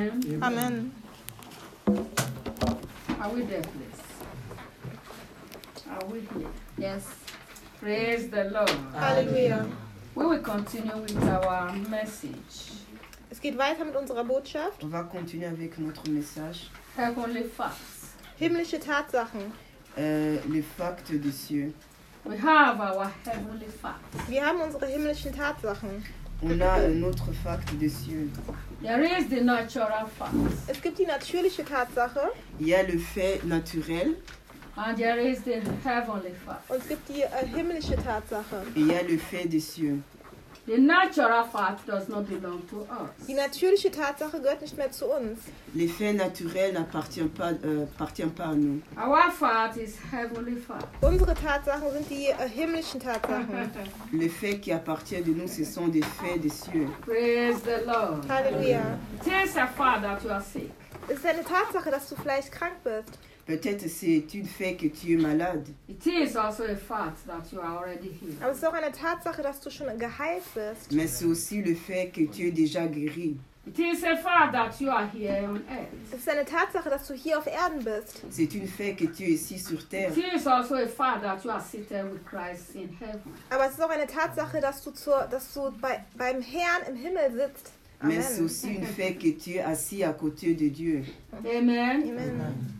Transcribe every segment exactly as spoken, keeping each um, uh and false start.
Amen. Amen. Are we there, please? Are we here? Yes. Praise the Lord. Halleluja. We will continue with our message. Es geht weiter mit unserer Botschaft. On va continuer avec notre message. Heavenly facts. Himmlische Tatsachen. Euh, les facts des cieux. We have our heavenly facts. Wir haben unsere himmlischen Tatsachen. On a un autre fact des cieux. There is the natural facts. Es gibt die natürliche Tatsache Il y a le fait naturel And there is the heavenly fact. und es gibt die äh, himmlische Tatsache. et il y a le fait des cieux. The natural fact does not belong to us. Die natürliche Tatsache gehört nicht mehr zu uns. Les faits naturels n'appartiennent pas, euh, appartiennent pas à nous. Our fact is heavenly fact. Unsere Tatsachen sind die äh, himmlischen Tatsachen. Les faits qui appartiennent de nous, ce sont des faits des cieux. Praise the Lord. Halleluja. It is a fact that you are sick. Es ist eine Tatsache, dass du vielleicht krank bist. Peut-être c'est une fait que tu es malade, It is also a fact that you are already healed. Aber es ist auch eine Tatsache, dass du schon geheilt bist. mais c'est aussi le fait que tu es déjà guéri. It is a fact that you are here on earth. Es ist eine Tatsache, dass du hier auf Erden bist. C'est une fait que tu es ici sur terre. It is also a fact that you are seated with Christ in heaven. Aber es ist auch eine Tatsache, dass du, zur, dass du bei, beim Herrn im Himmel sitzt. Mais c'est Amen. aussi une fait que tu es assis à côté de Dieu. Amen. Amen.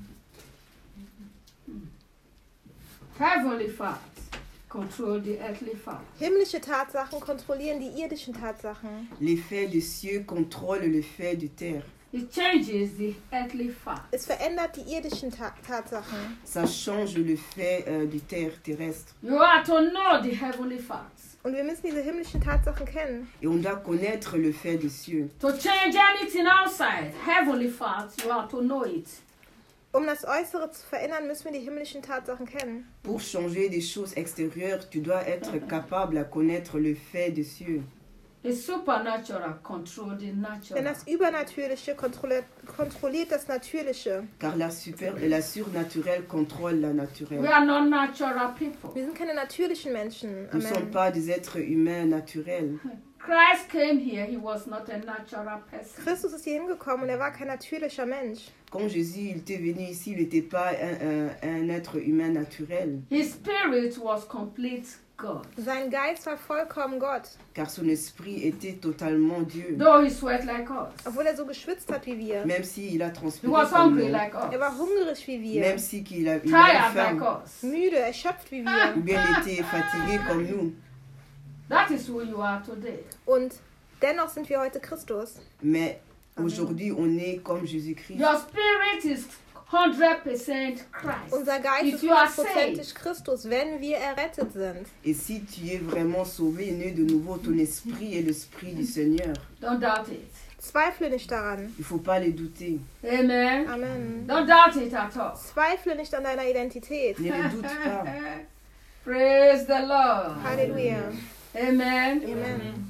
Heavenly facts control the earthly facts. Himmlische Tatsachen kontrollieren die irdischen Tatsachen. Les faits des cieux contrôlent le fait de terre. It changes the earthly facts. Es verändert die irdischen Ta Tatsachen. Ça change le fait euh, du terre terrestre. You are to know the heavenly facts. Und wir müssen diese himmlischen Tatsachen kennen. Et on doit connaître le fait des cieux. To change anything outside heavenly facts, you are to know it. Um das Äußere zu verändern, müssen wir die himmlischen Tatsachen kennen. Pour changer des choses extérieures, tu dois être capable à connaître le fait des cieux. The supernatural control the Denn natural. das Übernatürliche kontrolliert, kontrolliert das Natürliche. Car la, super, la surnaturelle contrôle la We naturelle. are not natural people. Wir sind keine natürlichen Menschen. Nous ne sommes Amen. pas des êtres humains naturels. Christ came here, he was not a natural person. Christus ist hier hingekommen und er war kein natürlicher Mensch. Quand Jésus il était venu ici, il n'était pas un, un, un être humain naturel. His spirit was complete God. Sein Geist war vollkommen Gott, Car son esprit était totalement Dieu. Though he sweat like us. obwohl er so geschwitzt hat wie wir. Même s'il a He transpiré was comme hungry nous. like Er us. war hungrig wie wir, Même si qu'il a, il a Tired faim. like us. müde, erschöpft wie wir. Ou bien il était fatigué comme nous. That is who you are today. Und dennoch sind wir heute Christus. Mais aujourd'hui, on est comme Jésus-Christ. Your spirit is one hundred percent Christ. Unser Geist If ist you are hundertprozentig saved, Christus, wenn wir errettet sind. Et si tu es vraiment sauvé, né de nouveau, ton esprit est l'esprit du Seigneur. don't doubt it. Zweifle nicht daran. Il ne faut pas les douter. Amen. Amen. Don't doubt it at all. Zweifle nicht an deiner Identität. Ne les doute pas. Praise the Lord. Halleluja. Amen. Amen.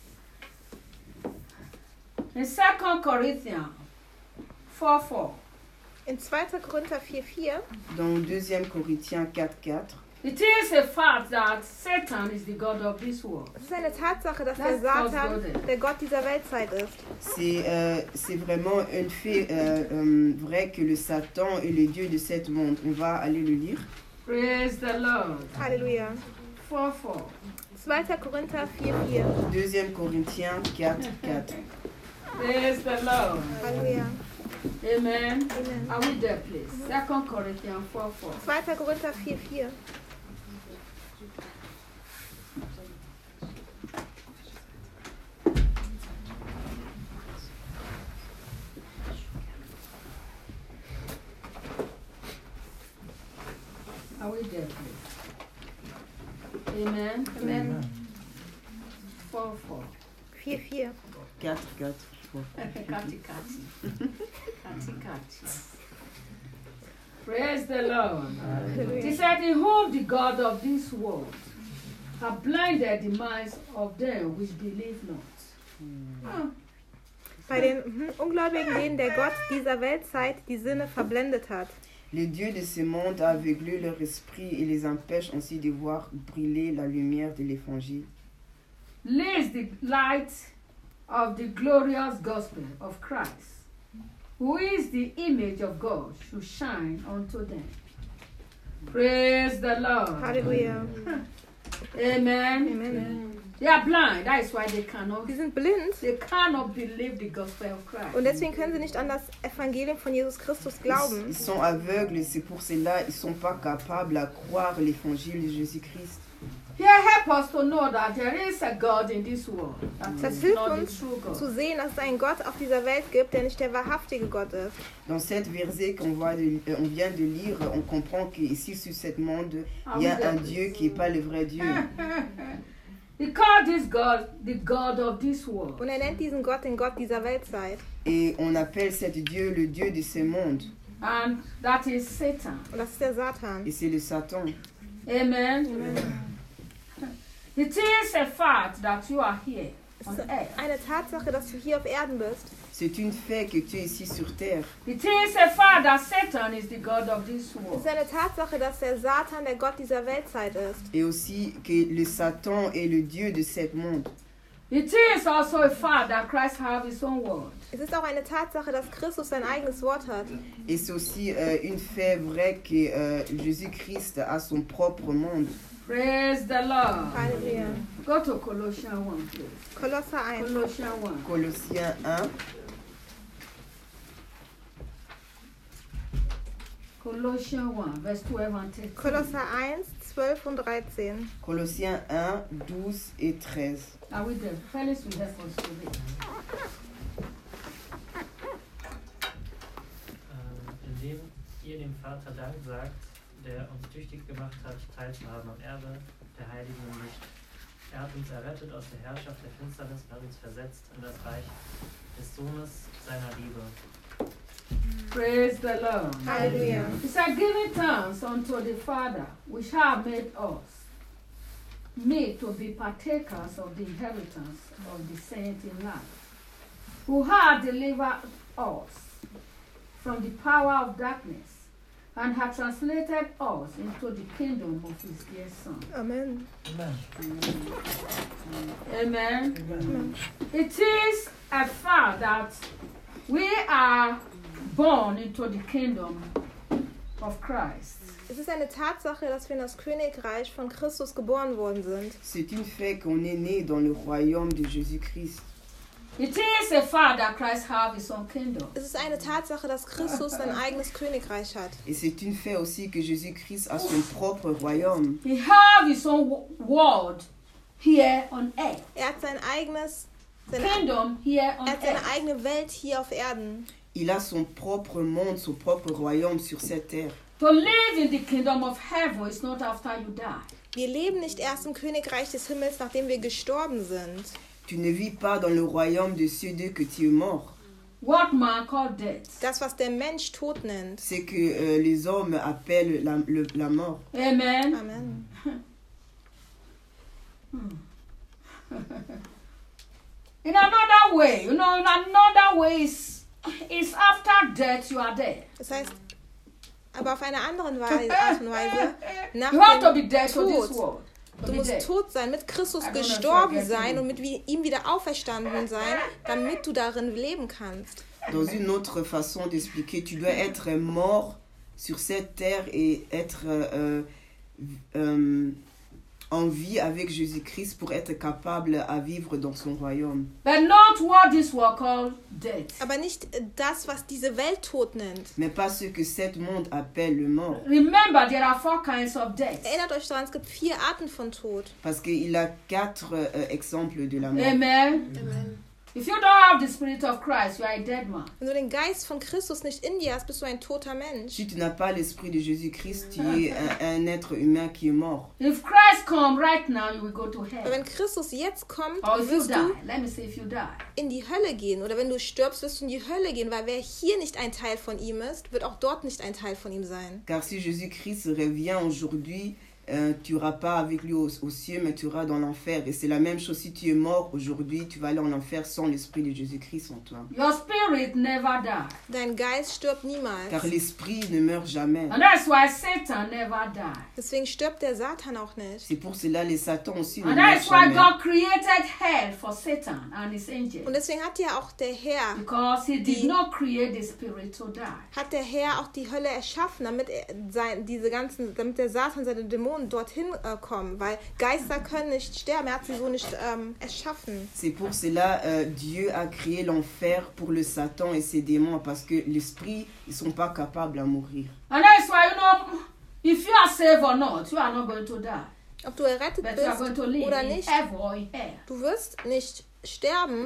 In Second Corinthians four four, In zweiter Korinther vier vier Dans deuxième Corinthiens quatre quatre, it is a fact that Satan is the God of this world. es ist eine Tatsache, dass der Lass uns Satan Gott. der Gott dieser Weltzeit ist. c'est euh, c'est vraiment un fait euh, euh, vrai que le Satan est le Dieu de ce monde. On va aller le lire. Praise the Lord. Halleluja. four four. zweiter Korinther vier vier deuxième Corinthiens quatre quatre. Praise the Lord. Halleluja. Amen. Amen. Are we there, please? Second Corinthians four four. zweiter Korinther vier vier Are we there, please? Amen. Amen. Four four. vier vier quatre quatre. Kati kati. Kati kati. Praise the Lord. He Halleluja. said, in whom the God of this world have blinded the minds of them which believe not. Ah, Bei den mhm, Ungläubigen, denen der Gott dieser Weltzeit die Sinne verblendet hat. Le Dieu de ce monde a aveuglé leur esprit et les empêche ainsi de voir briller la lumière de l'évangile. Lays the light of the glorious gospel of Christ who is the image of God, should shine unto them. Praise the Lord. Halleluja. Amen. Amen. They are blind. That is why they cannot. Die sind blind They cannot believe the gospel of Christ. und deswegen können sie nicht an das Evangelium von Jesus Christus Ils, glauben. ils sont aveugles et c'est pour cela ils sont pas capables à croire l'évangile de Jésus-Christ. Here, help us to know that there is a God in this world. That Das is hilft not the uns true God. zu sehen, dass es einen Gott auf dieser Welt gibt, der nicht der wahrhaftige Gott ist. Dans cette verset qu'on voit de- euh, on vient de lire, on comprend qu'ici sur ce monde, il y a un Dieu qui n'est pas le vrai Dieu. He called this God the God of this world. Und er nennt diesen Gott den Gott dieser Weltzeit. Et on appelle cet Dieu le Dieu de ce monde. And that is Satan. Und das ist der Satan. Et c'est le Satan. Amen. It is a fact that you are here Es on ist earth. eine Tatsache, dass du hier auf Erden bist. C'est une fait que tu es ici sur terre. It is a fact that Satan is the God of this Es world. ist eine Tatsache, dass der Satan der Gott dieser Weltzeit ist. Et aussi que le Satan est le Dieu de ce monde. It is also a fact that Christ has his own word. Es ist auch eine Tatsache, dass Christus sein eigenes Wort hat. Et c'est aussi euh, une fait vraie que euh, Jésus-Christ a son propre monde. Praise the Lord. Halleluja. Go to Colossians one, please. Kolosser eins. Colossians one. Colossiens un, Colossians one, verse twelve and thirteen. Kolosser eins, zwölf und dreizehn. Colossiens un, douze et treize. Are we there? Felix will help us to read. Ähm, indem ihr dem Vater Dank sagt, der uns tüchtig gemacht hat, teilzuhaben am Erbe der Heiligen im Licht. Er hat uns errettet aus der Herrschaft der Finsternis und hat uns versetzt in das Reich des Sohnes seiner Liebe. Praise the Lord. Halleluja. He said, giving thanks unto the Father, which have made us, made to be partakers of the inheritance of the saints in light, who had delivered us from the power of darkness, and had translated us into the kingdom of his dear Son. Amen. Amen. Amen. It is a fact that we are born into the kingdom of Christ. Es ist eine Tatsache, dass wir in das Königreich von Christus geboren worden sind. C'est une fait qu'on est né dans le royaume de Jésus-Christ. It is a fact that Christ has his own kingdom. Es ist eine Tatsache, dass Christus sein eigenes Königreich hat. Et c'est une fait aussi que Jésus-Christ a son propre royaume. He has his own wo- world here on earth. Er hat sein eigenes, seine, Kingdom here on er hat seine earth. eigene Welt hier auf Erden. Il a son propre monde, son propre royaume sur cette terre. To live in the kingdom of heaven is not after you die. Wir leben nicht erst im Königreich des Himmels, nachdem wir gestorben sind. Tu ne vis pas dans le royaume de ceux d'eux que tu es mort. What man called death. Das, was der Mensch Tod nennt. C'est que euh, les hommes appellent la, le- la mort. Amen. Amen. In another way, you know, in another way is, is after death you are dead. Das heißt, aber auf eine andere Weise, Art und Weise, nach You have to dem be dead to this Tod. world. To Du be musst dead. tot sein, mit Christus I don't know if I gestorben get sein you. und mit wie- ihm wieder auferstanden sein, damit du darin leben kannst. Dans une autre façon d'expliquer, tu dois être mort sur cette terre et être euh, euh, en vie avec Jésus-Christ pour être capable à vivre dans son royaume. But not what this world called death. Aber nicht das, was diese Welt Tod nennt. Mais pas ce que cet monde appelle le mort. Remember, there are four kinds of death. Erinnert euch daran, es gibt vier Arten von Tod. Parce qu'il a quatre euh, exemples de la mort. Amen. Amen. If you don't have the spirit of Christ, you are a dead man. Wenn du den Geist von Christus nicht in dir hast, bist du ein toter Mensch. Si tu n'as pas l'esprit de Jésus-Christ, tu es un, un être humain qui est mort. If Christ come right now, you will go to Aber hell. wenn Christus jetzt kommt, Or if you wirst die, du let me say if you die. in die Hölle gehen. Oder wenn du stirbst, wirst du in die Hölle gehen, weil wer hier nicht ein Teil von ihm ist, wird auch dort nicht ein Teil von ihm sein. Car si Jésus-Christ revient aujourd'hui, euh, tu n'iras pas avec lui au, au ciel, mais tu iras dans l'enfer. Et c'est la même chose, si tu es mort aujourd'hui, tu vas aller en enfer sans l'esprit de Jésus-Christ en toi. Your spirit never dies. Dein Geist stirbt niemals. Car l'esprit ne meurt jamais. And that's why Satan never dies. Deswegen stirbt der Satan auch nicht. C'est pour cela les Satan aussi ne And meurent that's why jamais. God created hell for Satan and his angels. Und deswegen hat ja auch der Herr, Because he did Die- not create the spirit to die. hat der Herr auch die Hölle erschaffen, damit er sein, diese ganzen, damit der Satan, seine Dämonen dorthin äh, kommen, weil Geister können nicht sterben, er hat sie so nicht ähm, erschaffen. C'est pour cela euh, Dieu a créé l'enfer pour le Satan et ses démons parce que l'esprit, ils sont pas capables à mourir. And that's why, you know, if you are saved or not, you are not going to die. Ob du errettet But you are going to bist live oder in nicht, heaven or in hell. du wirst nicht sterben,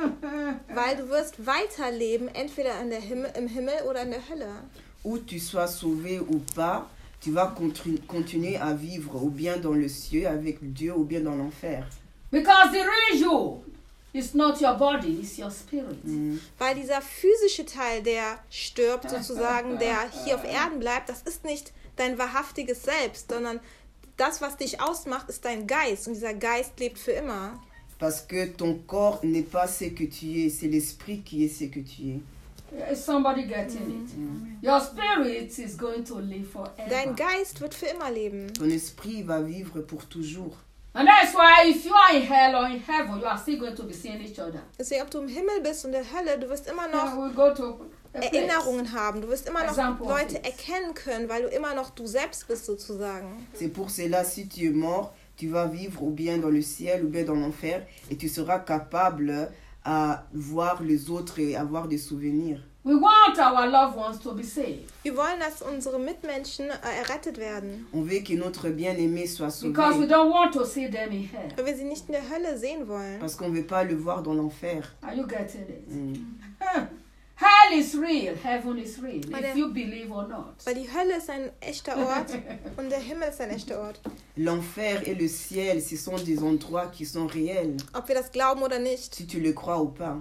weil du wirst weiterleben, entweder in der Himmel, im Himmel oder in der Hölle. Où tu sois sauvé ou pas, tu vas continu- continuer à vivre ou bien dans le ciel avec Dieu ou bien dans l'enfer. Because the real you is not your body, it's your spirit. Mm. Weil dieser physische Teil, der stirbt sozusagen, der hier auf Erden bleibt, das ist nicht dein wahrhaftiges Selbst, sondern das, was dich ausmacht, ist dein Geist. Und dieser Geist lebt für immer. Parce que ton corps n'est pas ce que tu es, c'est l'esprit qui est ce que tu es. Is somebody getting it? Your spirit is going to live forever. Dein Geist wird für immer leben. Ton esprit va vivre pour toujours. And that's why if you are in hell or in heaven, you are still going to be seeing each other. Deswegen, ob du im Himmel bist und in der Hölle, du wirst immer Now noch we go to a place. Erinnerungen haben. Du wirst immer noch Example of Leute it. erkennen können, weil du immer noch du selbst bist sozusagen. C'est pour cela, si tu es mort, tu vas vivre ou bien dans le ciel ou bien dans l'enfer et tu seras capable à voir les autres et avoir des souvenirs. We want our loved ones to be saved Wir wollen, dass unsere Mitmenschen äh, errettet werden. On veut que notre bien-aimé soit because we sauvé don't want to see them in hell. Weil wir sie nicht in der Hölle sehen wollen. parce qu'on ne veut pas le voir dans l'enfer. Are you getting it? Mm. Huh. Hell is real, heaven is real, But if the- you believe or not. Weil die Hölle ist ein echter Ort und der Himmel ist ein echter Ort. L'enfer et le ciel, ce sont des endroits qui sont réels, Ob wir das glauben oder nicht. si tu le crois ou pas.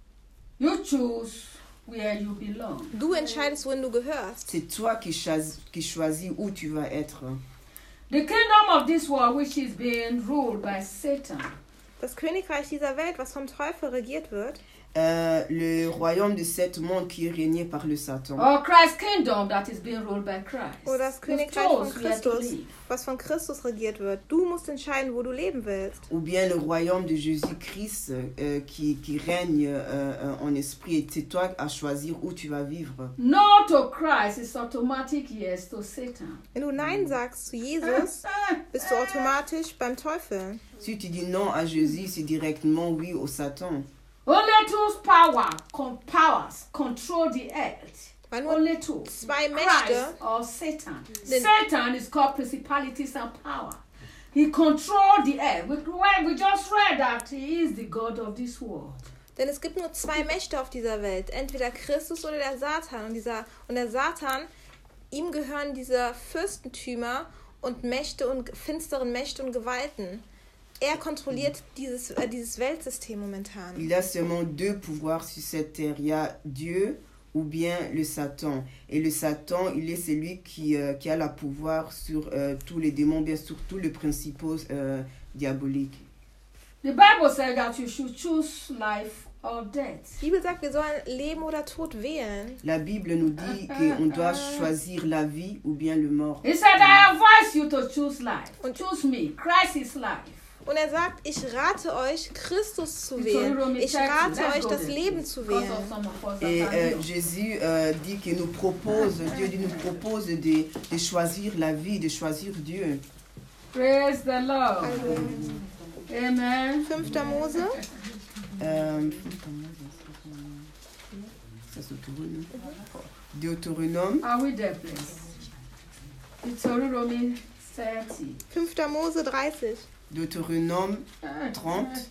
You choose where you belong. Du entscheidest, wohin du gehörst. C'est toi qui, chas- qui choisis où tu vas être. The kingdom of this world, which is being ruled by Satan, Das Königreich dieser Welt, was vom Teufel regiert wird, Euh, le royaume de cet monde qui est régné par le Satan. or Christ's kingdom that is being ruled by Christ. oder das You've Königreich von chose where to Christus, live. was von Christus regiert wird. Du musst entscheiden, wo du leben willst. Ou bien le royaume de Jésus-Christ euh, qui, qui règne euh, euh, en esprit. Et c'est toi à choisir où tu vas vivre. No to Christ is automatic yes to Satan. Wenn du Nein sagst zu Jesus, bist du automatisch beim Teufel. Si tu dis non à Jésus, c'est directement oui au Satan. Only two power, con- powers control the earth. Weil nur Only two. zwei Christ Mächte, or Satan. Then- Satan is called principalities and power. He controls the earth. We, we we just read that he is the God of this world. denn es gibt nur zwei Mächte auf dieser Welt, entweder Christus oder der Satan. Und, dieser, und der Satan, ihm gehören diese Fürstentümer und Mächte und finsteren Mächte und Gewalten. Er kontrolliert dieses, äh, dieses Weltsystem momentan. Il a seulement deux pouvoirs sur cette terre. Il y a Dieu ou bien le Satan. Et le Satan, il est celui qui, euh, qui a le pouvoir sur euh, tous les démons, bien sûr, tous les principaux euh, diaboliques. The Bible says that you should choose life or death. Die Bibel sagt, wir sollen Leben oder Tod wählen. La Bible nous dit qu'on doit choisir la vie ou bien le mort. He said, I advise you to choose life. Und- Choose me. Christ is life. Und er sagt, ich rate euch, Christus zu wählen. Ich rate euch, das Leben zu Because wählen. of some of us that Et are euh, new. Jésus euh, dit qu'il nous propose, Dieu dit, nous propose de, de choisir la vie, de choisir Dieu. Praise the Lord. Also, Amen. fünfter Mose, Euh, ça, c'est Deutéronome. Deutéronome, Are we there, please? Deuteronomy thirty. fünfter Mose dreißig. Deutéronome trente.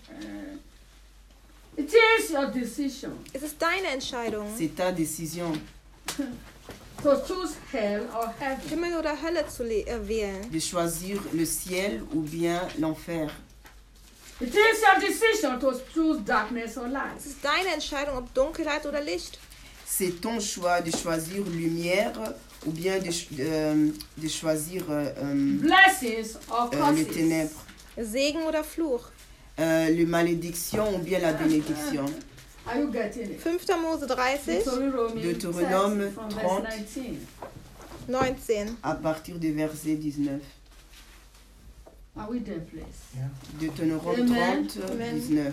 It is your decision Es ist deine Entscheidung, C'est ta décision to choose hell or heaven. Himmel oder Hölle zu le- äh, wählen. de choisir le ciel ou bien l'enfer. It is your decision to choose darkness or light. Es ist deine Entscheidung, ob Dunkelheit oder Licht. c'est ton choix de choisir lumière ou bien de, de, de choisir euh, blessings or euh, les curses. ténèbres, Segen oder Fluch. euh, les malédictions ou bien la bénédiction. Are you getting it? fünfter Mose dreißig, Deuteronomy Deutéronome thirty, from verse trente. nineteen. neunzehn. À partir du verset dix-neuf. Are we there, please? Deutéronome Amen. trente, Amen. dix-neuf.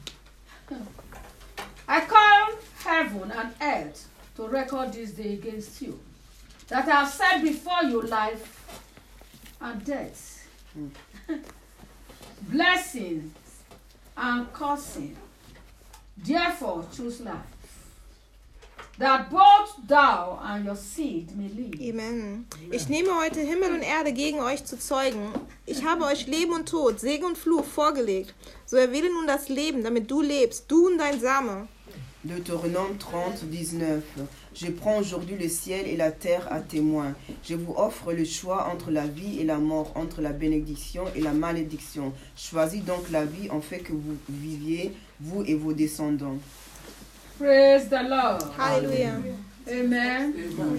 I call heaven and earth to record this day against you, that I have set before you life and death, blessings and cursing. Therefore choose life, that both thou and your seed may live. Amen. Ich nehme heute Himmel und Erde gegen euch zu Zeugen. Ich habe euch Leben und Tod, Segen und Fluch vorgelegt. So erwähle nun das Leben, damit du lebst, du und dein Same. Deutéronome trente, dix-neuf. Je prends aujourd'hui le ciel et la terre à témoin. Je vous offre le choix entre la vie et la mort, entre la bénédiction et la malédiction. Choisis donc la vie en fait que vous viviez, vous et vos descendants. Praise the Lord. Halleluja. Amen.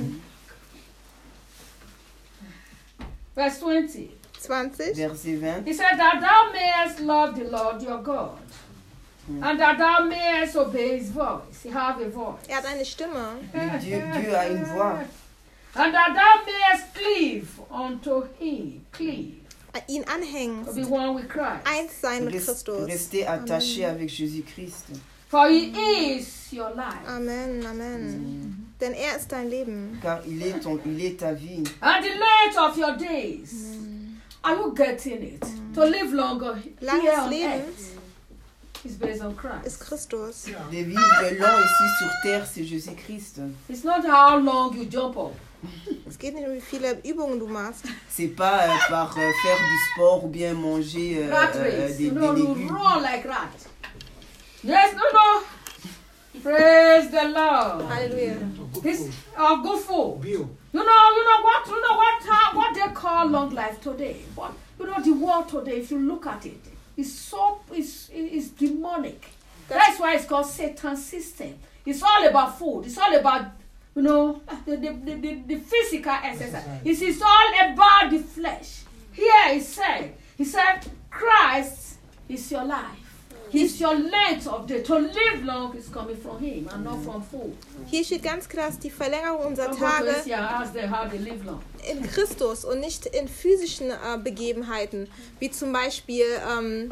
Verse twenty. zwanzig. Verset vingt. He said that thou mayest love the Lord your God, and that thou mayest obey his voice. He have a voice. Er hat eine Stimme. Le Dieu, Dieu a une voix. And that thou mayest cleave unto him. Cleave. Ihn anhängen. To be one with Christ. Eins sein mit Rest- Christus. Restez attachés avec Jésus-Christ. For he is your life. Amen, Amen. Denn er ist dein Leben. Car il est, ton, il est ta vie. And the length of your days. Are you getting it? To live longer here Langes on Leben earth is based on Christ. ist Christus. De vivre long ici sur terre, c'est Jésus-Christ. It's not how long you jump up. Es geht nicht um, wie viele Übungen du machst. C'est pas euh, par euh, faire du sport ou bien manger euh, Rat euh, race. des, You des know, you légumes. run like rat. Yes, no, no. Praise the Lord. Halleluja. This uh, good food. Bio. You know, you know what, you know what, how, what they call long life today. What you know, the world today. If you look at it, it's so, it's, it's demonic. That's why it's called Satan's system. It's all about food. It's all about, you know, the the, the, the, the physical exercise. It's, it's all about the flesh. Here he said, he said, Christ is your life. He's your length of day. To live long is coming from him and not from food. Hier steht ganz klar, dass die Verlängerung unserer Don't go to Tage Asia and ask them how they live long. in Christus und nicht in physischen äh, Begebenheiten, wie zum Beispiel ähm,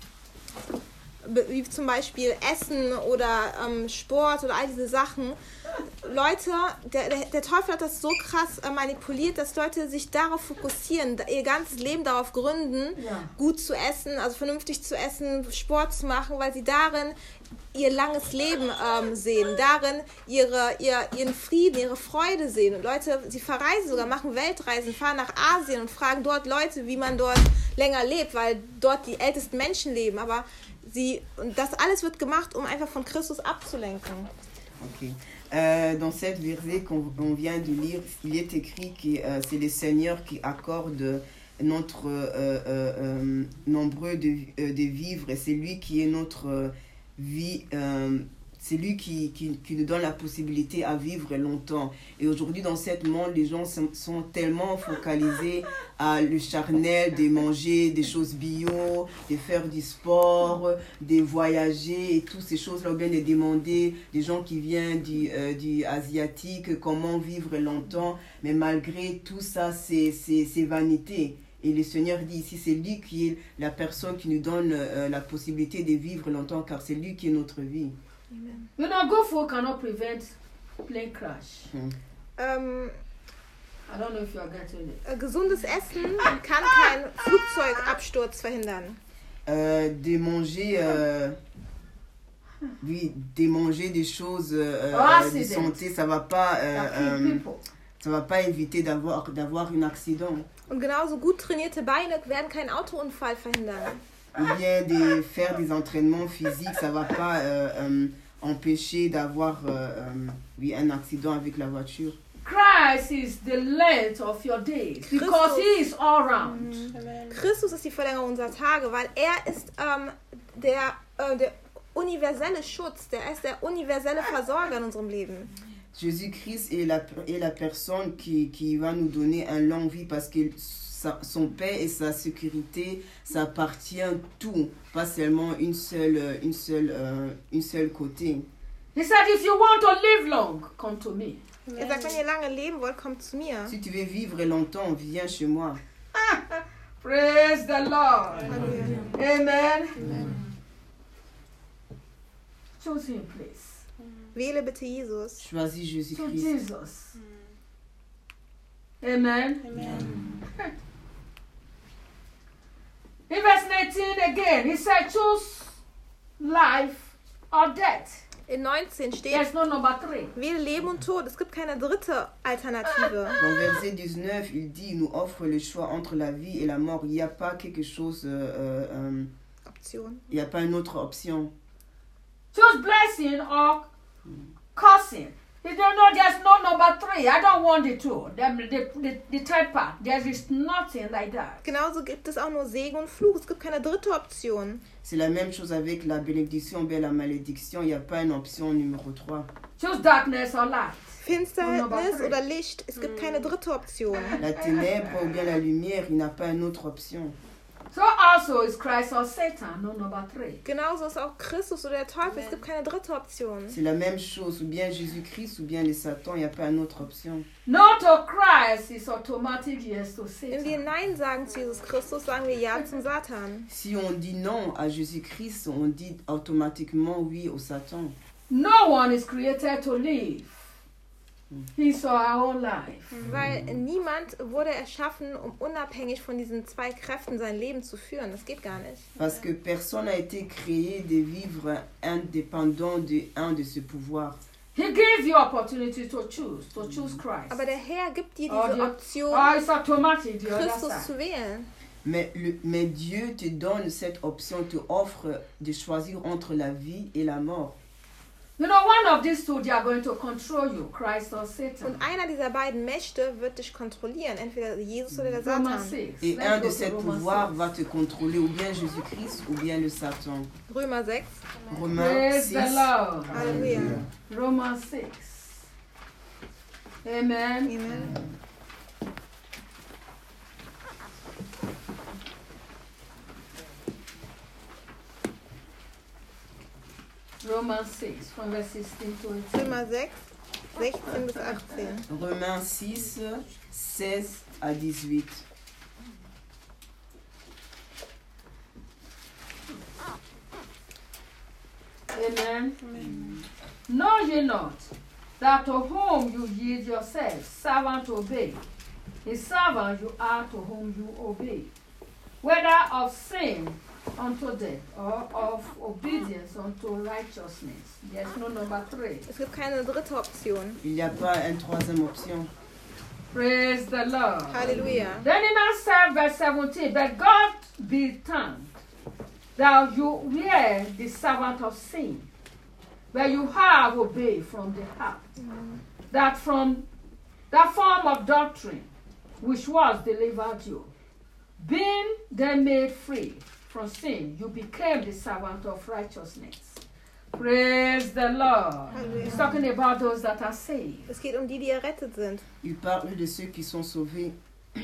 be- wie zum Beispiel Essen oder ähm, Sport oder all diese Sachen. Leute, der, der, der Teufel hat das so krass äh, manipuliert, dass Leute sich darauf fokussieren, da- ihr ganzes Leben darauf gründen, Ja. gut zu essen, also vernünftig zu essen, Sport zu machen, weil sie darin ihr langes Leben ähm, sehen, darin ihre, ihr, ihren Frieden, ihre Freude sehen. Und Leute, sie verreisen sogar, machen Weltreisen, fahren nach Asien und fragen dort Leute, wie man dort länger lebt, weil dort die ältesten Menschen leben. Aber sie, und das alles wird gemacht, um einfach von Christus abzulenken. Ok. Euh, dans cette verset qu'on on vient de lire, il est écrit que euh, c'est le Seigneur qui accorde notre euh, euh, euh, nombreux de, euh, de vivre, et c'est lui qui est notre euh, vie, euh, c'est lui qui, qui, qui nous donne la possibilité à vivre longtemps. Et aujourd'hui, dans ce monde, les gens sont, sont tellement focalisés à le charnel, de manger des choses bio, de faire du sport, de voyager et toutes ces choses-là, ou bien de demander des gens qui viennent du, euh, du asiatique comment vivre longtemps. Mais malgré tout ça, c'est, c'est, c'est vanité. Et le Seigneur dit ici, c'est lui qui est la personne qui nous donne euh, la possibilité de vivre longtemps, car c'est lui qui est notre vie. You know, good food cannot prevent plane crash. Ähm, I don't know if you are getting it. äh, gesundes Essen kann keinen Flugzeugabsturz verhindern. Euh, de manger, euh, oui, de manger des choses euh, Oh, euh, de accident. santé, ça va pas, euh, That kill euh, people. ça va pas éviter d'avoir d'avoir un accident, Und genauso gut trainierte Beine werden keinen Autounfall verhindern. ou bien de faire des entraînements physiques, ça va pas euh, euh, empêcher d'avoir euh, euh, oui, un accident avec la voiture. Christ is the length of your days because he is all round. Christus ist die Verlängerung unserer Tage, weil er ist ähm, der, äh, der universelle Schutz, der ist der universelle Versorger in unserem Leben. Jésus-Christ est la, est la personne qui, qui va nous donner une longue vie parce que sa, son paix et sa sécurité, ça appartient tout, pas seulement une seule, une seule, euh, une seule côté. He said, if you want to live long, come to me. Er sagt, wenn ihr lange leben wollt, kommt zu mir. Si tu veux vivre longtemps, viens chez moi. Praise the Lord. Halleluja. Amen. Amen. Choose him, please. Wähle bitte Jesus. Choisis To Jésus-Christ. Jesus. Amen. Amen. In verse nineteen again, he said, choose life or death. In neunzehn steht, There's no number three. wähle Leben und Tod. Es gibt keine dritte Alternative. Dans verset dix-neuf, il dit, il nous offre le choix entre la vie et la mort. Il n'y a pas quelque chose, euh, euh, Option. il n'y a pas une autre option. Choose blessing or cursing. You don't know there's no number three. I don't want the two. The, the, the, the third part. There is nothing like that. Genauso gibt es auch nur Segen und Fluch. Es gibt keine dritte Option. C'est la même chose avec la bénédiction ou bien la malédiction. Il n'y a pas une option numéro trois. Choose darkness or light. Finsternis oder Licht. Es gibt keine dritte Option. La ténèbre ou bien la lumière, il n'y a pas une autre option. So also is Christ or Satan, no number three. Genauso ist auch Christus oder der Teufel. Es gibt keine dritte Option. C'est la même chose, ou bien Jésus-Christ ou bien les Satan, il n'y a pas une autre option. No to Christ is automatic yes to Wenn wir Satan. Nein sagen zu Jesus Christus, sagen wir Ja zum Satan. Si on dit non à Jésus-Christ, on dit automatiquement oui au Satan. No one is created to live his or her own life. Weil niemand wurde erschaffen, um unabhängig von diesen zwei Kräften sein Leben zu führen. Das geht gar nicht. Parce que personne n'a été créé de vivre indépendant de un de ce pouvoir. He gives you opportunity to choose, to choose Christ. Aber der Herr gibt dir Or, diese the, Option, or it's automatic the other Christus side. zu wählen. Mais, le, mais Dieu te donne cette option, te offre de choisir entre la vie et la mort. You know, one of these two, they are going to control you, Christ or Satan. Und einer dieser beiden Mächte wird dich kontrollieren, entweder Jesus oder der Romans Satan. six. Et Let's un go de to ces Romans pouvoirs six. va te contrôler, ou bien Jésus-Christ, ou bien le Satan. Römer sechs. Romains Praise six. the Lord. Halleluja. Romans six. Amen. Amen. Romans six, from verse sixteen to eighteen. Römer sechs, sechzehn bis achtzehn. Romains six, seize à dix-huit. Amen. Know ye not that to whom you yield yourselves, servant obey, a servant you are to whom you obey, whether of sin unto death or of obedience unto righteousness. There's no number three. Es gibt keine dritte Option. Il n'y a pas une troisième option. Praise the Lord. Halleluja. Then in answer, verse seventeen, but God be thanked that you were the servant of sin, where you have obeyed from the heart, that from that form of doctrine which was delivered you, being then made free from sin, you became the servant of righteousness. Praise the Lord. Halleluja. He's talking about those that are saved. Es geht um die, die errettet sind. Il parle de ceux qui sont sauvés.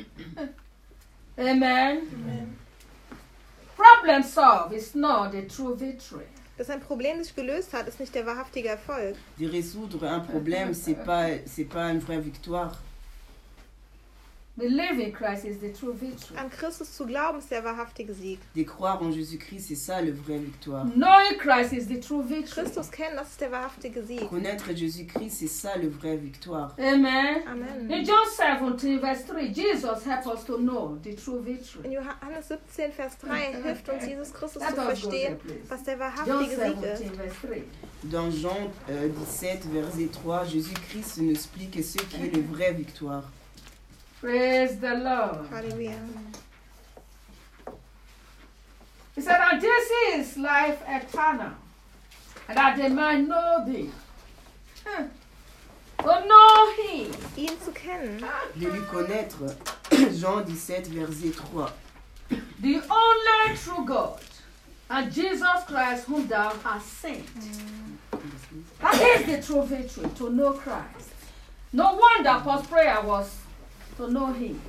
Amen. Problem solved is not the true victory. Dass ein Problem sich gelöst hat, ist nicht der wahrhaftige Erfolg. De résoudre un problème, c'est pas, c'est pas une vraie victoire. Believing Christ is the true victory. An Christus zu glauben, ist der wahrhaftige Sieg. De croire en Jésus-Christ, c'est ça la vraie victoire. Knowing Christ is the true victory. Christus kennen, das ist der wahrhaftige Sieg. Connaître Jésus-Christ, c'est ça la vraie victoire. Amen. Amen. In John seventeen, verse three, Jesus helps us to know the true In victory. Johannes siebzehn, Vers drei hilft uns Jesus Christus Let zu us go there, verstehen, please. was der John wahrhaftige Sieg ist. seventeen, verse three. Dans Jean euh, dix-sept, verset trois, Jésus-Christ nous explique ce qui est la vraie victoire. Praise the Lord. Halleluja. He said, and this is life eternal, and that they might know thee. Huh. To know him. Ihn zu kennen, De lui connaître, Jean dix-sept, verset trois. The only true God and Jesus Christ whom thou hast sent. That is the true victory, to know Christ. No wonder Paul's prayer was to know him.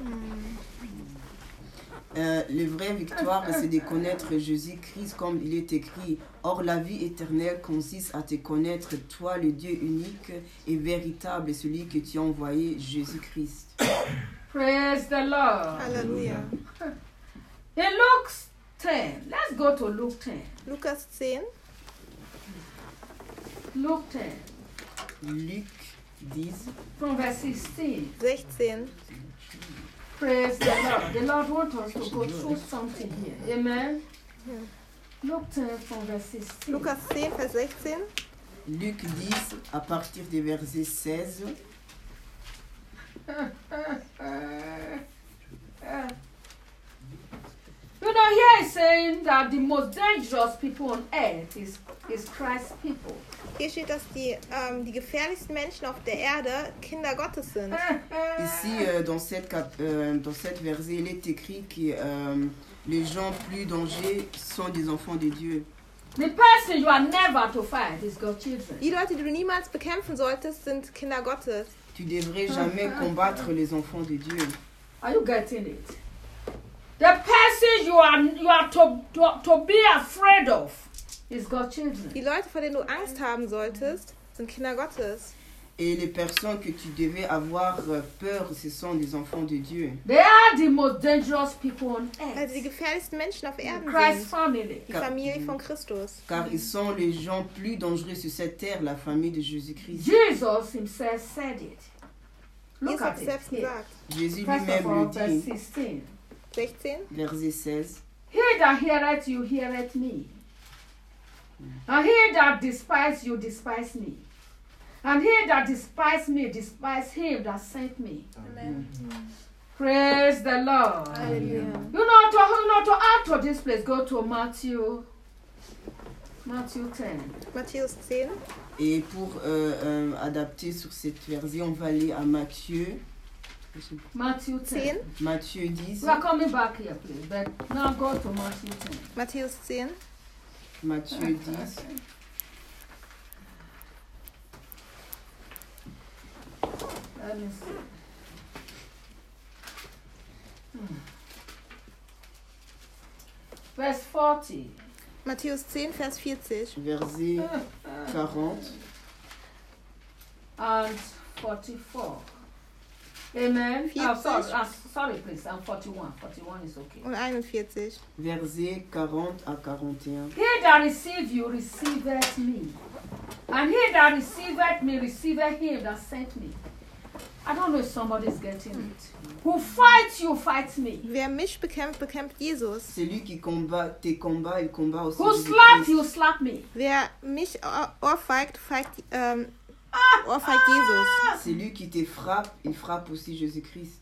Euh, la vraie victoire, c'est de connaître Jésus-Christ comme il est écrit. Or, la vie éternelle consiste à te connaître, toi, le Dieu unique et véritable, celui que tu as envoyé, Jésus-Christ. Praise the Lord. Halleluja. In Luke ten, let's go to Luke ten. Lukas zehn, Luke ten, Luc dix, from verse sixteen. sechzehn. Praise the Lord. The Lord wants us to go through something here. Amen. Luke ten, from verse sixteen. Lukas zehn, Vers sechzehn. Luc dix, à partir du verset seize. You know, here is saying that the most dangerous people on earth is, is Christ's people. Hier steht, dass die, ähm, die gefährlichsten Menschen auf der Erde Kinder Gottes sind. Ici, euh, dans, cette cap- euh, dans cette verset, il est écrit que euh, les gens plus dangereux sont des enfants de Dieu. The person you are never to fight is God's children. Die Leute, die du niemals bekämpfen solltest, sind Kinder Gottes. Tu devrais jamais combattre les enfants de Dieu. Are you getting it? The person you are you are to, to, to be afraid of is God's children. Die Leute, vor denen du Angst haben solltest, sind Kinder Gottes. Et les personnes que tu devais avoir euh, peur, ce sont des enfants de Dieu. They are the most dangerous people on Also die earth. gefährlichsten Menschen auf Erden Christ's sind family. die Familie von Christus. Car ils sont les gens plus dangereux sur cette terre, la famille de Jésus-Christ. Jesus himself said it. Look Jesus hat at es it selbst here. gesagt. Jésus First of lui-même all, le verse dit, sixteen. sechzehn. verset seize. He that heareth you heareth me. And he that despised you despise me. And he that despised me despise him that sent me. Amen. Praise the Lord. Halleluja. You know, to, you know, to add to this place, go to Matthew, Matthew ten. Matthäus zehn. Et pour euh, euh, adapter sur cette verset, on va aller à Matthieu, Matthew ten. zehn. Matthieu dix, We are coming back here, please. But now go to Matthew ten. Matthäus zehn. Matthieu dix, Let me see. Hmm. Verse forty. Matthäus zehn, Vers vierzig. verset quarante And forty-four. Amen. Oh, sorry, uh, sorry, please. I'm forty-one. forty-one is okay. Und einundvierzig. verset quarante à quarante et un. He that receive you receiveth me. And he that receiveth me receiveth him that sent me. I don't know if somebody's getting it. Who fights you fights me. Wer mich bekämpft, bekämpft Jesus. Celui qui combat tes combats, il combat aussi Who Jésus-Christ. slaps you slap me. Wer mich ohr- ohrfeigt, feigt, ähm, ohrfeigt Jesus. Celui qui te frappe, il frappe aussi Jésus-Christ.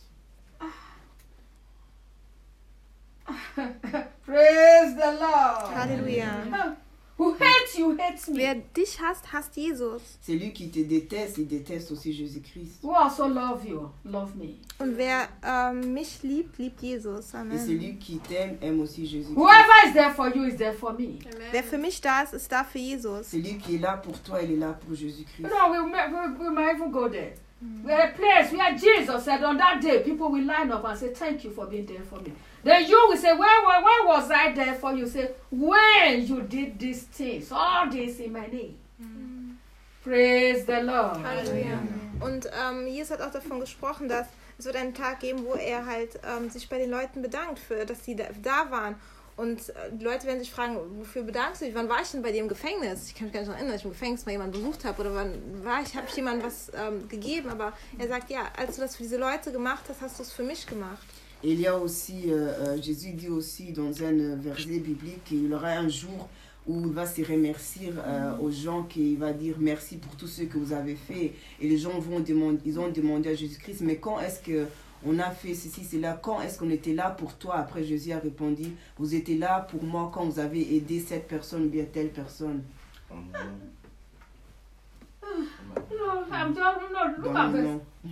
Praise the Lord. Halleluja. Who hates you hates me. Wer dich hasst, hasst Jesus. Celui qui te déteste, il déteste aussi Jésus-Christ. Who also love you love me. Und wer ähm, mich liebt, liebt Jesus. Et Amen. celui qui t'aime, aime aussi Jésus-Christ. Whoever is there for you is there for me. Wer für mich da ist, ist da für Jesus. Celui qui est là pour toi, il est là pour Jésus-Christ. You know, we, may- we, we might even go there. We're a place where Jesus said on that day, people will line up and say, thank you for being there for me. Then you will say, where, where, where was I there for you? Say, when you did these things, all this in my name. Praise the Lord. Halleluja. Und ähm, Jesus hat auch davon gesprochen, dass es wird einen Tag geben, wo er halt ähm, sich bei den Leuten bedankt, für, dass sie da, da waren. Und äh, die Leute werden sich fragen, wofür bedankst du dich? Wann war ich denn bei dir im Gefängnis? Ich kann mich gar nicht erinnern, dass ich im Gefängnis mal jemanden besucht habe. Oder wann war ich, habe ich jemandem was ähm, gegeben? Aber er sagt, ja, als du das für diese Leute gemacht hast, hast du es für mich gemacht. Et il y a aussi, euh, euh, Jésus dit aussi dans un euh, verset biblique qu'il y aura un jour où il va se remercier euh, aux gens, qu'il va dire merci pour tout ce que vous avez fait. Et les gens vont demander, ils ont demandé à Jésus-Christ, mais quand est-ce qu'on a fait ceci, cela, quand est-ce qu'on était là pour toi? Après Jésus a répondu, vous étiez là pour moi quand vous avez aidé cette personne ou bien telle personne. You know, I'm just, you know, look Dans at le verse, nom.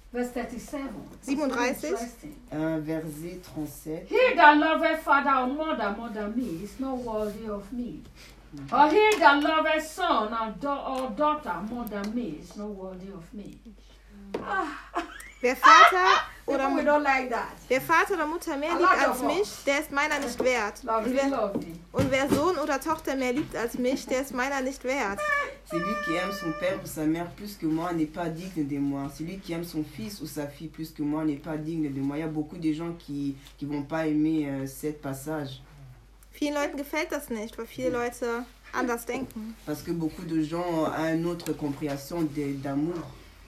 Verse thirty-seven. siebenunddreißig. Un verset trente-sept. He that loveth father or mother more than me is not worthy of me. Or he that loveth son or, da- or daughter more than me is not worthy of me. Wer Vater oder, People, we don't like that. wer Vater oder Mutter mehr A liebt lot als of mich, us. der ist meiner nicht wert. Und Lovely, wer, lovely. und wer Sohn oder Tochter mehr liebt als mich, der ist meiner nicht wert. Celui qui aime son père ou sa mère plus que moi n'est pas digne de moi. Celui qui aime son fils ou sa fille plus que moi n'est pas digne de moi. Il y a beaucoup de gens qui ne vont pas aimer euh, cette passage. Vielen Leuten gefällt das nicht, weil viele Leute anders denken. Parce que beaucoup de gens ont une autre compréhension de- d'amour.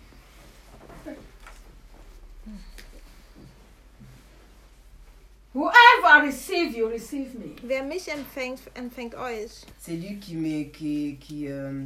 Whoever receive you, receive me. Wer mich empfängt, empfängt euch. Celui qui me, qui, qui, euh,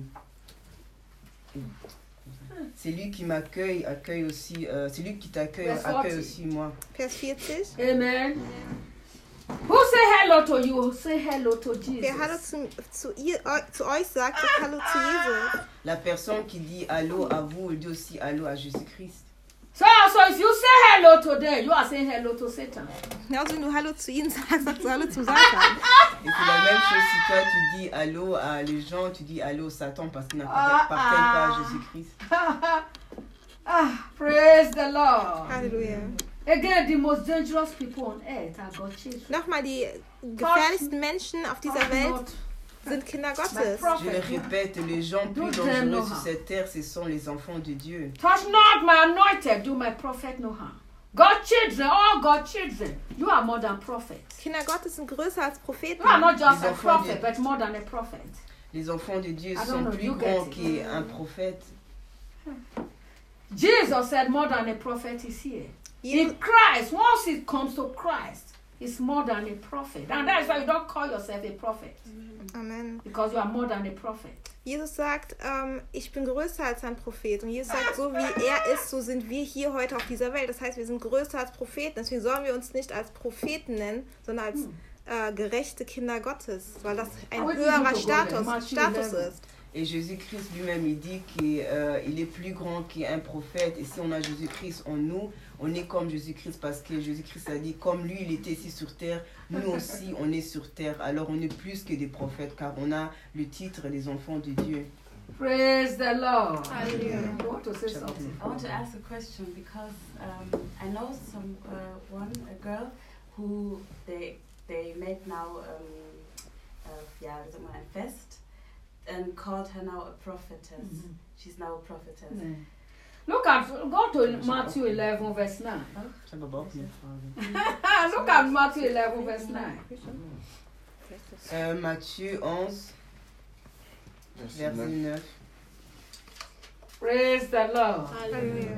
celui qui m'accueille accueille aussi. Euh, celui qui t'accueille Verse accueille forty. aussi moi. Vers vierzig. Amen. Who say hello to you? Say hello to Jesus. Wer Hallo zu, zu, ihr, eu, zu euch sagt, sagt Hallo zu Jesus. La personne qui dit allô à vous, elle dit aussi allô à Jésus-Christ. So, so if you say hello to them, you are saying hello to Satan. Genauso wenn du Hallo zu ihnen sagst, sagst du Hallo zum Satan. Et c'est la même chose si toi tu dis allô à les gens, tu dis allô au Satan parce qu'ils n'appartiennent pas à Jésus-Christ. Ah, praise the Lord. Halleluja. Again, the most dangerous people on earth are God's children. Nochmal, die gefährlichsten Menschen auf dieser Touch Welt not sind Kinder my Gottes. Je le prophet. répète, les gens plus Do them no dangereux sur harm. cette terre, ce sont les enfants de Dieu. Touch not my anointed, do my prophet no harm. God's children, all God's children, you are more than prophets. Kinder Gottes sind größer als Propheten. You are not just Les a enfants prophet, de- but more than a prophet. Les enfants de Dieu I don't sont know, plus you grands get it. qu'un prophète. Jesus said more than a prophet is here. Jesus, In Christ, once it comes to Christ, it's more than a prophet. And that's why you don't call yourself a prophet. Amen. Because you are more than a prophet. Jesus sagt, ähm, ich bin größer als ein Prophet. Und Jesus sagt, so wie er ist, so sind wir hier heute auf dieser Welt. Das heißt, wir sind größer als Propheten. Deswegen sollen wir uns nicht als Propheten nennen, sondern als äh, gerechte Kinder Gottes. Weil das ein Aber höherer die sind Status, so gut, Status Matthew ist. Et Jésus-Christ lui-même, il dit qu'il euh, il est plus grand qu'un prophète. Et si on a Jésus-Christ en nous, on est comme Jésus-Christ parce que Jésus-Christ a dit, comme lui, il était ici sur terre, nous aussi, on est sur terre. Alors on est plus que des prophètes car on a le titre des enfants de Dieu. Praise the Lord. Hallelujah. You want to say something? I want to ask a question because um, I know some uh, one a girl who they they made now um, uh, yeah, wie sagt man, ein Fest and called her now a prophetess. Mhm. She's now a prophetess. Yeah. Look at, go to Matthew eleven, verse nine. Ich habe aber auch eine Frage. Look at Matthew eleven, verse nine. Euh, Matthieu onze, verset neuf. Praise the Lord. Halleluja.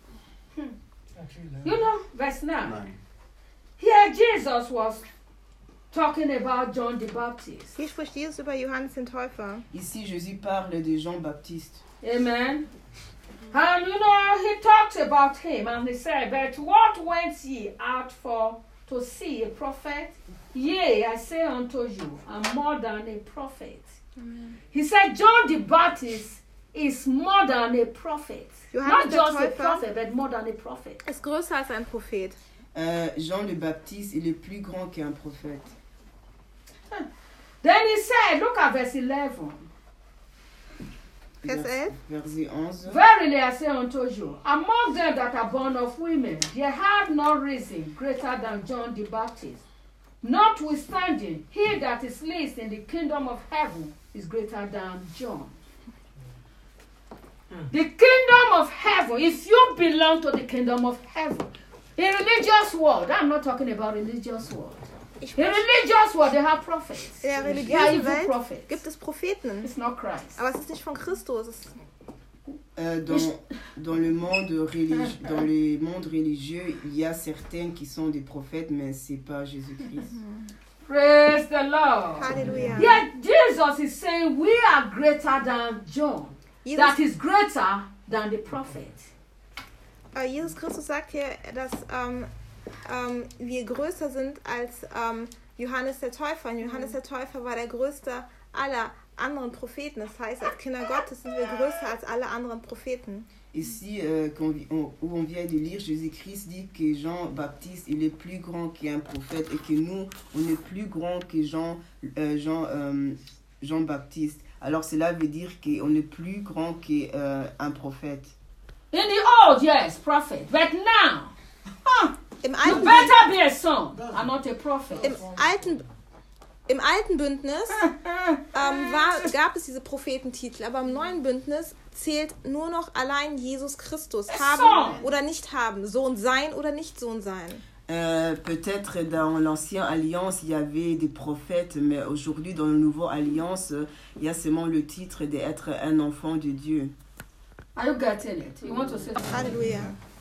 You know, verse nine. Here Jesus was talking about John the Baptist. Hier spricht Jesus über Johannes den Täufer. Ici, Jésus parle de Jean-Baptiste. Amen. And you know, he talks about him and he said, but what went ye out for to see a prophet? Yea, I say unto you, I'm more than a prophet. Amen. He said, John the Baptist is more than a prophet. Johannes Not der just a Täufer prophet, but more than a prophet. ist größer als ein Prophet. Euh, Jean le Baptiste, il est plus grand qu'un prophète. Then he said, look at verse eleven. Vers elf. Verset onze. Verily I say unto you, among them that are born of women, there hath not risen greater than John the Baptist. Notwithstanding, he that is least in the kingdom of heaven is greater than John. The kingdom of heaven, if you belong to the kingdom of heaven, in religious world, I'm not talking about religious world. Ich In spreche, religious world, they have prophets. in der They are religiösen evil Welt prophets. gibt es Propheten. It's not Christ. Aber es ist nicht von Christus. Es ist, Euh, dans, dans, le monde religi- dans le monde religieux, il y a certains qui sont des prophètes, mais ce n'est pas Jésus-Christ. Praise the Lord. Halleluja. Yet Jesus is saying we are greater than John. Jesus, That is greater than the prophet. äh, Jesus Christus sagt hier, dass ähm, ähm, wir größer sind als ähm, Johannes der Täufer. Und Johannes der Täufer war der größte aller anderen Propheten. Das heißt, als Kinder Gottes sind wir größer als alle anderen Propheten. Ici, euh, qu'on vi- on- où on vient de lire, Jésus-Christ dit que Jean-Baptiste, il est plus grand qu'un prophète et que nous, on est plus grand que Jean, euh, Jean, euh, Jean-Baptiste. Alors cela veut dire qu'on est plus grand qu'un euh, un prophète. In the old, yes, prophet. But now, Im you alten, better be a son and not a prophet. im alten, im alten Bündnis ähm, war, gab es diese Prophetentitel, aber im neuen Bündnis zählt nur noch allein Jesus Christus. Haben oder nicht haben, Sohn sein oder nicht Sohn sein. Euh, peut-être dans l'ancienne alliance, il y avait des prophètes, mais aujourd'hui, dans la nouvelle alliance, euh, il y a seulement le titre d'être un enfant de Dieu. Are you getting it? You want to say Halleluja.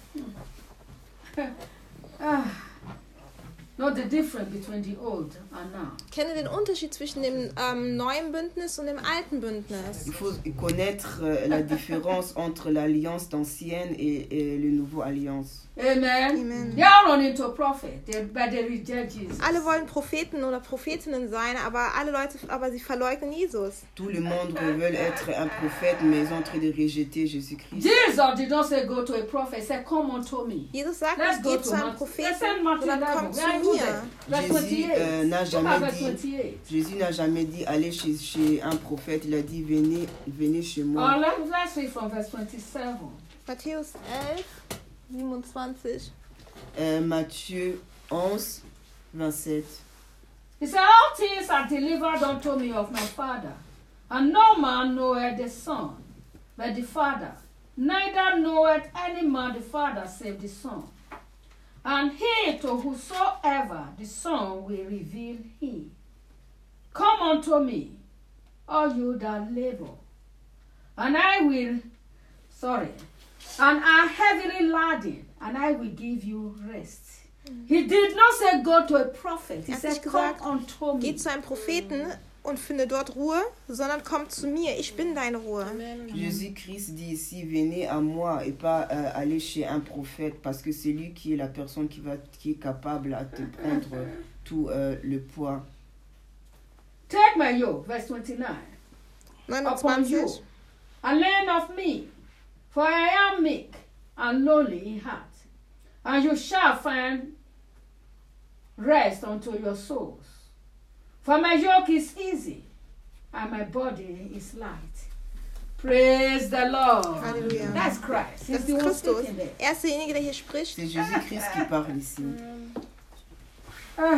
Ah, not the difference between the old and now. Kenne den Unterschied zwischen dem ähm, neuen Bündnis und dem alten Bündnis. Il faut connaître euh, la différence entre l'alliance ancienne et, et le nouveau alliance. Amen. Amen. They all run into prophet, they, but they reject Jesus. Alle wollen Propheten oder Prophetinnen sein, aber alle Leute, aber sie verleugnen Jesus. Tout le monde veut être un prophète, mais ils sont en train de rejeter Jésus-Christ. Jesus did not say go to a prophet, he said come unto me. Jesus sagt Let's nicht, go geht to zu einem Matthew. Propheten, Let's send Matthew sondern eleven. kommt zu Where are you mir. there? Verse Jésus twenty-eight. euh, n'a Look at jamais verse dit, twenty-eight. Jésus n'a jamais dit allez chez, chez un prophète. Il a dit venez, venez chez Oh, moi. let, let's read from verse twenty-seven. Matthäus elf, siebenundzwanzig. Euh, Matthieu onze, vingt-sept. He said, all things are delivered unto me of my Father, and no man knoweth the Son, but the Father. Neither knoweth any man the Father save the Son. And he to whosoever the Son will reveal him. Come unto me, all you that labor, and I will, sorry, and are heavily laden, and I will give you rest. He did not say go to a prophet. He Er hat said nicht come gesagt, unto me. Geh zu einem Propheten und finde dort Ruhe, sondern komm zu mir, ich bin deine Ruhe. Jésus-Christ dit ici venez à moi et pas euh, aller chez un prophète parce que c'est lui qui est la personne qui, va, qui est capable à te prendre tout euh, le poids. Take my yoke, verse twenty-nine, upon you, neunundzwanzig. and learn of me, for I am meek and lowly in heart, and you shall find rest unto your souls. For my yoke is easy, and my body is light. Praise the Lord. Halleluja. That's Christ. He's Das the ist one Christus. speaking there. Er ist derjenige, der hier spricht. C'est Jésus-Christ qui parle ici. Ah.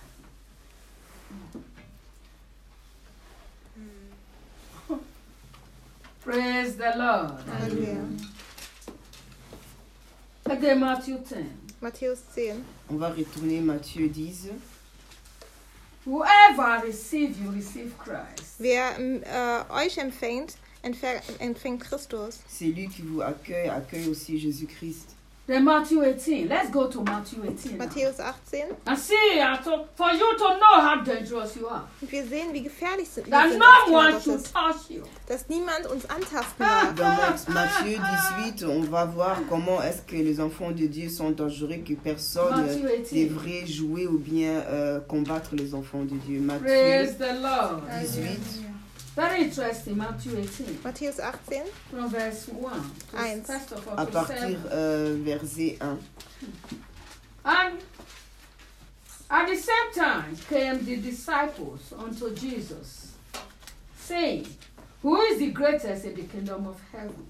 Praise the Lord. Halleluja. Again, Matthew ten. Matthäus zehn. On va retourner Matthieu dix. Whoever receive you, receive Christ. Wer äh, euch empfängt, empfä- empfängt Christus. C'est lui qui vous accueille, accueille aussi Jésus-Christ. Then Matthew eighteen. Let's go to Matthew eighteen. now. Matthäus achtzehn. And see, uh, to, for you to know how dangerous you are. Und wir sehen, wie gefährlich sind wir That sind no als Kinder one Gottes. should touch you. Dass niemand uns antasten darf. Dans Mat- Matthieu dix-huit, on va voir comment est-ce que les enfants de Dieu sont dangereux, que personne Matthew ne eighteen. devrait jouer ou bien euh, combattre les enfants de Dieu. Matthieu Praise the Lord. dix-huit, Very interesting, Matthew eighteen. Matthäus achtzehn. From verse one. to- Eins. First of all, à to partir seven. euh, verset un. And at the same time came the disciples unto Jesus, saying, who is the greatest in the kingdom of heaven?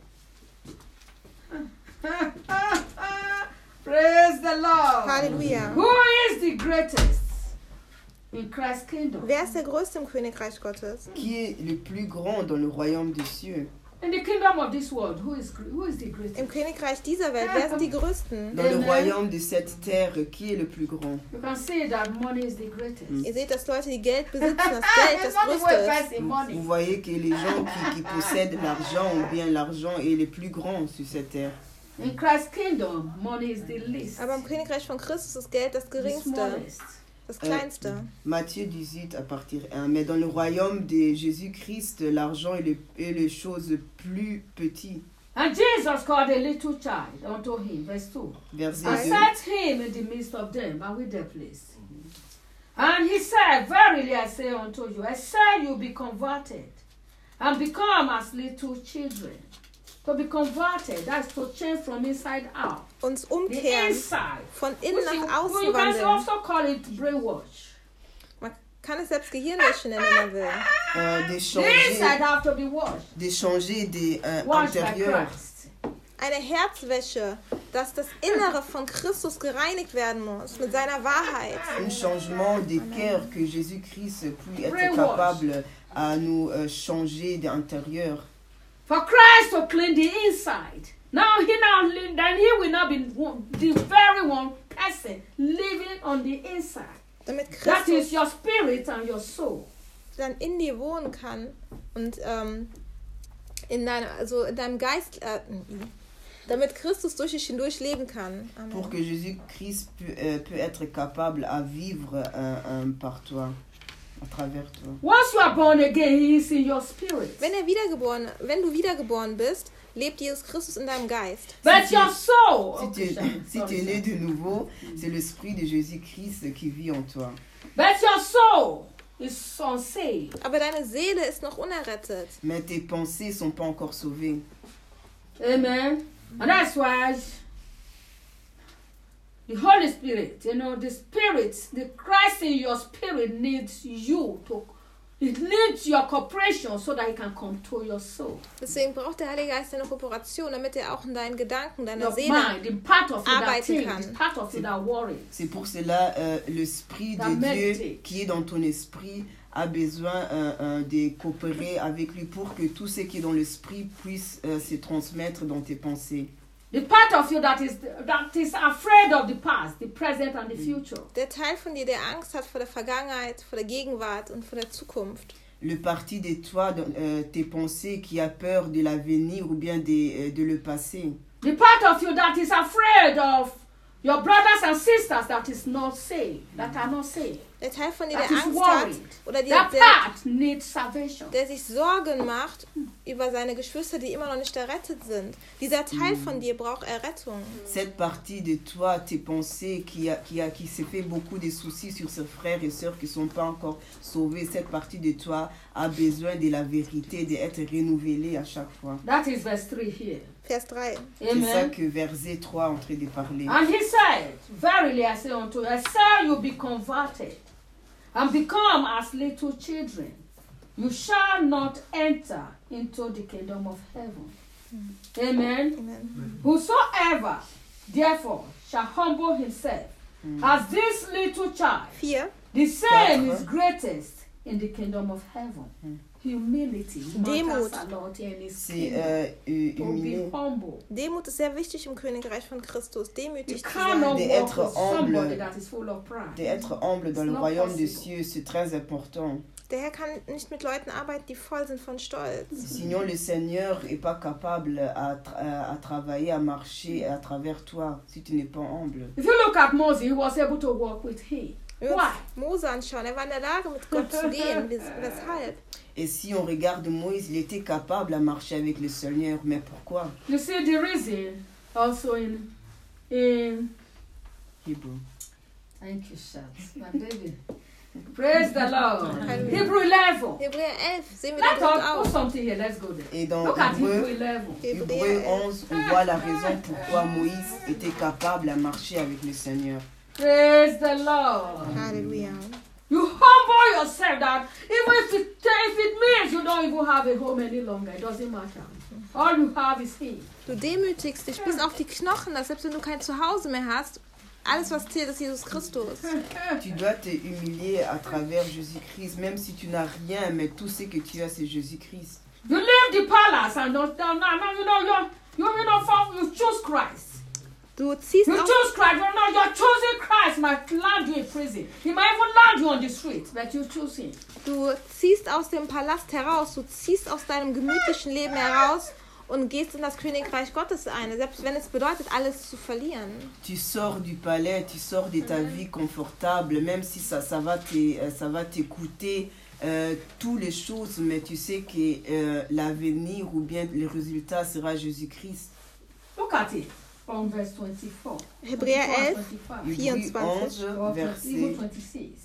Praise the Lord. Halleluja. Who is the greatest in Christ's kingdom? Wer ist der Größte im Königreich Gottes? Qui est le plus grand dans le royaume des cieux? In the kingdom of this world, who is who is the Im greatest? Königreich dieser Welt, wer sind die Größten? Dans le Amen. royaume de cette terre, qui est le plus grand? You can see that money is the greatest. Mm. Ihr seht, dass Leute, die Geld besitzen, das Geld It's das not the Größte way ist. fast in Vous, money. vous voyez que les gens qui, qui possèdent l'argent ou bien l'argent est le plus grand sur cette terre. In Christ's kingdom, money is the least, Aber im Königreich von Christus ist Geld das the geringste, smallest. das kleinste. Matthieu dix-huit à partir un. Mais dans le royaume de Jésus-Christ, l'argent est, le- est les choses plus petites. And Jesus called a little child unto him, verse two, Verset and deux. set him in the midst of them, and with their place. And he said, verily I say unto you, except you be converted and become as little children. To be converted, that's to change from inside out. Uns The umkehren, inside. von innen Which you, nach außen you can wandeln. also call it brainwash. Man kann es selbst Gehirnwäsche nennen, wenn man will. Euh, The d'échanger, inside have to be washed. d'échanger des euh, Washed by intérieurs. Christ. Eine Herzwäsche, dass das Innere von Christus gereinigt werden muss mit seiner Wahrheit. Un changement des cœurs, que Jésus-Christ puisse être Brainwash. capable à nous euh, changer d'intérieur. For Christ to clean the inside. Now he now li- then he will not be one- the very one person living on the inside. Damit That is Christus your spirit and your soul. dann in dir wohnen kann und ähm, in, dein, also in deinem Geist, äh, damit Christus durch dich hindurch leben kann. Pour Amen. que Jésus-Christ peut, euh, peut être capable à vivre euh, euh, par toi, à travers toi. Once you are born again, he is in your spirit. Wenn, er wiedergeboren, wenn du wiedergeboren bist, lebt Jesus Christus in deinem Geist. But your soul. Si tu, Okay, es, sorry, si tu sorry, es né sorry. de nouveau, c'est l'esprit de Jésus-Christ qui vit en toi. But your soul is unsaved. Aber deine Seele ist noch unerrettet. Mais tes pensées sont pas encore sauvées. Amen. And that's why the Holy Spirit, you know, the Spirit, the Christ in your spirit needs you to, it needs your cooperation so that he can control your soul. Deswegen braucht der Heilige Geist deine Kooperation, damit er auch in deinen Gedanken, deiner Your Seele mind, the part of you that arbeiten thinks, kann. the part of you that worries. C'est pour cela euh, l'esprit That de Dieu meditate. qui est dans ton esprit a besoin euh, euh, de coopérer avec lui pour que tout ce qui est dans l'esprit puisse euh, se transmettre dans tes pensées. The part of you that is that is afraid of the past, the present and the future. Der Teil von dir, der Angst hat vor der Vergangenheit, vor der Gegenwart und vor der Zukunft. Le parti de toi, de, euh, tes pensées qui a peur de l'avenir ou bien de, euh, de le passé. The part of you that is afraid of your brothers and sisters that is not saved, that are not saved. Der Teil von dir, That der is Angst hat worried. oder die, That der, part needs salvation. der sich Sorgen macht über seine Geschwister, die immer noch nicht errettet sind. Dieser Teil von dir braucht Errettung. Cette partie de toi, tes pensées, qui, a, qui, a, qui se fait beaucoup de soucis sur ses frères et sœurs qui ne sont pas encore sauvés, cette partie de toi a besoin de la vérité, d'être renouvelée à chaque fois. That is verse three here. Vers drei. C'est ça Amen. que verset trois est en train de parler. And he said, verily I say unto you, except you be converted and become as little children, you shall not enter into the kingdom of heaven. Amen. Amen. Whosoever therefore shall humble himself as this little child, Vier. the same Quatre. is greatest in the kingdom of heaven. Humility Demut. matters a lot in his C'est kingdom. euh, euh, To be humilier, humble. Demut ist sehr wichtig im Königreich von Christus. You Demütig zu cannot sein. D'être walk with humble. somebody that is full of pride. d'être humble dans It's le not royaume des possible. cieux, c'est très important. Der Herr kann nicht mit Leuten arbeiten, die voll sind von Stolz. Sinon, le Seigneur n'est pas capable à, tra- à travailler, à marcher à travers toi si tu n'es pas humble. If you look at Moses, he was able to walk with him. Wenn wir Why? uns Mose anschauen, er war in der Lage, mit Gott zu gehen. Wes- Weshalb? Et si on regarde Moïse, il était capable à marcher avec le Seigneur. Mais pourquoi? You see the reason also in in Hébreu. thank you, Shat, my baby. Praise the Lord. Hallelujah. Hebrew eleven. Hebräer elf, sehen wir den Let's Grund talk, put auf. something here. Let's go there. Et dans Look at Hebrew Hébreu, eleven. Hébreu Hebräer elf. onze, on voit la raison pourquoi Moïse était capable à marcher avec le Seigneur. Praise the Lord. Halleluja. You humble yourself that even if it, if it means you don't even have a home any longer, it doesn't matter. All you have is Him. Du demütigst dich bis auf die Knochen, dass selbst wenn du kein Zuhause mehr hast, alles was zählt ist Jesus Christus. Tu dois te humilier à travers Jésus-Christ, même si tu n'as rien, mais tout ce que tu as, c'est Jésus-Christ. You leave the palace and not, now, now, you know, you're, you, you know, for, you choose Christ. Du ziehst You aus, choose Christ. You know, you're choosing Christ might land you in prison. He might even land you on the street, but you choose Him. du ziehst aus dem Palast heraus, du ziehst aus deinem gemütlichen Leben heraus und gehst in das Königreich Gottes ein, selbst wenn es bedeutet, alles zu verlieren. Tu sors du palais, tu sors de ta vie confortable, même si ça, ça va te, euh, ça va t'écouter euh, toutes les choses, mais tu sais que euh, l'avenir ou bien le résultat sera Jésus-Christ. Look at it from verse twenty-four. Hebräer elf, twenty-five. Hébreux vierundzwanzig. onze, Or even verset twenty-six.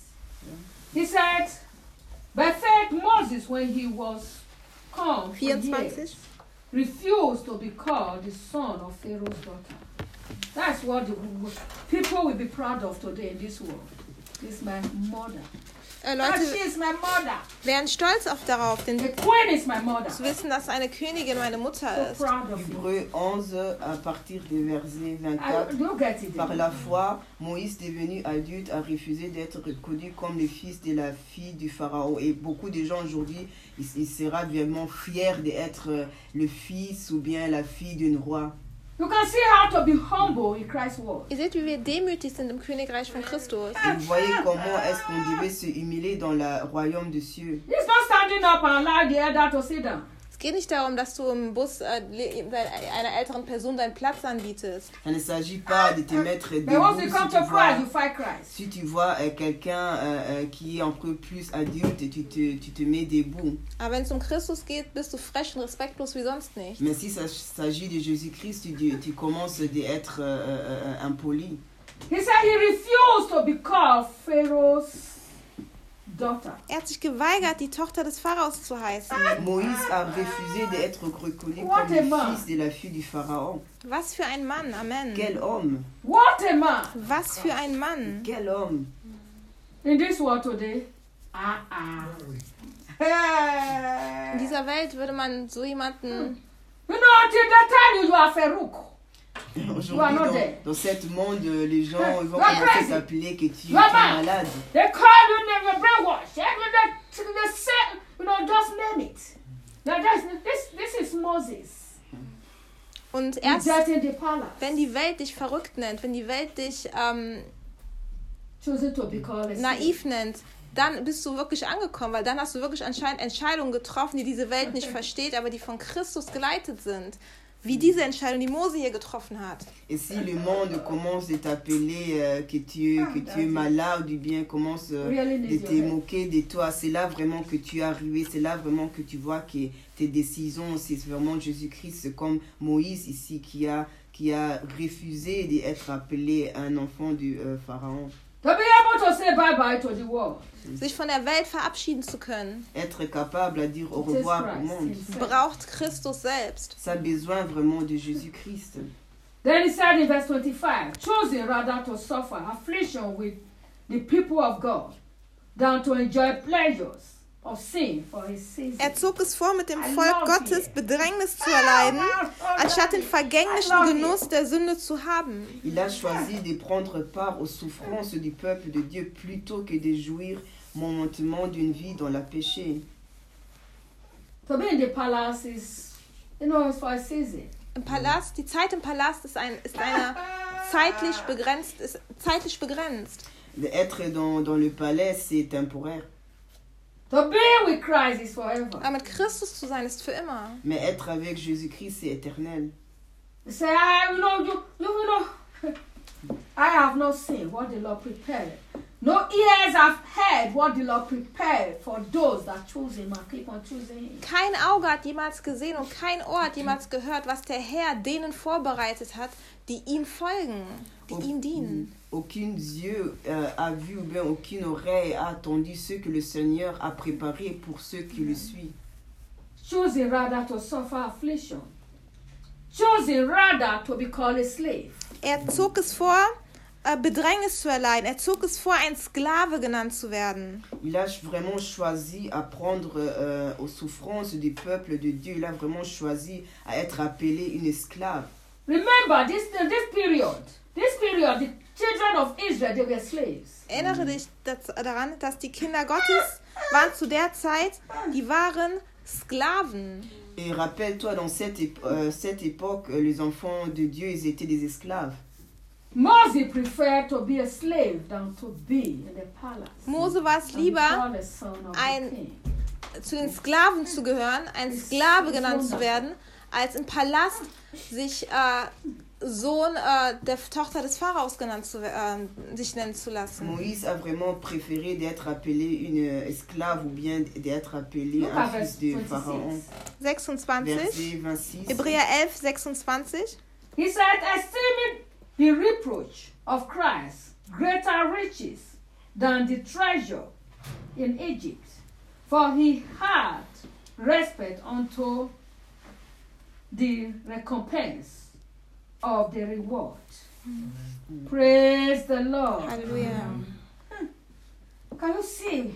He said, by faith Moses, when he was come for vierundzwanzig. years, refused to be called the son of Pharaoh's daughter. That's what the people will be proud of today in this world. This is my mother. Äh, And Leute she is my mother. wären stolz auf darauf, denn The queen is my mother. zu wissen, dass eine Königin meine Mutter So ist. proud of you. Hébreux onze, à partir des versets I, vingt-quatre. you get it. Par la foi, Moïse, devenu adulte, a refusé d'être reconnu comme le fils de la fille du Pharaon. Et beaucoup de gens aujourd'hui, ils, ils seront vraiment fiers d'être euh, le fils ou bien la fille d'un roi. You can see how to be humble in Christ's word. Ihr seht, wie wir demütig sind im Königreich von Christus. Et vous voyez comment est-ce qu'on devait se humilier dans le royaume des cieux. He's not standing up and allow the elder to sit down. Es geht nicht darum, dass du im Bus äh, le- einer älteren Person deinen Platz anbietest. Ça ne s'agit pas de te mettre But debout once you si come tu to vois, Christ, you fight Christ. si tu vois euh, quelqu'un euh, euh, qui est un peu plus adulte et tu te, tu te mets debout. Aber wenn es um Christus geht, bist du frech und respektlos wie sonst nicht. Mais si ça s'agit de Jésus-Christ, tu, tu commences d'être euh, euh, impoli. He said he refused to be called Pharaoh's daughter. Er hat sich geweigert, die Tochter des Pharaos zu heißen. Moïse a refusé d'être reconnu What comme a le man. fils de la fille du Pharaon. Was für ein Mann, Amen. Quel homme! What a man! Was für ein Mann. Quel homme! In this world today, ah ah. In Hey. dieser Welt würde man so jemanden... You know, until they tell you you are Farouk. Aujourd'hui, not dans, there. dans ce monde, les gens ils vont You are commencer crazy. à t'appeler que tu, tu es You are mad. malade. They call you never brainwash. They, they, they say, you know, just name it. Now that's, this, this is Moses. Und He's erst just in the palace. wenn die Welt dich verrückt nennt, wenn die Welt dich ähm, Choosing to be called a slave. naiv nennt, dann bist du wirklich angekommen, weil dann hast du wirklich anscheinend Entscheidungen getroffen, die diese Welt nicht versteht, aber die von Christus geleitet sind. Wie diese Entscheidung, die Mose hier getroffen hat. Et si le monde commence de t'appeler euh, que, tu, que tu es malade ou bien commence euh, Really de needs te your help. moquer de toi, c'est là vraiment que tu es arrivé, c'est là vraiment que tu vois que tes décisions, c'est vraiment Jésus-Christ, c'est comme Moïse ici qui a, qui a refusé d'être appelé un enfant du euh, Pharaon. To be able to say bye-bye to the world. Sich von der Welt verabschieden zu können, Être capable à dire au Jesus revoir au Christ monde. himself. braucht Christus selbst. Ça a besoin vraiment de Jésus-Christ. Then he said in verse twenty-five, choosing rather to suffer affliction with the people of God than to enjoy pleasures of sin for his season. Er zog es vor, mit dem I Volk love Gottes it. Bedrängnis zu erleiden, anstatt den vergänglichen I love Genuss der Sünde zu haben. Il a choisi de prendre part aux souffrances du peuple de Dieu plutôt que de jouir momentanément d'une vie dans le péché. To be in the palace is, you know, it's for a season. Im Palast, die Zeit im Palast ist, ein, ist eine zeitlich begrenzt, ist zeitlich begrenzt. Être dans, dans le palais, c'est temporaire. To be with Christ is forever. Aber mit Christus zu sein ist für immer. Mais être avec Jésus-Christ, c'est éternel. He said, I, you know, you, you, you know, I have not seen what the Lord prepared. No ears have heard what the Lord prepared for those that choose him and keep on choosing him. Kein Auge hat jemals gesehen und kein Ohr hat jemals gehört, was der Herr denen vorbereitet hat, die ihm folgen, die ihm dienen. Aucun yeux euh, a vu ou bien aucune oreille a entendu ce que le Seigneur a préparé pour ceux qui le suivent. Choosing rather to suffer affliction. Choosing rather to be called a slave. Er zog es vor, äh, Bedrängnis zu erleiden. Er zog es vor, ein Sklave genannt zu werden. Il a vraiment choisi à prendre euh, aux souffrances du peuple de Dieu. Il a vraiment choisi à être appelé une esclave. Remember, this, this period, this period, the children of Israel, they were slaves. Erinnere dich das, daran, dass die Kinder Gottes waren zu der Zeit, die waren Sklaven. Et rappelle-toi, dans cette, ép- euh, cette époque, euh, les enfants de Dieu, ils étaient des esclaves. Moses preferred to be a slave than to be in the palace. Mose war es And lieber, called a son of the ein- king. zu den Sklaven zu gehören, ein Sklave genannt zu werden, als im Palast sich äh, Sohn äh, der Tochter des Pharaos genannt zu, äh, sich nennen zu lassen. Moïse a vraiment préféré d'être appelé une esclave ou bien d'être appelé Look un at verse fils de Pharaon. twenty-six. sechsundzwanzig, Verset vingt-six. Hebräer elf, sechsundzwanzig. He said, esteeming the reproach of Christ greater riches than the treasure in Egypt, for he had respect unto the recompense of the reward. Amen. Praise the Lord. Halleluja. Can you see?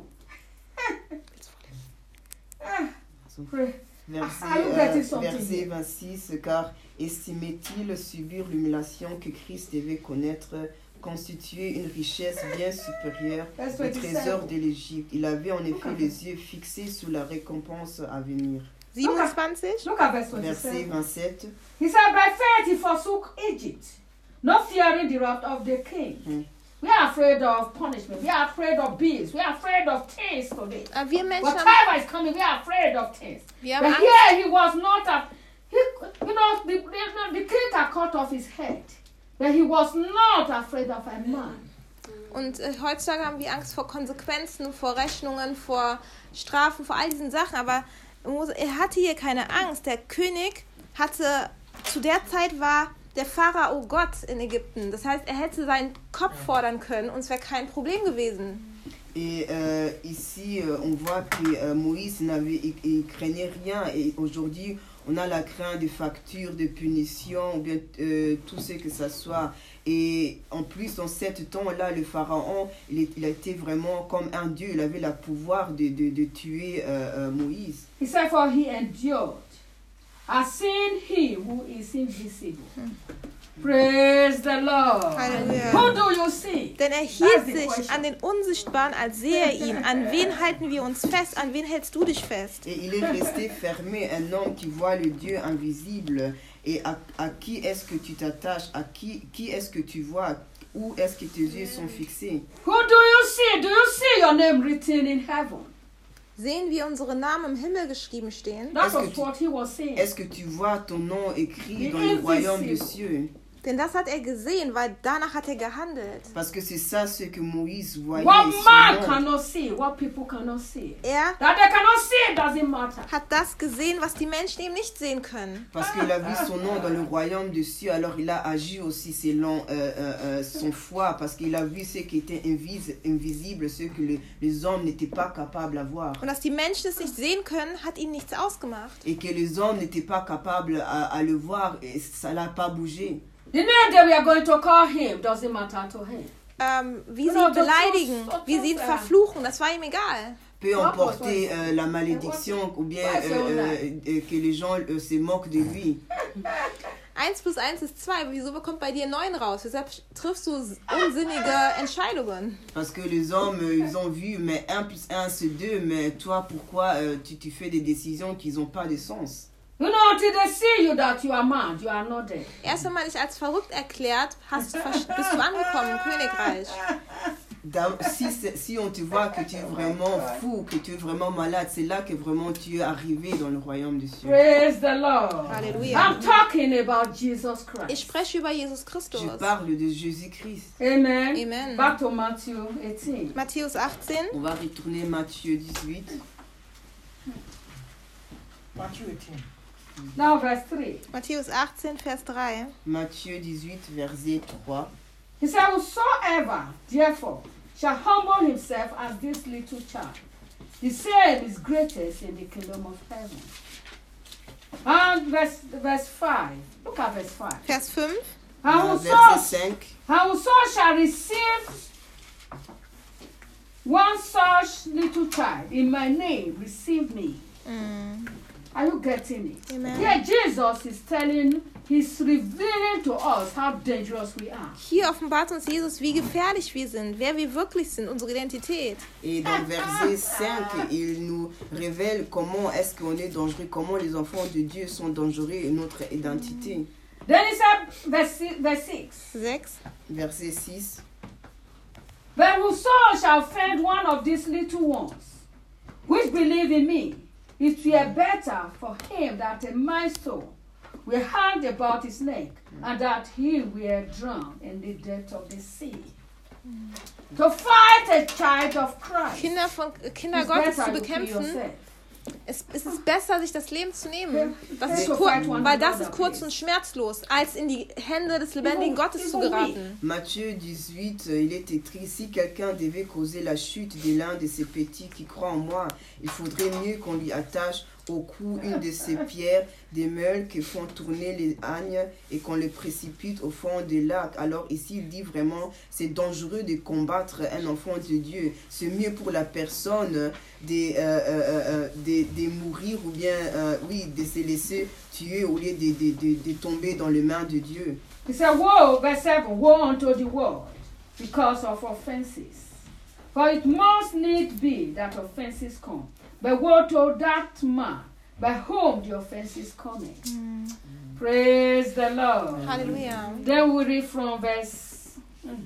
Pray. Verset, Are you euh, getting something verset here? vingt-six, car estimait-il subir l'humiliation que Christ devait connaître, constituer une richesse bien supérieure Verse au trésor twenty-seven. de l'Égypte. Il avait en effet les yeux fixés sur la récompense à venir. siebenundzwanzig. Look at verse Verset twenty-seven. vingt-sept. He said, by faith he forsook Egypt, not fearing the wrath of the king. Mm. We are afraid of punishment. We are afraid of bills. We are afraid of things today. Aber wir Menschen haben, Whatever is coming, we are afraid of things. wir haben But Angst. here he was not a, he, you know, the, the, the king had cut off his head. But he was not afraid of a man. Und äh, heutzutage haben wir Angst vor Konsequenzen, vor Rechnungen, vor Strafen, vor all diesen Sachen. Aber Mose, er hatte hier keine Angst. Der König hatte, zu der Zeit war der Pharao Gott in Ägypten. Das heißt, er hätte seinen Kopf fordern können und es wäre kein Problem gewesen. Et euh, ici, euh, on voit que euh, Moïse n'avait, il, il craignait rien. Et aujourd'hui, on a la crainte des factures, de punitions, ou bien euh, tout ce que ça soit. Et en plus, dans ce temps-là, le pharaon, il, est- il a été vraiment comme un dieu. Il avait le pouvoir de, de, de tuer euh, euh, Moïse. He said, for he endured, as seen he who is invisible. Praise the Lord. Halleluja. Who do you see? Denn er That's hielt the sich question. an den Unsichtbaren, als sehe er ihn. An wen halten wir uns fest? An wen hältst du dich fest? Et il est resté fermé, un homme qui voit le Dieu invisible. Et à, à qui est-ce que tu t'attaches? À qui, qui est-ce que tu vois? Où est-ce que tes yeux sont fixés? Who do you see? Do you see your name written in heaven? Sehen wir unsere Namen im Himmel geschrieben stehen? That Est-ce que was tu- what he was saying. Est-ce que tu vois ton nom écrit The dans le royaume des invisible. cieux? Denn das hat er gesehen, weil danach hat er gehandelt. Parce que c'est ça ce que Moïse voyait. What son man nom. cannot see, what people cannot see. Er That they cannot see, it doesn't matter. hat das gesehen, was die Menschen eben nicht sehen können. Parce qu'il a vu son nom dans le royaume des cieux, alors il a agi aussi selon euh, euh, euh, son foi, parce qu'il a vu ce qui était invis- invisible, ce que les, les hommes n'étaient pas capables à voir. Und dass die Menschen es nicht sehen können, hat ihnen nichts ausgemacht. Et que les hommes n'étaient pas capables à, à le voir, et ça n'a pas bougé. The name that we are going to call him doesn't matter to him. Ähm, wie Genau, sie das beleidigen, ist- das wie ist, sie ihn äh, verfluchen, das war ihm egal. Peut Ah, emporter ouais, euh, la malédiction, ou bien Ouais, c'est euh, vrai. euh, euh, que les gens euh, se moquent de lui. eins plus eins ist zwei, wieso bekommt bei dir neun raus? Deshalb triffst du unsinnige Entscheidungen. Parce que les hommes, euh, ils ont vu, mais un plus un c'est deux, mais toi, pourquoi euh, tu, tu fais des décisions qui n'ont pas de sens? You know, until they see you that you are mad, you are not there. Erst wenn man dich als verrückt erklärt, hast, bist du angekommen im Königreich. Dans- si, c'est- si on te voit que tu es vraiment fou, que tu es vraiment malade, c'est là que vraiment tu es arrivé dans le royaume des cieux. Praise the Lord. Halleluja. I'm talking about Jesus Ich Christ. spreche über Jesus Christus. Je parle de Jésus-Christ. Amen. Amen. Back to Matthew eighteen. Matthäus achtzehn. On va retourner Matthieu dix-huit. Matthew eighteen. Now verse three. Matthäus achtzehn, Vers drei. Matthieu dix-huit, verset trois. He said, whosoever therefore shall humble himself as this little child, the same is greatest in the kingdom of heaven. And verse, verse five. Look at verse five. Vers fünf. And Euh, whoso, verset cinq. and whoso shall receive one such little child in my name, receive me. Mm. Are you getting it? Amen. Here Jesus is telling, he's revealing to us how dangerous we are. Hier offenbart uns Jesus, wie gefährlich wir sind, wer wir wirklich sind, unsere Identität. Et dans verset cinq, il nous révèle comment est-ce qu'on est dangereux, comment les enfants de Dieu sont dangereux et notre identité. Then he said, verse, si- verse six. sechs. Verset six. But whoso shall offend one of these little ones, which believe in me, it were better for him that a milestone were hanged about his neck, and that he were drowned in the depth of the sea. To fight a child of Christ Kinder, von, Kinder is Gottes better zu you kill bekämpfen, yourself. Es, es ist besser, sich das Leben zu nehmen, das ist So kur- fight one weil das another, ist kurz please. und schmerzlos, als in die Hände des lebendigen Even- Gottes zu even geraten. Matthieu dix-huit, euh, il est écrit, si quelqu'un devait causer la chute de l'un de ces petits qui croient en moi, il faudrait mieux qu'on lui attache au cou une de ces pierres, des meules que font tourner les ânes et qu'on les précipite au fond des lacs. Alors ici, il dit vraiment, c'est dangereux de combattre un enfant de Dieu. C'est mieux pour la personne de, euh, euh, euh, de, de mourir ou bien, euh, oui, de se laisser tuer au lieu de, de, de, de tomber dans les mains de Dieu. He said, woe, verse seven, woe unto the world because of offenses. For it must need be that offenses come. But woe to that man by whom the offenses come. Praise the Lord. Halleluja. Then we read from verse. Mm.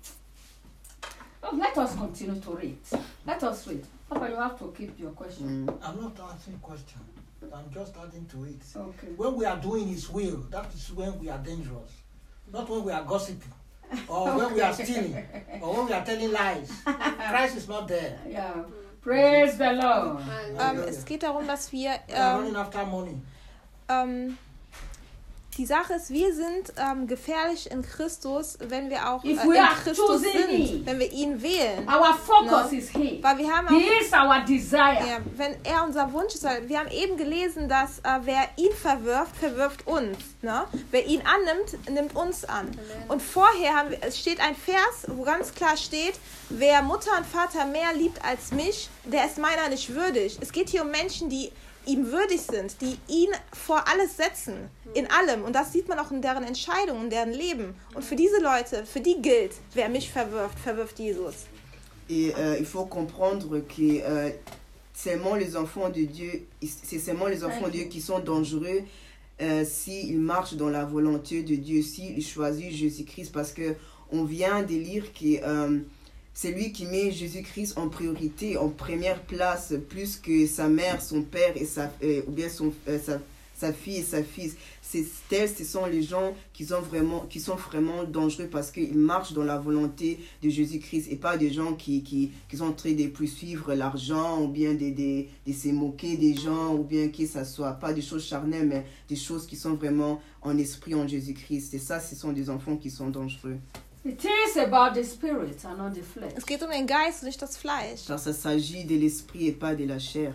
Oh, let us continue to read. Let us read. Papa, you have to keep your question. Mm. I'm not answering question. I'm just adding to it. Okay. When we are doing His will, that is when we are dangerous. Not when we are gossiping, or when we are stealing, or when we are telling lies. Christ is not there. Yeah. Praise the Lord. Ähm, es geht darum, dass wir We are ähm, running after money. ähm, die Sache ist, wir sind ähm, gefährlich in Christus, wenn wir auch äh, If in we are Christus choosing sind, Him. wenn wir ihn wählen. Our focus No. is Him. Weil wir haben He auch, is our desire. ja, wenn er unser Wunsch ist, weil wir haben eben gelesen, dass äh, wer ihn verwirft, verwirft uns. Ne? Wer ihn annimmt, nimmt uns an. Und vorher haben wir, es steht ein Vers, wo ganz klar steht, wer Mutter und Vater mehr liebt als mich, der ist meiner nicht würdig. Es geht hier um Menschen, die ihm würdig sind, die ihn vor alles setzen, in allem. Und das sieht man auch in deren Entscheidungen, in deren Leben. Und für diese Leute, für die gilt, wer mich verwirft, verwirft Jesus. Et euh, il faut comprendre que euh, seulement les enfants de Dieu, c'est seulement les enfants de Dieu qui sont dangereux euh, s'ils marchent dans la volonté de Dieu, s'ils choisissent Jésus-Christ, parce que on vient de lire que euh, c'est lui qui met Jésus-Christ en priorité, en première place, plus que sa mère, son père et sa, euh, ou bien son, euh, sa, sa fille et sa fille. C'est tels, ce sont les gens qui sont vraiment, qui sont vraiment dangereux parce qu'ils marchent dans la volonté de Jésus-Christ et pas des gens qui, qui, qui sont en train de poursuivre l'argent ou bien de, de, de se moquer des gens ou bien que ça soit pas des choses charnelles mais des choses qui sont vraiment en esprit en Jésus-Christ. Et ça, ce sont des enfants qui sont dangereux. It is about the spirit and not the flesh. Es geht um den Geist und nicht das Fleisch. Car ça s'agit de l'esprit et pas de la chair.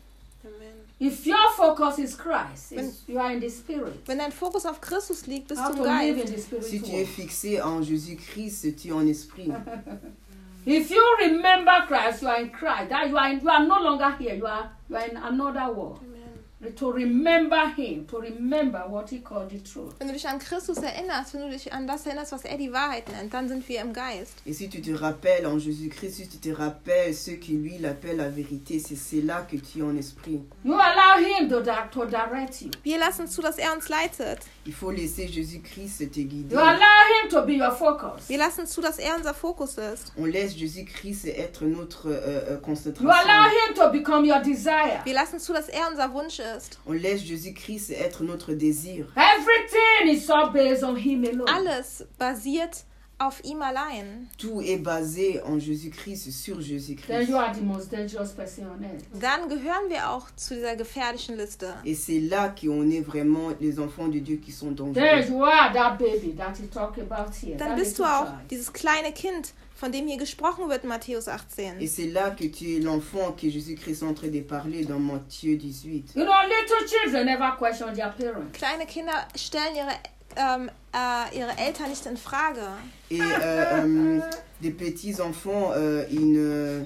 If your focus is Christ, When- it's- you are in the spirit. Wenn dein Fokus auf Christus liegt, bist How du to im live Geist. in the spirit Si tu es world. fixé en Jésus-Christ, tu es en esprit. If you remember Christ, you are in Christ. That you are in, you are no longer here. You are you are in another world. To remember Him, to remember what He called the truth. Wenn du dich an Christus erinnerst, wenn du dich an das erinnerst, was er die Wahrheit nennt, dann sind wir im Geist. Et si tu te rappelles en Jésus-Christ, si tu te rappelles ce que lui il appelle la vérité, c'est c'est là que tu es en esprit. You allow Him to, di- to direct you. Wir lassen zu, dass er uns leitet. Il faut laisser Jésus-Christ te guider. You allow Him to be your focus. Wir lassen zu, dass er unser Fokus ist. On laisse Jésus-Christ être notre euh, euh, You concentration. allow Him to become your desire. Wir lassen zu, dass er unser Wunsch ist. On laisse Jésus-Christ être notre désir. Everything is all based on Him alone. Alles basiert auf ihm allein. Tout est basé en Jésus-Christ, sur Then Jésus-Christ. you are the most dangerous person on earth. Dann gehören wir auch zu dieser gefährlichen Liste. Et c'est là qu'on est vraiment les enfants de Dieu qui sont Then dangereux. you are that baby that He talked about here. Dann that bist du little auch child. dieses kleine Kind, von dem hier gesprochen wird in Matthäus achtzehn. Et c'est là que tu es l'enfant que Jésus-Christ est en train de parler dans Matthieu dix-huit. You know, little children never question their parents. Kleine Kinder stellen ihre, ähm, äh, ihre Eltern nicht in Frage. Et euh, euh, des petits enfants, euh, ils ne,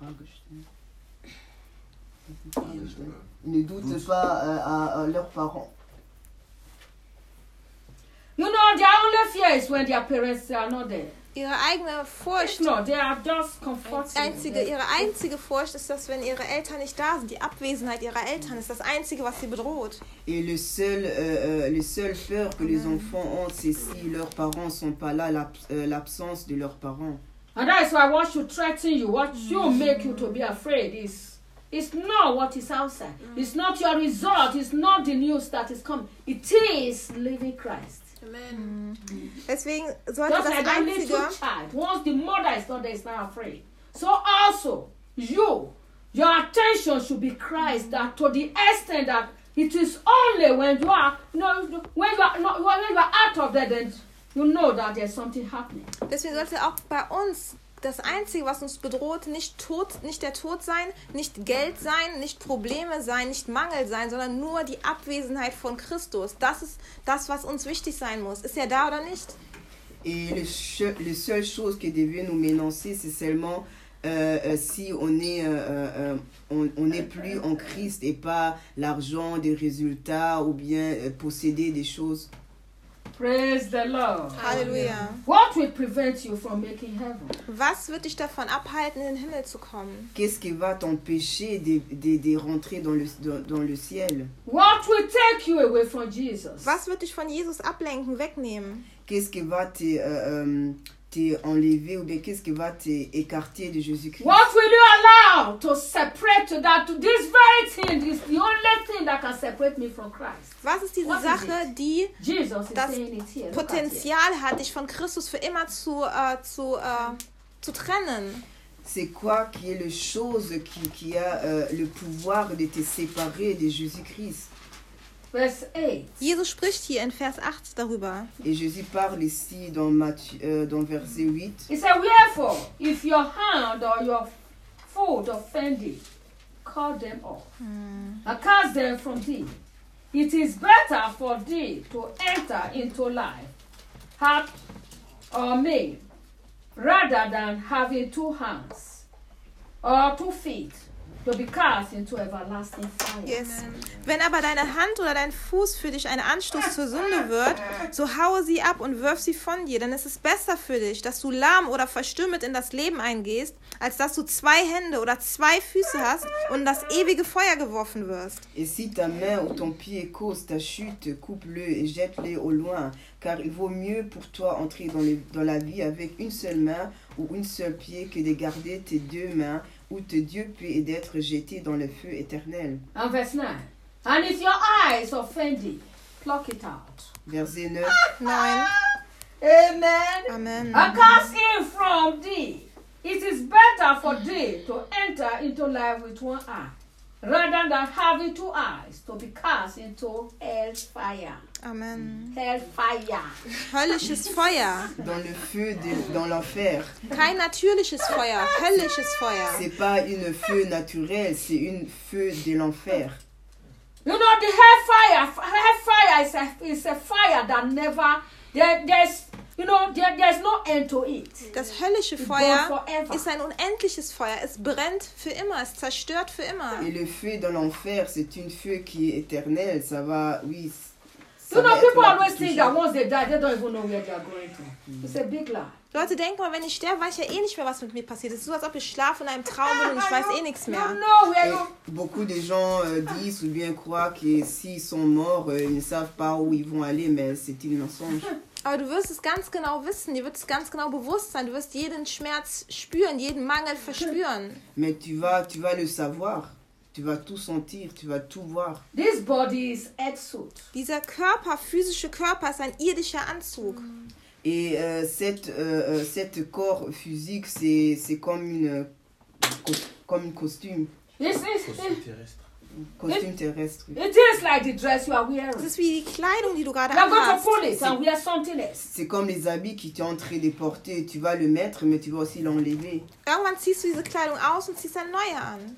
ils ne doutent pas euh, à, à leurs parents. You know, their only fear is when their parents are not there. Ihre eigene Furcht, No, they are just comforting. einzige, ihre einzige Furcht ist, dass wenn ihre Eltern nicht da sind, die Abwesenheit ihrer Eltern ist das Einzige, was sie bedroht. Et le seul, euh, euh, les seules peurs que les enfants ont, c'est si leurs parents sont pas là, l'ab- euh, l'absence de leurs parents. And that is why what should threaten you, what should make you to be afraid is it's not what is outside. It's not your result. It's not the news that is coming. It is living Christ. Deswegen sollte Just das like that Einzige, little child. Once the mother is not there, is not afraid. So also, you Your attention should be Christ, that to the extent that it is only when you are, you know, when you are, not, when you are out of that, then you know that there's something happening. Deswegen sollte auch bei uns das Einzige, was uns bedroht, nicht Tod, nicht der Tod sein, nicht Geld sein, nicht Probleme sein, nicht Mangel sein, sondern nur die Abwesenheit von Christus. Das ist das, was uns wichtig sein muss. Ist er da oder nicht? Et les, che- les seules choses qui devaient nous menacer, c'est seulement euh, euh, si on est, euh, euh, on, on n'est plus en Christ et pas l'argent, des résultats ou bien euh, posséder des choses. Praise the Lord. Halleluja. What will prevent you from making heaven? Was wird dich davon abhalten, in den Himmel zu kommen? Qu'est-ce qui va t'empêcher de, de, de rentrer dans le, dans, dans le ciel? What will take you away from Jesus? Was wird dich von Jesus ablenken, wegnehmen? Qu'est-ce qui va te, euh, euh, te enlever ou bien qu'est-ce qui va t'écarter de Jésus-Christ? What will you allow to separate to that? To this very thing is the only thing that can separate me from Christ. Was ist diese What is Sache, it? die Jesus is das saying it here. Look at it. Potenzial hat, dich von Christus für immer zu, äh, zu, äh, zu trennen? C'est quoi qui est le chose qui, qui a euh, le pouvoir de te séparer de Jésus-Christ? Verse eight. Jesus spricht hier in Vers acht darüber. Et Jésus parle ici dans, Matthieu, euh, dans verset huit. He said, wherefore, if your hand or your foot offend thee, cut them off, and cast them from thee. It is better for thee to enter into life, heart or maid, rather than having two hands or two feet to be cast into everlasting fire. Yes. Wenn aber deine Hand oder dein Fuß für dich ein Anstoß zur Sünde wird, so haue sie ab und wirf sie von dir, denn es ist besser für dich, dass du lahm oder verstümmelt in das Leben eingehst, als dass du zwei Hände oder zwei Füße hast und in das ewige Feuer geworfen wirst. Et si ta main ou ton pied cause ta chute, coupe-le et jette-le au loin, car il vaut mieux pour toi entrer dans, les, dans la vie avec une seule main ou une seule pied que de garder tes deux mains ou tes deux pieds et d'être jeté dans le feu éternel. And verse nine. And if your eyes offend thee, pluck it out. Verset neuf. neun. Amen. Amen. And cast him from thee. It is better for thee to enter into life with one eye, rather than having two eyes to be cast into hell's fire. Amen. Hell's fire. Höllisches Feuer. Dans le feu, de, dans l'enfer. Kein natürliches Feuer, höllisches Feuer. C'est pas une feu naturel, c'est une feu de l'enfer. You know, the hellfire, hellfire is a, is a fire that never, there, there's, you know, there, there's no end to it. Das höllische It Feuer burns forever. ist ein unendliches Feuer. Es brennt für immer, es zerstört für immer. Et le feu dans l'enfer, c'est une feu qui est éternelle. Ça va, oui. ça You know, va être people là always pour think toujours. that once they die, they don't even know where they are going to. It's a big lie. Leute denken mal, wenn ich sterbe, weiß ich ja eh nicht mehr, was mit mir passiert. Es ist so, als ob ich schlafe in einem Traum bin und ich weiß eh nichts You mehr. know where Et you... beaucoup de gens euh, disent ou bien croient que s'ils sont morts, euh, ils ne savent pas où ils vont aller, mais c'est un mensonge. Aber du wirst es ganz genau wissen, dir wird es ganz genau bewusst sein. Du wirst jeden Schmerz spüren, jeden Mangel verspüren. Mais tu vas, tu vas le savoir. Tu vas tout sentir, tu vas tout voir. This body is earth suit. Dieser Körper, physische Körper, ist ein irdischer Anzug. Et euh, cette, euh, euh, cette corps physique, c'est, c'est comme une, co- comme un costume, It's, it's, Costume it, terrestre. costume terrestre. it is like the dress you are Das wearing. ist wie die Kleidung, die du gerade You are going to anhast. pull it and wear something else. C'est comme les habits qui t'es en train de porter. Tu vas le mettre, mais tu vas aussi l'enlever. Irgendwann ziehst du diese Kleidung aus und ziehst eine neue an.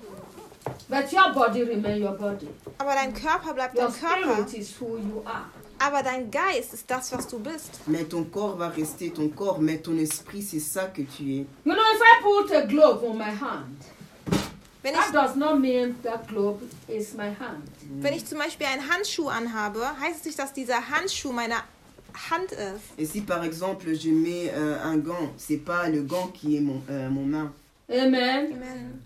But your body remains your body. Aber dein Körper bleibt Your dein Körper. spirit is who you are. Aber dein Geist ist das, was du bist. Mais ton corps va rester ton corps, mais ton esprit, c'est ça que tu es. You know, if I put a glove on my hand, Wenn that ich, does not mean that glove is my hand. wenn ich zum Beispiel einen Handschuh anhabe, heißt es nicht, dass dieser Handschuh meine Hand ist. Et si par exemple je mets euh, un gant, c'est pas le gant qui est mon, euh, mon main. Amen. Amen.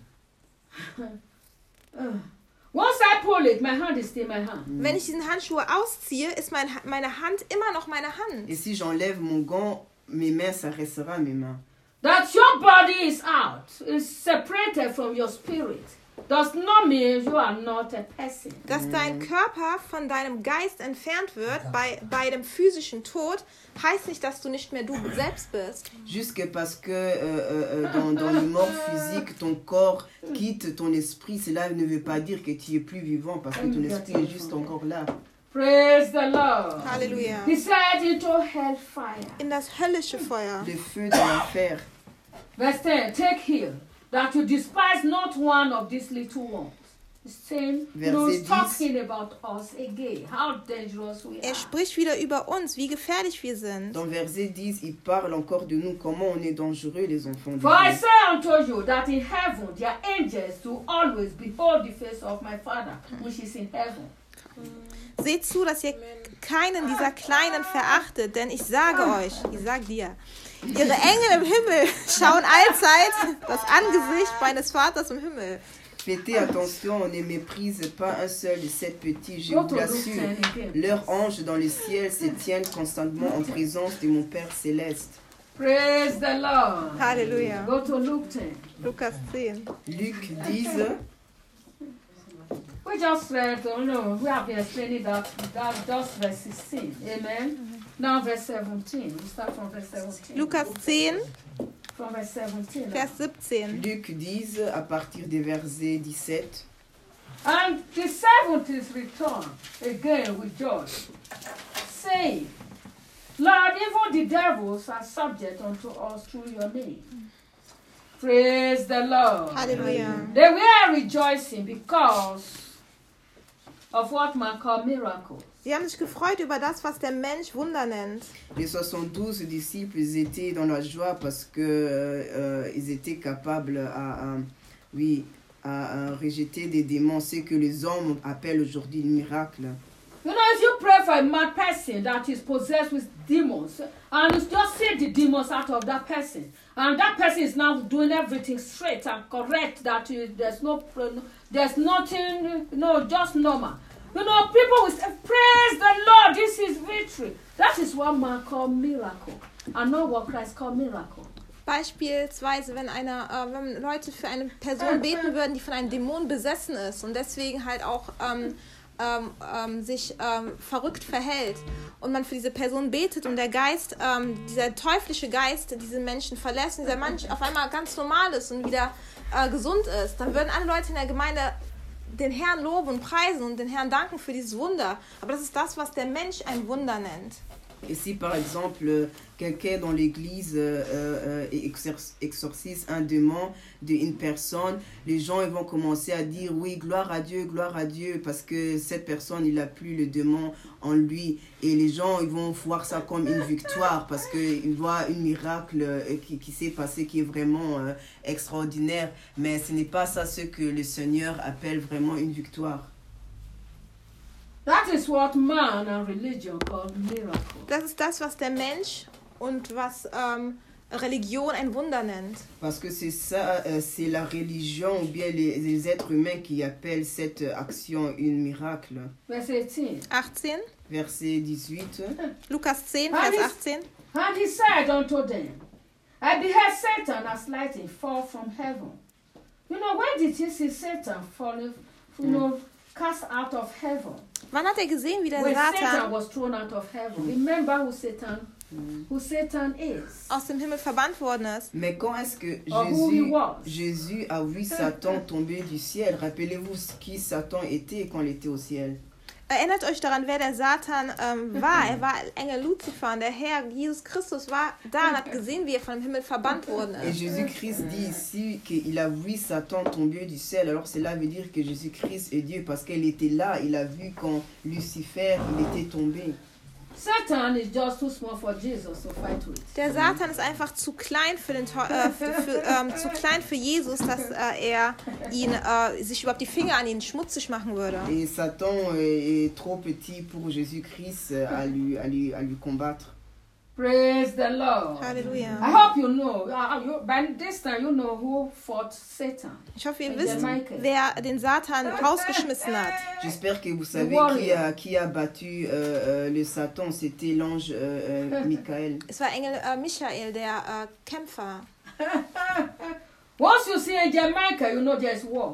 Uh, once I pull it, my hand is still my hand. Wenn ich diesen Handschuh ausziehe, ist mein, meine Hand immer noch meine Hand. Et si j'enlève mon gant, mes mains, ça restera mes mains. That your body is out, is separated from your spirit. does not mean you are not a person. Dass dein Körper von deinem Geist entfernt wird bei, bei dem physischen Tod, heißt nicht, dass du nicht mehr du selbst bist. Juste que parce que euh, euh, dans, dans le mort physique, ton corps quitte ton esprit, cela ne veut pas dire que tu es plus vivant parce que ton esprit est juste encore là. Praise the Lord. Halleluja. He said into hellfire. In das höllische Feuer. Le feu de l'enfer. Verse ten, take heed that you despise not one of these little ones. He's saying, you know, he's talking about us again, how dangerous we Er are. spricht wieder über uns, wie gefährlich wir sind. Dans verset dix, il parle encore de nous, comment on est dangereux les enfants de For I Dieu. say unto you that in heaven their angels do always behold the face of my Father, which is in heaven. Seht zu, dass ihr keinen dieser Kleinen verachtet, denn ich sage euch, ich sag dir, ihre Engel im Himmel schauen allzeit das Angesicht meines Vaters im Himmel. Faites attention, on ne méprise pas un seul de ces petits, je Go vous to Luke l'assure. ten again. Leurs anges dans le ciel se tiennent constamment en présence de mon Père céleste. Praise the Lord. Halleluja. Go to Luke ten. Lukas zehn. Luc dix, We just read, oh no, we have been explaining that, that just verse sixteen. Amen. Now verse seventeen. We start from verse seventeen. Lukas zehn, From verse seventeen. Vers siebzehn. Luc dix, à partir des versets dix-sept. And the seventies return again with joy, saying, Lord, even the devils are subject unto us through your name. Praise the Lord. Halleluja. They were rejoicing because of what man called miracles. Sie haben sich gefreut über das, was der Mensch Wunder nennt. Les soixante-douze disciples étaient dans la joie parce que euh, ils étaient capables à, à- oui, à, à rejeter des démons, ce que les hommes appellent aujourd'hui le miracle. You know, if you pray for a mad person that is possessed with demons, and you just see the demons out of that person, and that person is now doing everything straight and correct, that you, there's no, pro- there's nothing, no, just normal. You know, people will say, praise the Lord, this is victory. That is what man called miracle, and not what Christ called miracle. Beispielsweise, wenn einer, äh, wenn Leute für eine Person beten würden, die von einem Dämon besessen ist und deswegen halt auch ähm, ähm, ähm, sich ähm, verrückt verhält und man für diese Person betet und der Geist, ähm, dieser teuflische Geist, diesen Menschen verlässt und dieser Mensch auf einmal ganz normal ist und wieder äh, gesund ist, dann würden alle Leute in der Gemeinde den Herrn loben und preisen und den Herrn danken für dieses Wunder. Aber das ist das, was der Mensch ein Wunder nennt. Et si par exemple quelqu'un dans l'église euh, euh, exor- exorcise un démon d'une personne, les gens ils vont commencer à dire oui, gloire à Dieu, gloire à Dieu, parce que cette personne il a plus le démon en lui. Et les gens ils vont voir ça comme une victoire parce qu'ils voient un miracle euh, qui, qui s'est passé qui est vraiment euh, extraordinaire. Mais ce n'est pas ça ce que le Seigneur appelle vraiment une victoire. That is what man and religion call miracle. Das ist das, was der Mensch und was ähm, Religion ein Wunder nennt. Parce que c'est ça, euh, c'est la religion ou bien les, les êtres humains qui appellent cette action un miracle. Verse eighteen. achtzehn, Verset dix-huit. Lukas zehn, Vers achtzehn. And he said unto them, I beheld Satan as lightning fall from heaven. You know, when did you see Satan falling, you know, cast out of heaven? Wann hat er gesehen, wie der When Satan Satan was thrown out of heaven. Remember who Satan, who Satan is. aus dem Himmel verbannt worden ist? Mais quand est-ce que Or who he Jésus, was. Jésus a vu Satan tomber du ciel? Rappelez-vous ce qui Satan était quand il était au ciel. Erinnert euch daran, wer der Satan ähm, war. Er war Engel Luzifer und der Herr Jesus Christus war da und hat gesehen, wie er von dem Himmel verbannt worden Et ist. Jésus-Christ dit ici qu'il a vu Satan tomber du ciel. Alors cela veut dire que Jésus-Christ est Dieu parce qu'il était là. Il a vu quand Lucifer il était tombé. Satan is just too small for Jesus to fight with. Der Satan ist einfach zu klein für den Teu- äh, für, für, ähm, zu klein für Jesus, dass äh, er ihn äh, sich überhaupt die Finger an ihn schmutzig machen würde. Et Satan est, est trop petit pour Jésus-Christ à lui, à lui, à lui combattre. Praise the Lord. I Halleluja. hope you know, uh, you, by this time you know who fought Satan. Ich hoffe, ihr wisst, wer den Satan rausgeschmissen hat. J'espère que vous savez qui a, qui a battu euh, euh, le Satan. C'était l'ange euh, euh, Michael. Es war Engel äh, Michael, der äh, Kämpfer. Once you see in Jamaica, you know there's war.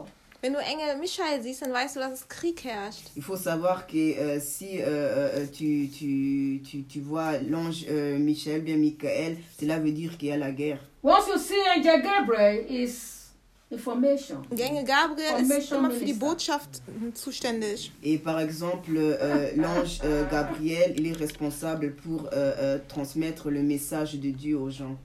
Wenn du Engel Michael siehst, dann weißt du, dass es Krieg herrscht. Il faut savoir que euh, si euh, euh, tu, tu, tu, tu vois l'ange euh, Michel, bien Michael, cela veut dire qu'il y a la guerre. Once you see Angel Gabriel, is information. Und der Engel Gabriel ist Formation immer für die Minister. Botschaft zuständig. Et par exemple, euh, l'ange euh, Gabriel, il est responsable pour euh, euh, transmettre le message de Dieu aux gens.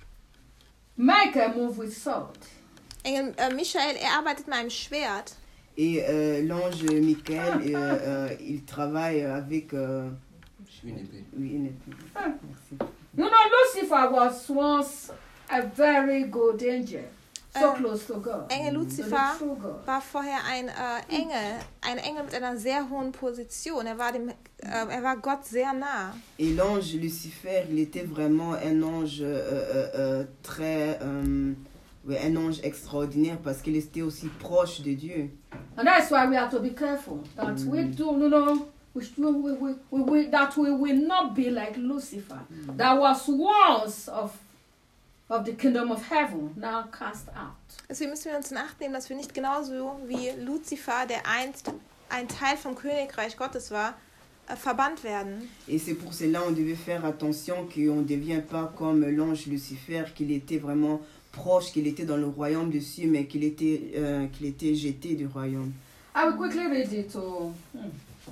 Michael move with sword. Engel äh, Michael, er arbeitet mit einem Schwert. Et euh, l'ange Michael, euh, euh, il travaille avec... Euh, Une épée. oui, une épée. Merci. You know, Lucifer was once a very good angel, so Äh, close to God. Engel to the Lucifer true God. war vorher ein äh, Engel, ein Engel mit einer sehr hohen Position. Er war, dem, äh, er war Gott sehr nah. Et l'ange Lucifer, il était vraiment un ange euh, euh, euh, très... euh, ouais, un ange extraordinaire parce qu'il était aussi proche de Dieu. And that's why we have to be careful that we do, you know, we, should- we, we, we, we, that we will not be like Lucifer, that was once of, of the kingdom of heaven, now cast out. Deswegen müssen wir uns in Acht nehmen, dass wir nicht genauso wie Lucifer, der einst ein Teil vom Königreich Gottes war, äh, verbannt werden. Et c'est pour cela on devait faire attention qu'on ne devient pas comme l'ange Lucifer, qu'il était vraiment proche, qu'il était dans le royaume des cieux, mais qu'il était, euh, qu'il était jeté du royaume. I will quickly read it to. Hmm.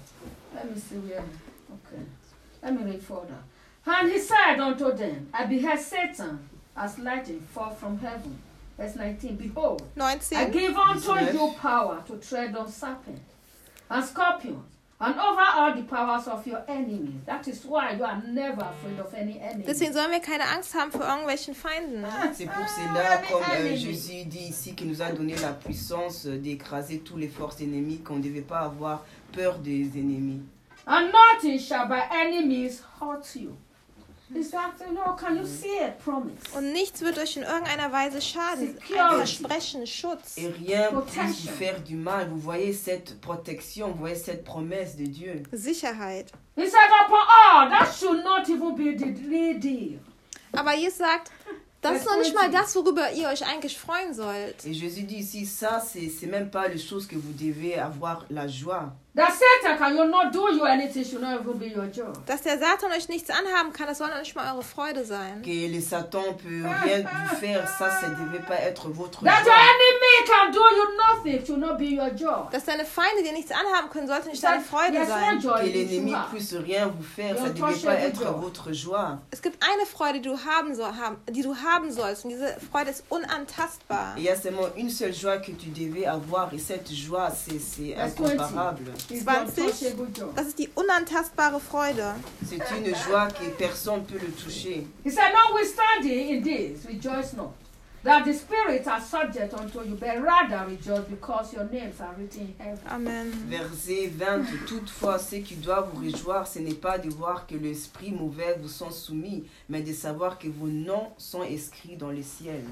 Let me see where. Okay. Let me read further. And he said unto them, I beheld Satan as lightning fall from heaven. Verse nineteen. Behold, I neunzehn. give unto Yes. you power to tread on serpents and scorpions and over all the powers of your enemies. That is why you are never afraid of any enemy. Deswegen sollen wir keine Angst haben vor irgendwelchen Feinden. C'est pour cela, comme euh, Jésus dit ici, qu'il nous a donné la puissance euh, d'écraser toutes les forces ennemies, qu'on ne devait pas avoir peur des ennemis. And nothing shall by enemies hurt you. Is that, you know, can you see it? Promise. Und nichts wird euch in irgendeiner Weise schaden. Ein Security. Versprechen, Schutz. Et rien ne peut Protection. vous faire du mal. Vous voyez cette protection, vous voyez cette promesse de Dieu. Sicherheit. He said, upon all, that should not even be the real deal. Aber Jesus sagt, das ist noch nicht mal das, worüber ihr euch eigentlich freuen sollt. Et Jésus dit ici, ça, c'est c'est même pas les choses que vous devez avoir la joie. That Satan can you not do you anything should not even be your job. Dass der Satan euch nichts anhaben kann, das soll noch nicht mal eure Freude sein. Que le Satan peut rien vous faire, ça, ça ne devait pas être votre That your joie. enemy can do you nothing should not be your job. Dass deine Feinde dir nichts anhaben können, sollte He nicht said, deine Freude there's one sein. joy Que you should l'ennemi have. puisse rien vous faire, ça ne Your devait pas touch être joy. votre joie. Es gibt eine Freude, die du haben, soll, haben, die du haben sollst. Und diese Freude ist unantastbar. Et il y a seulement une seule joie que tu devais avoir, et cette joie, c'est c'est That's incomparable. It's zwanzig. the untouchable joy. Das ist die unantastbare Freude. C'est une joie que personne ne peut le toucher. He said, notwithstanding in this, rejoice not, that the spirits are subject unto you, but rather rejoice because your names are written in heaven. Amen. Verset vingt. Toutefois, ce qui doit vous réjouir, ce n'est pas de voir que l'esprit mauvais vous sont soumis, mais de savoir que vos noms sont inscrits dans le ciel.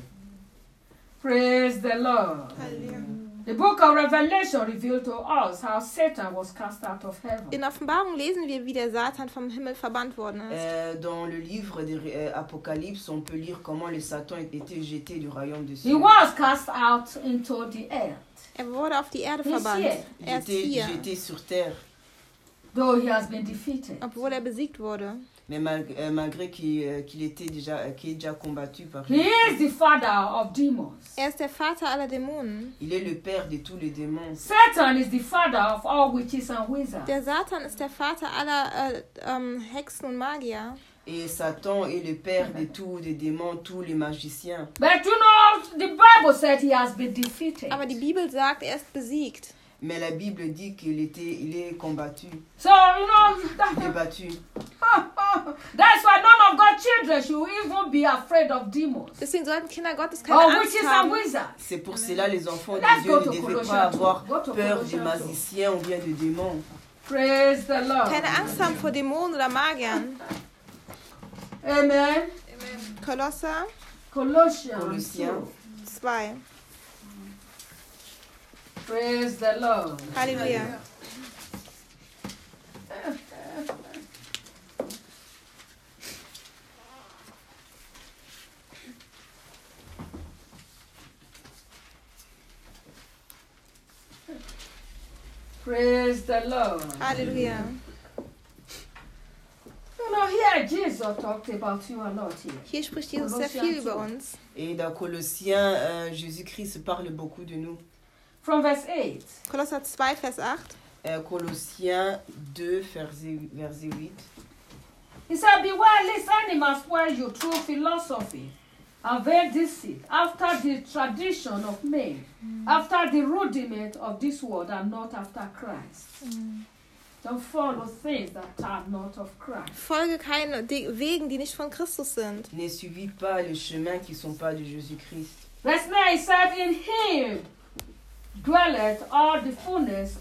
Praise the Lord. Halleluja. The book of Revelation revealed to us how Satan was cast out of heaven. In Offenbarung lesen wir, wie der Satan vom Himmel verbannt worden ist. Euh, dans le livre de euh, Apocalypse, on peut lire comment le Satan était jeté du royaume de He cieux. was cast out into the earth, Er wurde auf die Erde He's verbannt. here. Il Er ist était hier, jeté sur terre. though he has been defeated. obwohl er besiegt wurde. Mais mal- euh, malgré qu'il euh, qu'il était déjà, euh, qu'il est déjà combattu par He is the father of demons. Er ist der Vater aller Dämonen. il est le père de tous les démons. Satan is the father of all witches and wizards. Der Satan ist der Vater aller äh, ähm, Hexen und Magier. Et Satan est le père de tous les démons, tous les magiciens. But you know, the Bible said he has been defeated. Aber die Bibel sagt, er ist besiegt. Mais la Bible dit qu'il était, il est combattu, So, you know, il est battu. that's why none of God's children should even be afraid of demons Deswegen sollten Kinder Gottes keine or Angst witches and haben. wizards. C'est pour cela les enfants Let's de Dieu go ne to devaient Colossians pas two. avoir Go to peur des Colossians two. magiciens ou bien des démons. Praise the Lord. Keine Angst haben vor Dämonen oder Magiern. Amen. Kolosser Colossians Colossiens. two. zwei. Praise the Lord. Halleluja. Praise the Lord. Halleluja. You know, here Jesus talked about you a lot here. Hier spricht Jesus sehr viel über uns. Et dans Colossiens, euh, Jésus-Christ parle beaucoup de nous. From verse eight. Kolosser zwei, Vers acht. Euh, Colossiens deux, verset, verset huit. He said, beware lest any man spoil you through philosophy and vain deceit, after the tradition of men, after the rudiment of this world, and not after Christ. Mm. Don't follow things that are not of Christ. Folge keine die Wegen, die nicht von Christus sind. Ne suivis pas les chemins qui ne sont pas de Jésus-Christ. Verse nine said, in him dwelleth all the fullness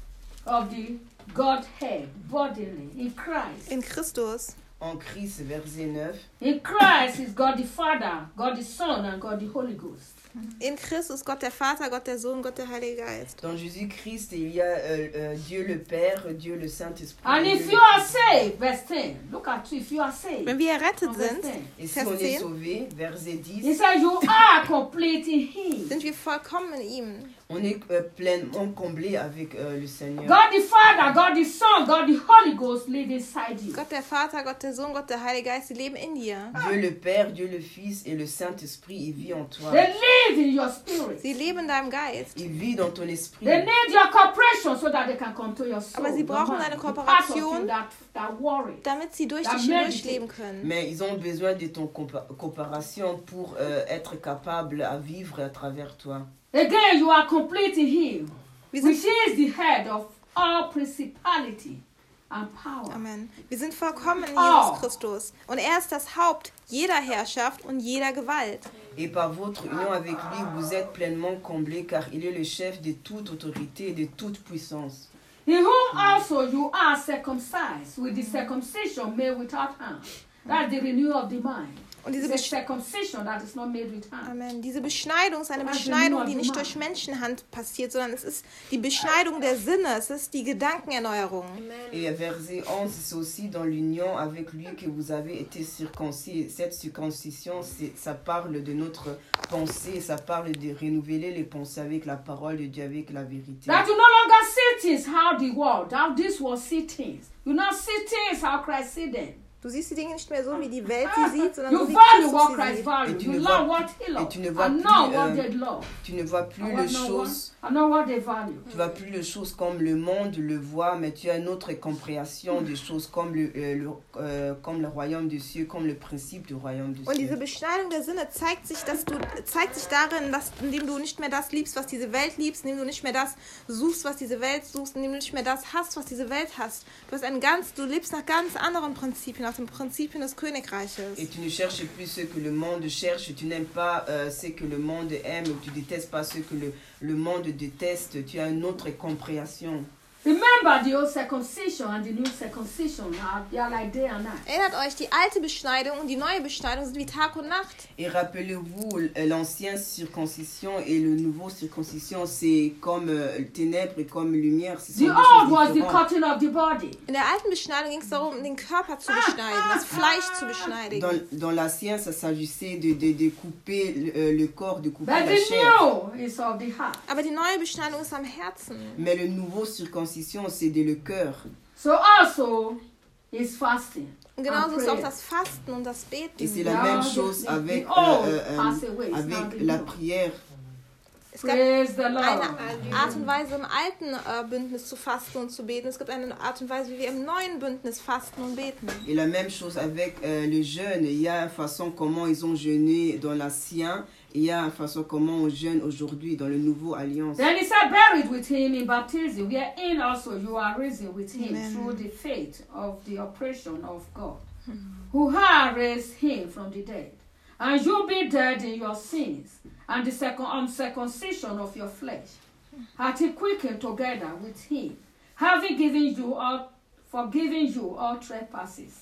of the Godhead bodily, in Christ. In Christus. En Christ, verset neuf. In Christ is God the Father, God the Son, and God the Holy Ghost. In Christus Gott der Vater, Gott der Sohn, Gott der Heilige Geist. Dans Jésus-Christ, il y a euh, euh, Dieu le Père, Dieu le Saint-Esprit. And Dieu if le you are Fils. saved, verse ten, look at you, if you are saved. Wenn wir errettet From verse sind, ten. Et si Vers on est zehn. sauvé, verset He dix, said, you are complete in him. sind wir vollkommen in ihm. on est euh, pleinement comblé avec euh, le Seigneur. God the Father, God the Son, God the Holy Ghost live inside you. Gott der Vater, Gott der Sohn, Gott der Heilige Geist, sie leben in dir. Dieu le Père, Dieu le Fils et le Saint-Esprit, il vit en toi. They live in your spirit. Sie leben in deinem Geist. Il vit dans ton esprit. They need your cooperation so that they can control your soul. Aber sie your brauchen mind, deine the part of you Kooperation. that, that worry. Damit sie durch Da dich meditate. hindurchleben können. Mais ils ont besoin de ton compa- coopération pour euh, être capable à vivre à travers toi. Again, you are complete in him, Wir which sind, is the head of all principality and power. Amen. Wir sind vollkommen in Oh. Jesus Christus. Und er ist das Haupt jeder Herrschaft und jeder Gewalt. Et par votre union avec lui, vous êtes pleinement comblés car il est le chef de toute autorité et de toute puissance. In whom also you are circumcised with the circumcision made without hands. That's the renewal of the mind. Und diese, It's a Besch circumcision that is not made with hands. Amen. Diese Beschneidung ist eine Das ist Beschneidung, nur die nicht Nummer. durch Menschenhand passiert, sondern es ist die Beschneidung der Sinne, es ist die Gedankenerneuerung. Et verset onze, c'est aussi dans l'union avec lui que vous avez été circoncis. Cette circoncision, c'est- ça parle de notre pensée, ça parle de renouveler les pensées avec la parole de Dieu, avec la vérité. That you no longer see things how the world, how this world see things. You not see things how Christ see them. Du siehst die Dinge nicht mehr so, wie die Welt sie sieht, sondern so You wie value what Christus sie Christ sieht. values. Et tu You ne love vois- what he et loves. tu ne vois And plus, know what euh, they love. Tu ne vois plus And les what no one- choses, I know what they value. tu vois plus les choses comme le monde le voit, mais tu as une autre compréhension des choses comme le, euh, le, euh, comme le royaume des cieux, comme le principe du royaume des Und diese cieux. Beschneidung der Sinne zeigt sich, dass du, zeigt sich darin, dass, indem du nicht mehr das liebst, was diese Welt liebst, indem du nicht mehr das suchst, was diese Welt suchst, indem du nicht mehr das hast, was diese Welt hast. Du hast ein ganz, du lebst nach ganz anderen Prinzipien, nach den Prinzipien des Königreiches. Et tu ne cherches plus ce que le monde cherche, tu n'aimes pas euh, ce que le monde aime, ou tu détestes pas ce que le, le monde déteste, tu as une autre compréhension. Remember the old circumcision and the new circumcision. Now they are like day and night. Erinnert euch, die alte Beschneidung und die neue Beschneidung sind wie Tag und Nacht. Et rappelez-vous, euh, l'ancienne circoncision et le nouveau circoncision, c'est comme euh, ténèbres et comme lumière. Ce sont The deux old was choses the différentes. cutting of the body. In der alten Beschneidung ging es darum, den Körper zu beschneiden, das Fleisch zu beschneiden. Dans, dans l'ancien, ça s'agissait de, de, de couper le, euh, le corps, de couper But la the chair. new is of the heart. Aber die neue Beschneidung ist am Herzen. Mais le nouveau circoncision, c'est de le cœur. So also is fasting. Und genauso and ist auch prayer. das Fasten und das Et Beten. c'est la Now même the- chose the- avec, the euh, old euh, euh, pass away, it's now avec the la new. prière. Es gab Praise the eine Lord. Art und Weise im alten äh, Bündnis zu fasten und zu beten. Es gibt eine Art und Weise, wie wir im neuen Bündnis fasten und beten. Et la même chose avec euh, les jeunes. Il y a une façon comment ils ont jeûné dans l'ancien. Et il y a une façon comment on jeûne aujourd'hui dans le nouveau alliance. Then he said, buried with him in baptism, wherein also you are risen with him Amen. through the faith of the operation of God, who has raised him from the dead. And you be dead in your sins, and the second uncircumcision of your flesh, hath he quickened together with him, having given you all, forgiven you all trespasses,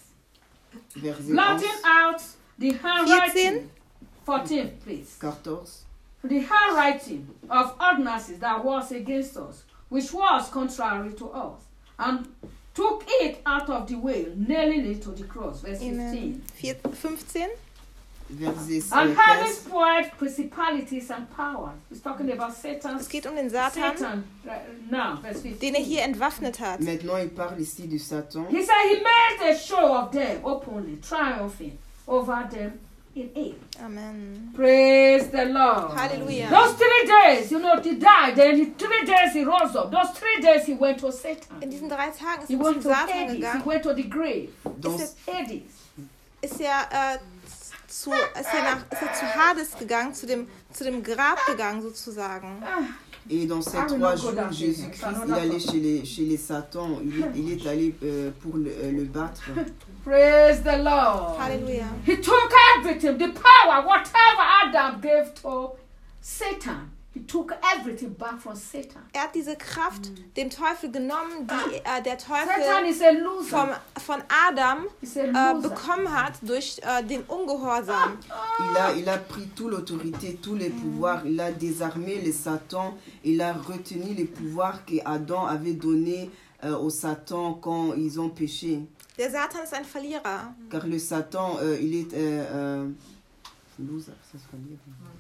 Verset blotting onze, out the handwriting. fourteen, please. quatorze. The handwriting of ordinances that was against us, which was contrary to us, and took it out of the way, nailing it to the cross. Verse Amen. fifteen. Vier, fünfzehn. verset And having quinze. spoiled principalities and powers. He's talking about Satan. Es geht um den Satan, Satan. uh, Now, verse den er fifteen. hier entwaffnet hat. Maintenant, il parle ici de Satan. He said he made a show of them openly, triumphing over them in it. Amen. Praise the Lord. Halleluja. Those three days, you know, he died. Then in three days he rose up. Those three days he went to Satan. In diesen drei Tagen ist He er zum went to Satan Hades. He gegangen. went to the grave. Dans, Ist Hades. Ist er, äh, zu, ist, er nach, ist er zu Hades gegangen, zu dem, zu dem Grab gegangen sozusagen. et dans ces Ah, oui, trois non, jours, Godard, Jésus-Christ, ça, non, il est allé d'accord. chez les, chez les Satans. Il est, il est allé euh, pour le, euh, le battre. Praise the Lord. Halleluja. He took everything, the power, whatever Adam gave to Satan. He took everything back from Satan. Er hat diese Kraft dem Teufel genommen, die äh, der Satan Teufel is a loser. vom, von Adam He's a äh, loser. bekommen hat durch äh, den Ungehorsam. Il a, il a pris toute l'autorité, tous les pouvoirs. Il a désarmé les Satans. Il a retenu les pouvoirs qu'Adam avait donnés euh, aux Satans quand ils ont péché. Der Satan ist ein Verlierer. Car le Satan, euh, il est... Euh, euh, loser, ça se dit.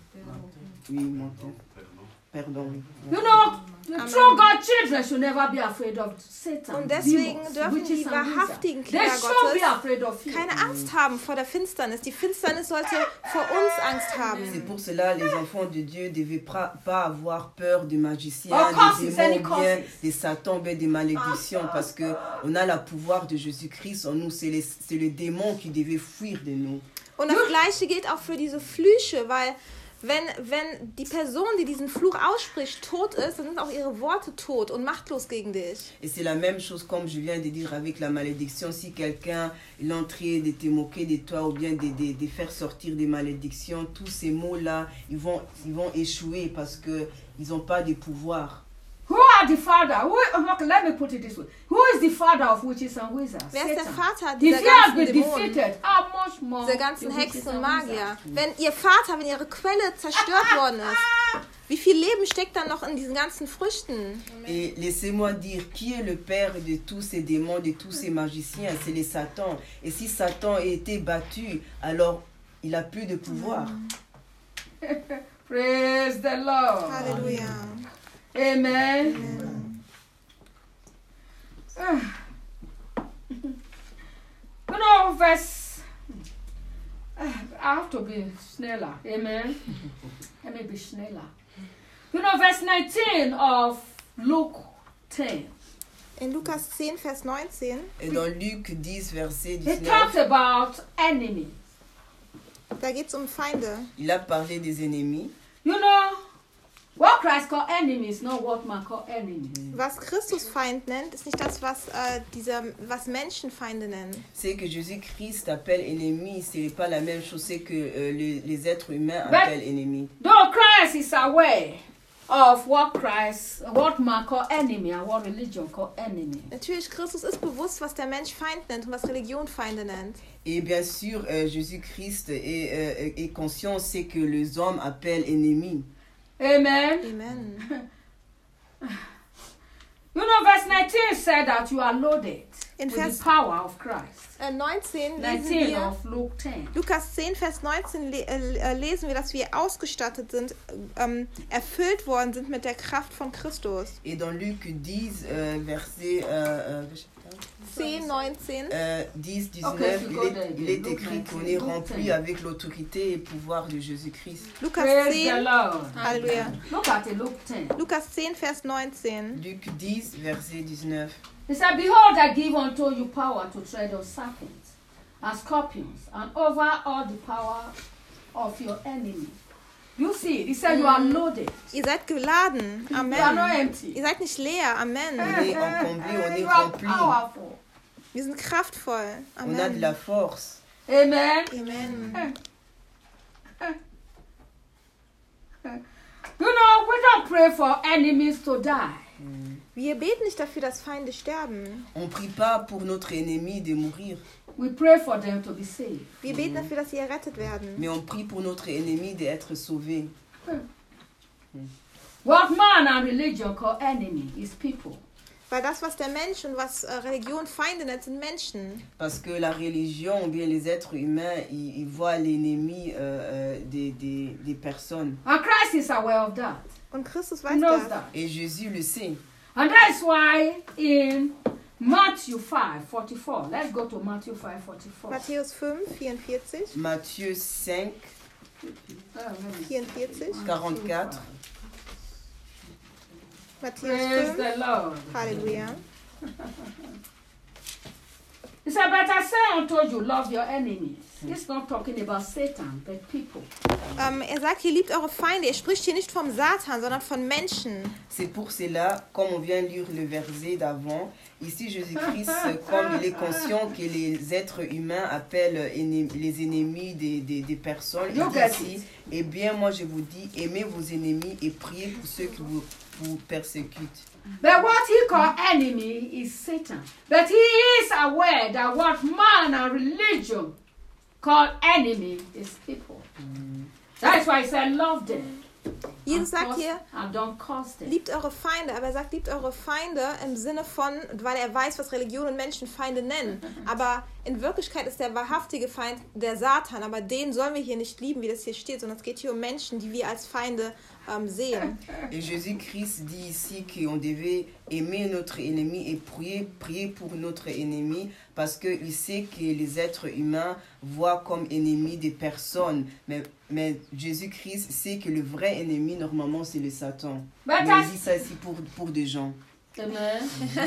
Oui, menteur. Pardon. oui. You know, the Amen. true God children should never be afraid of Satan. Und deswegen demons, dürfen witches die and wizards. wahrhaftigen They Kinder should be Gottes afraid of him. keine Angst haben vor der Finsternis. Die Finsternis sollte vor uns Angst C'est haben. pour cela les enfants de Dieu ne devaient pas, pas avoir peur des magiciens, Oh, curses, des any démons, bien, curses. des satans, bien des malédictions, parce que on a le pouvoir de Jésus-Christ en nous. C'est les- c'est le démon qui devait fuir de nous. Und das Gleiche gilt auch für diese Flüche, weil wenn, wenn die Person, die diesen Fluch ausspricht, tot ist, dann sind auch ihre Worte tot und machtlos gegen dich. Et c'est la même chose comme je viens de dire avec la malédiction. Si quelqu'un est en train de te moquer de toi ou bien de, de, de faire sortir des malédictions, tous ces mots-là, ils vont, ils vont échouer parce qu'ils n'ont pas de pouvoir. Who are the father? Who, okay, let me put it this way. Who is the father of witches and wizards? Wer ist der Satan. Vater If dieser he has ganzen been Dämonen, defeated, how much more dieser ganzen the witches Hexen und and Magier? wizards? Wenn ihr Vater, wenn ihre Quelle zerstört worden ist, wie viel Leben steckt dann noch in diesen ganzen Früchten? Et laissez-moi dire, qui est le père de tous ces démons, de tous ces magiciens? C'est les Satans. Et si Satan a été battu, alors il n'a plus de pouvoir. Praise the Lord. Halleluja. Amen. Ah. You know, verse. I have to be schneller. Amen. Let me be schneller. You know, verse nineteen of Luke ten. In Lukas zehn, Vers neunzehn, Et dans Luc dix, verset He talks dix-neuf, about enemies. da geht es um Feinde. il a parlé des ennemis. You know, what Christ called enemies, not what man called enemies. Was Christus Feind nennt, ist nicht das, was, äh, dieser, was Menschen Feinde nennen. C'est que Jésus-Christ appelle ennemi, ce n'est pas la même chose, c'est que euh, les, les êtres humains But- appellent ennemi. Though Christ is aware of what Christ, what man call enemy and what religion call enemy. Natürlich, Christus ist bewusst, was der Mensch Feind nennt und was Religion Feinde nennt. Et bien sûr, euh, Jésus-Christ est, euh, est conscient, c'est que les hommes appellent ennemi. Amen. Amen. You know, verse nineteen said that you are loaded In with Vers the power of Christ. äh, neunzehn lesen nineteen wir, of Luke ten. Lukas zehn, Vers neunzehn le äh, lesen wir, dass wir ausgestattet sind, ähm, erfüllt worden sind mit der Kraft von Christus. Et dans Luc dix, euh, verset euh, euh, zehn, neunzehn. euh, dix, dix-neuf, Okay, if you il go est, there, il est Luke écrit nineteen, qu'on est Luke rempli ten. avec l'autorité et pouvoir de Jésus-Christ. Lukas Praise the zehn, Lord. Halleluja. Look at it, Luke ten. Lukas zehn, Vers neunzehn. Luc dix, verset dix-neuf. He said, behold, I give unto you power to tread on serpents and scorpions and over all the power of your enemy. You see, he said you are loaded. Ihr seid geladen. You are not Amen. empty. Ihr seid nicht leer. Amen. On est encombré, on est You are rempli. powerful. Wir sind kraftvoll. On a de Amen. la force. Amen. Amen. You know, we don't pray for enemies to die. Wir beten nicht dafür, dass Feinde sterben. On ne prie pas pour notre ennemi de mourir, We pray for them to be saved. Wir beten dafür, dass sie errettet werden. mais on prie pour notre ennemi d'être sauvé. What man and religion call enemy is people. Weil das, was der Mensch und was äh, Religion Feinde nennt, sind Menschen. Parce que la religion ou bien les êtres humains, ils, ils voient l'ennemi euh, euh, des, des, des personnes. And Christ is aware of that. Und Christus He weiß knows das. that. Et Jésus le sait. And that's why in Matthew five forty-four, let's go to Matthew five forty-four. Matthäus fünf, vierundvierzig. Matthieu cinq, vierundvierzig. quarante-quatre. Matthäus Praise fünf. the Lord. Halleluja. He said, but I say unto you, love your enemies. He's not talking about Satan, but people. Ähm, er sagt hier, liebt eure Feinde. Er spricht hier nicht vom Satan, sondern von Menschen. C'est pour cela, comme on vient de lire le verset d'avant, ici Jésus-Christ, comme il est conscient que les êtres humains appellent ennem- les ennemis des, des, des personnes, il You dit get ici, it. eh bien moi je vous dis, aimez vos ennemis et priez pour ceux qui vous, vous persécutent. But what he called enemy is Satan. But he is aware that what man and religion call enemy is people. That's why he said, love them. Jesus and sagt cause- hier, and don't cause them. liebt eure Feinde, aber er sagt, liebt eure Feinde im Sinne von, weil er weiß, was Religion und Menschen Feinde nennen. Aber in Wirklichkeit ist der wahrhaftige Feind der Satan, aber den sollen wir hier nicht lieben, wie das hier steht, sondern es geht hier um Menschen, die wir als Feinde ähm, sehen. Et Jésus-Christ dit ici qu'on devait aimer notre ennemi et prier, prier pour notre ennemi parce qu'il sait que les êtres humains voient comme ennemis des personnes. Mais, mais Jésus-Christ sait que le vrai ennemi, normalement, c'est le Satan. But Mais that's- il dit ça ici pour, pour des gens. Amen.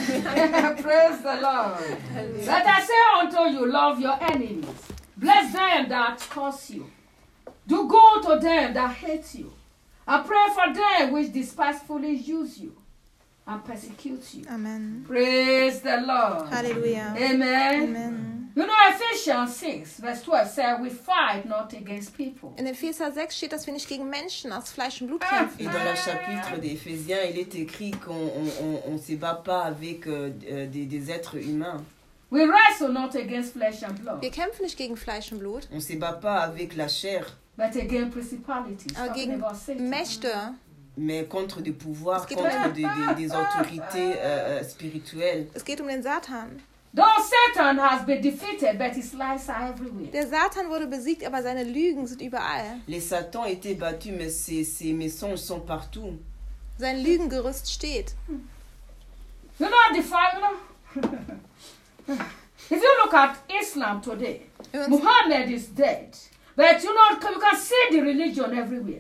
Praise the Lord. But I say unto you, love your enemies. Bless them that curse you. Do good to them that hate you. And pray for them which despitefully use you and persecute you. Amen. Praise the Lord. Halleluja. Amen. Amen. You know, Ephesians six, verse twelve says, we fight not against people. In Epheser sechs steht, dass wir nicht gegen Menschen aus Fleisch und Blut kämpfen. Et dans le chapitre des Éphésiens, il est écrit qu'on ne se bat pas avec euh, des, des êtres humains. We wrestle not against flesh and blood, Wir kämpfen nicht gegen Fleisch und Blut, On ne se bat pas avec la chair, but against principalities. aber Talking gegen about Satan. Mächte. mais contre des pouvoirs, Es geht contre um- des, des, des autorités euh, euh, spirituelles. Es geht um den Satan. Though Satan has been defeated, but his lies are everywhere. Der Satan wurde besiegt, aber seine Lügen sind überall. Les Satans étaient battus, mais ces, ces mensonges sont partout. Sein Lügengerüst steht. You know the fact, you know, if you look at Islam today, Wenn wir uns, Muhammad is dead, but you know you can see the religion everywhere.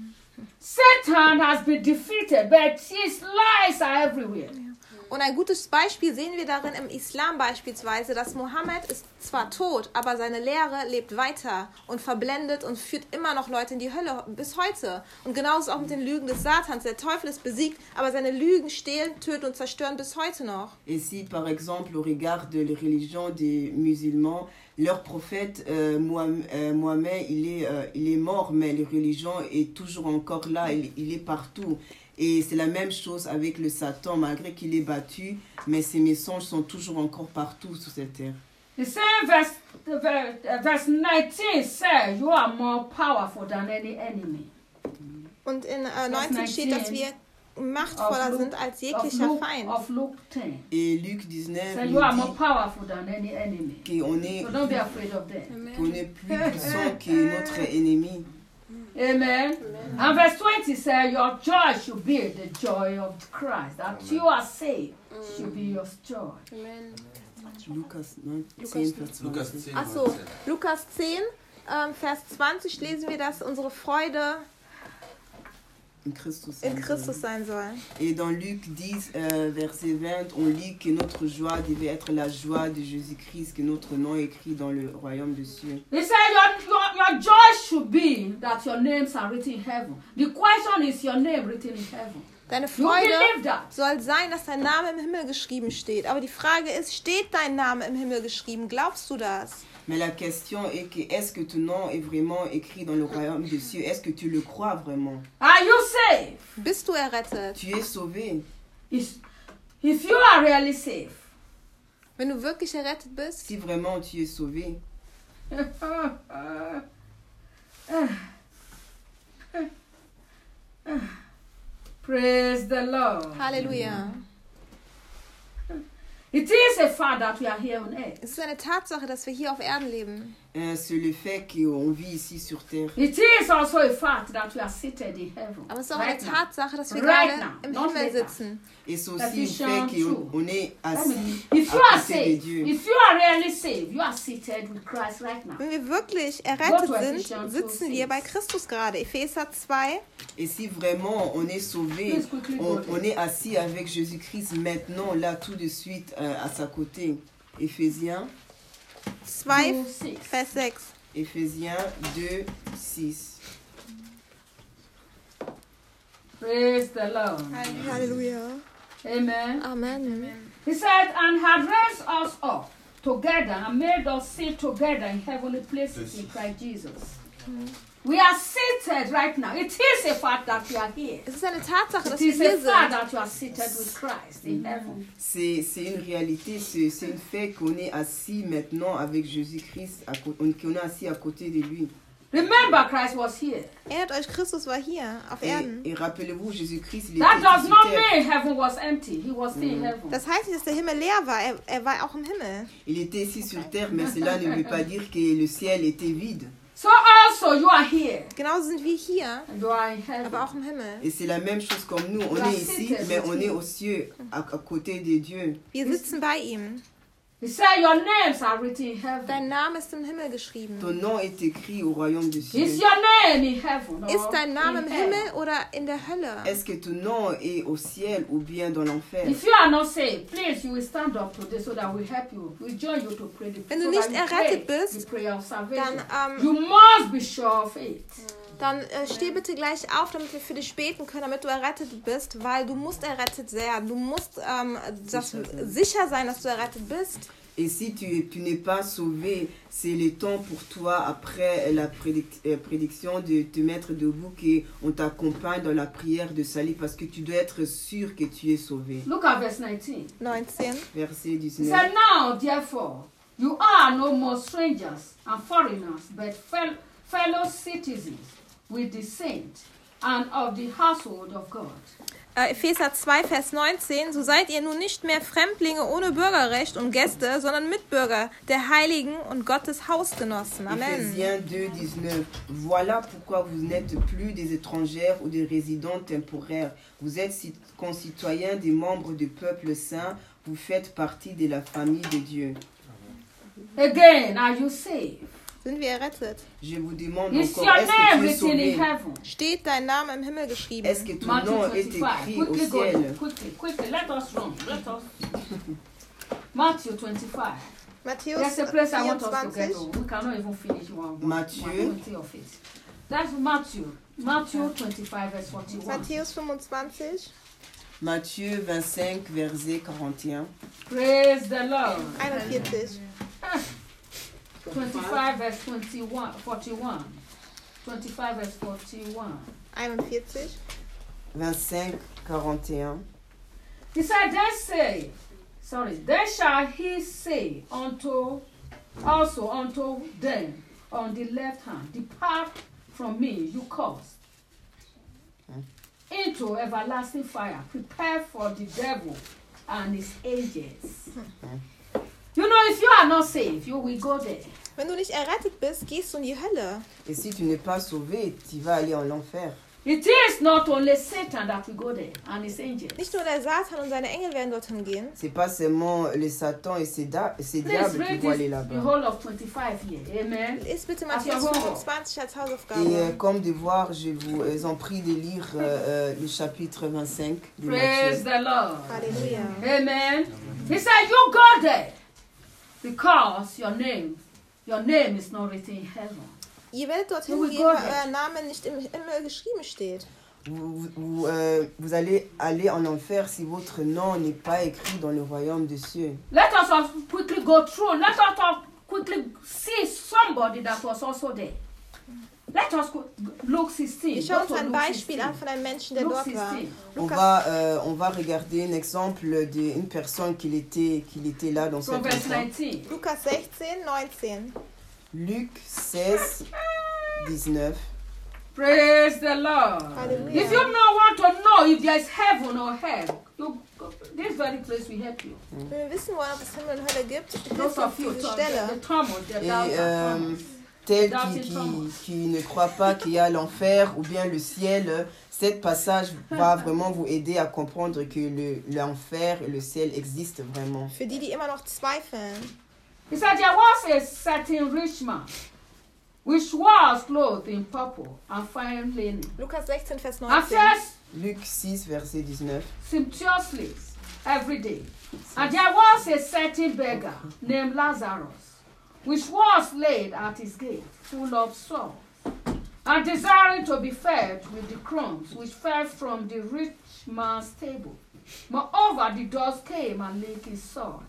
Satan has been defeated, but his lies are everywhere. und ein gutes Beispiel sehen wir darin im Islam beispielsweise, dass Mohammed ist zwar tot, aber seine Lehre lebt weiter und verblendet und führt immer noch Leute in die Hölle bis heute. Und genauso ist es auch mit den Lügen des Satans. Der Teufel ist besiegt, aber seine Lügen stehlen, töten und zerstören bis heute noch. Et si, par exemple, au regard de la religion des musulmans, leur prophète euh, Mohamed, euh, Mohamed, il est, euh, il est mort, mais la religion est toujours encore là, il, il est partout. Et c'est la même chose avec le Satan, malgré qu'il est battu, mais ses mensonges sont toujours encore partout sur cette terre. The same verse, verse, verse nineteen says, you are more powerful than any enemy. Und in äh, neunzehn steht, dass wir machtvoller sind als Of jeglicher Luke, Feind. of Luke ten. Et Luc dix-neuf So nous you are more dit powerful than any enemy. qu'on est, So don't be afraid of them. qu'on est plus puissant que notre ennemi. Amen. And verse twenty says, your joy should be the joy of Christ. That you are saved should be your joy. Lukas neun, zehn, Vers Lukas zwanzig. zehn. Achso, neunzehn. Lukas zehn, ähm, Vers zwanzig lesen wir, dass unsere Freude In Christus. in Christus sein soll. Et dans Luc dix, euh, verset vingt, on lit que notre joie devait être la joie de Jésus-Christ, que notre nom est écrit dans le royaume des cieux. He said, your, your, your joy should be that your names are written in heaven. The question is your name written in heaven. Deine You Freude believe that? soll sein, dass dein Name im Himmel geschrieben steht. Aber die Frage ist, steht dein Name im Himmel geschrieben? Glaubst du das? Mais la question est que est-ce que ton nom est vraiment écrit dans le royaume des cieux? Est-ce que tu le crois vraiment? Are you saved? Bist du errettet? Tu es sauvé. Is- If you are really saved, Wenn du wirklich errettet bist, Si vraiment tu es sauvé, praise the Lord. Halleluja. It is a fact that we are here on earth. Es ist eine Tatsache, dass wir hier auf Erden leben. Euh, c'est le fait qu'on vit ici sur terre. It is also a fact that we are seated in heaven. Aber es ist auch right eine now. Tatsache, dass wir Right gerade now, im not Himmel later. sitzen. Et c'est aussi le Ephesians fait qu'on two. on est I assis mean, if you à are côté de saved, Dieu. if you are really saved, you are seated with Christ right now. Wenn wir wirklich Go errettet to sind, Ephesians sitzen two wir six. bei Christus gerade. Epheser zwei. Et si vraiment on est sauvé, Please quickly on, go there. on est assis avec Jésus-Christ maintenant, là, tout de suite, euh, à sa côté. Éphésiens, zwei, Two, six. Vers sechs. Éphésiens deux, six. Praise the Lord. Halleluja. Amen. Amen. He said, and had raised us up together and made us sit together in heavenly places in Christ Jesus. We are seated right now. It is a fact that we are here. Es ist eine Tatsache, dass It wir is a hier fact sind. that you are seated with Christ in heaven. C'est c'est une réalité, c'est c'est un fait qu'on est assis maintenant avec Jésus-Christ, à co- on- qu'on est assis à côté de lui. Remember, Christ was here. Erinnert euch, Christus war hier auf Erden. Et, et rappelez-vous, Jésus-Christ, il était That does sur not terre. mean heaven was empty. He was still in heaven. Das heißt nicht, dass der Himmel leer war. Er, er war auch im Himmel. Il était ici sur terre, mais cela ne veut pas dire que le ciel était vide. So also you are here Genauso sind wir hier, and you are in heaven. aber auch im Himmel. Et c'est la même chose comme nous. On La est ici, cité, mais c'est on tout. est aux cieux, à, à côté de Dieu. Wir sitzen bei ihm. He said your names are written in heaven. Dein Name ist im Himmel geschrieben. Ton nom est écrit au royaume des cieux. Is your name in heaven? Or Ist dein Name in im hell? Himmel oder in der Hölle? Est-ce que ton nom est au ciel ou bien dans l'enfer? If you are not saved, please you will stand up today so that we help you. We join you to pray the Wenn du so nicht that you errettet pray bist, the prayer of salvation. Dann, ähm, You must be sure of it. Dann äh, steh bitte gleich auf, damit wir für dich beten können, damit du errettet bist, weil du musst errettet werden. Du musst ähm, das, Sicher sein. sicher sein, dass du errettet bist. Et si tu, tu n'es pas sauvé, c'est le temps pour toi, après la prédic- euh, prédiction, de te mettre debout, qu'on t'accompagne dans la prière de salut, parce que tu dois être sûr que tu es sauvé. Look at verse nineteen. neunzehn. Verset He dix-neuf. said, now therefore you are no more strangers and foreigners, but fel- fellow citizens with the saints and of the household of God. Äh, Epheser zwei, Vers neunzehn. So seid ihr nun nicht mehr Fremdlinge ohne Bürgerrecht und Gäste, sondern Mitbürger der Heiligen und Gottes Hausgenossen. Amen. Éphésiens deux, dix-neuf. Voilà pourquoi vous n'êtes plus des étrangères ou des résidents temporaires. Vous êtes ci- concitoyens des membres du peuple saint. Vous faites partie de la famille de Dieu. Again, are you saved? Sind wir errettet? Je vous demande Is encore, your est-ce name que tu es written in sauvé? heaven? Steht dein Name im Himmel geschrieben? Est-ce que ton Matthew nom est twenty-five. écrit au Quickly go there. ciel? Quickly, quickly. Let us run. Let us. Matthew twenty-five. Matthäus There's a place I want us to get vierundzwanzig. to. We cannot even finish one. one Matthew. one twenty of it. That's Matthew. Matthew twenty-five, verse forty-one. Matthäus fünfundzwanzig. Matthieu vingt-cinq, verset quarante et un. Praise the Lord. einundvierzig. twenty-five, verse twenty-one, forty-one. twenty-five, verse forty-one. einundvierzig. vingt-cinq, quarante et un. He said, they say, sorry, then shall he say unto, also unto them on the left hand, depart from me, you cursed, into everlasting fire, prepared for the devil and his angels. You know, if you are not saved, you will go there. Wenn du nicht errettet bist, gehst du in die Hölle. Et si tu n'es pas sauvé, tu vas aller en enfer. It is not only Satan that will go there and his angels. Nicht nur der Satan und seine Engel werden dorthin gehen. C'est pas seulement les Satan et ses, da- ses Please diables qui read vont aller this, the là-bas. whole of twenty-five here. Amen. Lies bitte Ach, Matthäus jawohl. fünfundzwanzig als Et euh, Hausaufgabe. comme devoir, je vous euh, en prie de lire euh, euh, le chapitre vingt-cinq de Praise Matthieu. the Lord. Halleluja. Amen. He said, you go there because your name, your name is not written in heaven. Ihr werdet dorthin You will gehen, go weil there. euer Name nicht im Himmel geschrieben steht. Vous, vous, euh, vous allez aller en enfer si votre nom n'est pas écrit dans le royaume des cieux. Let us all quickly go through. Let us all quickly see somebody that was also there. Let us go, Luke sixteen. Wir Go schauen uns to ein Luke Beispiel sixteen. an von einem Menschen, der Luke dort war. sixteen. On Lukas va, euh, on va regarder un exemple d'une personne qui était, qui était là dans From cette verse enfant. nineteen. Lukas sechzehn, neunzehn. Luc seize, dix-neuf. Praise the Lord. Hallelujah. If you don't want to know if there is heaven or hell, you this very place will help you. Wenn wir wissen wollen, ob es Himmel und Hölle gibt, Those hilft uns of you, diese the, Stelle. the Thomas, the Et doubter euh, Thomas. tel Doubting qui, qui, Thomas. qui ne croit pas qu'il y a l'enfer ou bien le ciel, euh, cet passage va vraiment vous aider à comprendre que le, l'enfer et le ciel existent vraiment. Für die, die immer noch zweifeln. He said there was a certain rich man, which was clothed in purple and fine linen, Lukas sechzehn, Vers and neunzehn. fed Luc six, verset dix-neuf. sumptuously every day. And there was a certain beggar named Lazarus, which was laid at his gate, full of sores, and desiring to be fed with the crumbs which fell from the rich man's table. Moreover, the dogs came and licked his sore.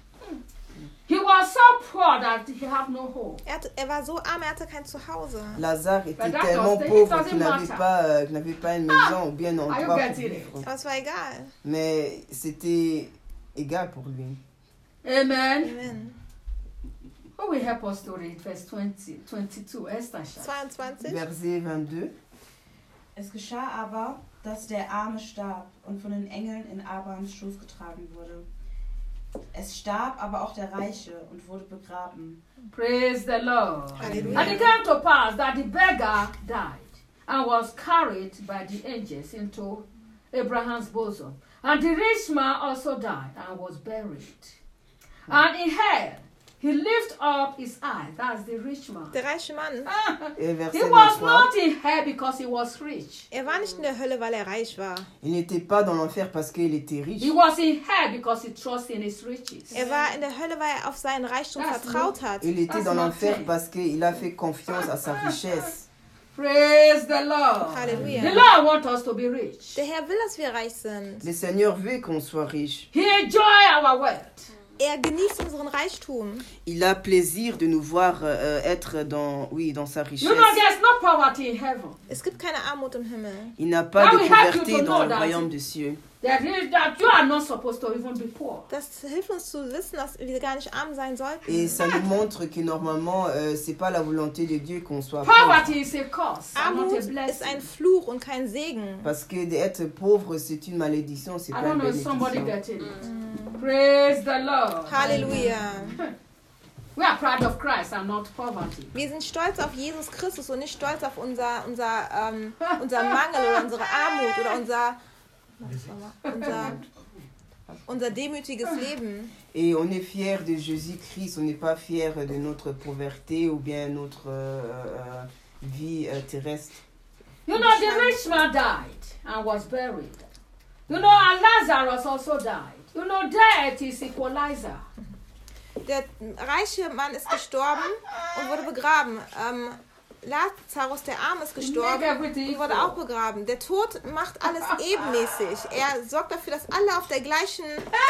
He was so poor that he had no home. Er, hatte, er war so arm, er hatte kein Zuhause. Lazare était But that tellement doesn't- it pauvre doesn't qu'il n'avait matter. pas, euh, qu'il n'avait pas une maison ou bien un Are you endroit pour getting it? vivre. Aber es war egal. Mais c'était égal pour lui. Amen. Amen. Who will help us to read verse twenty, twenty-two? Esther. zweiundzwanzig. Verset vingt-deux. Es geschah aber, dass der Arme starb und von den Engeln in Abrahams Schoß getragen wurde. Es starb aber auch der Reiche und wurde begraben. Praise the Lord. Hallelujah. And it came to pass that the beggar died and was carried by the angels into Abraham's bosom. And the rich man also died and was buried. And in hell he lifted up his eyes. That's the rich man. Der reiche Mann. Et He verset was vingt-trois. not in hell because he was rich. Er war nicht in der Hölle, weil er reich war. Il n'était pas dans l'enfer parce qu'il était riche. He was in hell because he trusted in his riches. Er war in der Hölle, weil er auf seinen Reichtum Das vertraut hat. Il était That's dans not l'enfer fair. parce qu'il a fait confiance à sa richesse. Praise the Lord. Halleluja. The Lord wants us to be rich. Der Herr will, dass wir reich sind. Le Seigneur veut qu'on soit riche. He enjoy our wealth. Er genießt unseren Reichtum. Il a plaisir de nous voir euh, être dans, oui, dans sa richesse. You know, there's no poverty in heaven. Es gibt keine Armut im Himmel. Il n'a pas Now de we have you pauvreté to dans know le that. royaume des cieux. That is that you are not supposed to even be poor. Das hilft uns zu wissen, dass wir gar nicht arm sein sollten. Et ça nous montre que normalement, euh, c'est pas la volonté de Dieu qu'on soit pauvre. Poverty is a curse, and not Armut a ist ein blessing. Fluch und kein Segen. Parce que d'être pauvre, c'est une malédiction, c'est I pas don't une know if somebody bénédiction. getting it. Praise the Lord. Halleluja. We are proud of Christ and not poverty. Wir sind stolz auf Jesus Christus und nicht stolz auf unser, unser, ähm, unser Mangel oder unsere Armut oder unser, unser, unser demütiges Leben. Et on est fier de Jésus-Christ, on n'est pas fier de notre pauvreté ou bien notre euh, euh, vie euh, terrestre. You know, the rich man died and was buried. You know, and Lazarus also died. You know, death is equalizer. Der reiche Mann ist gestorben und wurde begraben. Ähm, Lazarus, der Arme, ist gestorben und wurde auch begraben. Der Tod macht alles ebenmäßig. Er sorgt dafür, dass alle auf der gleichen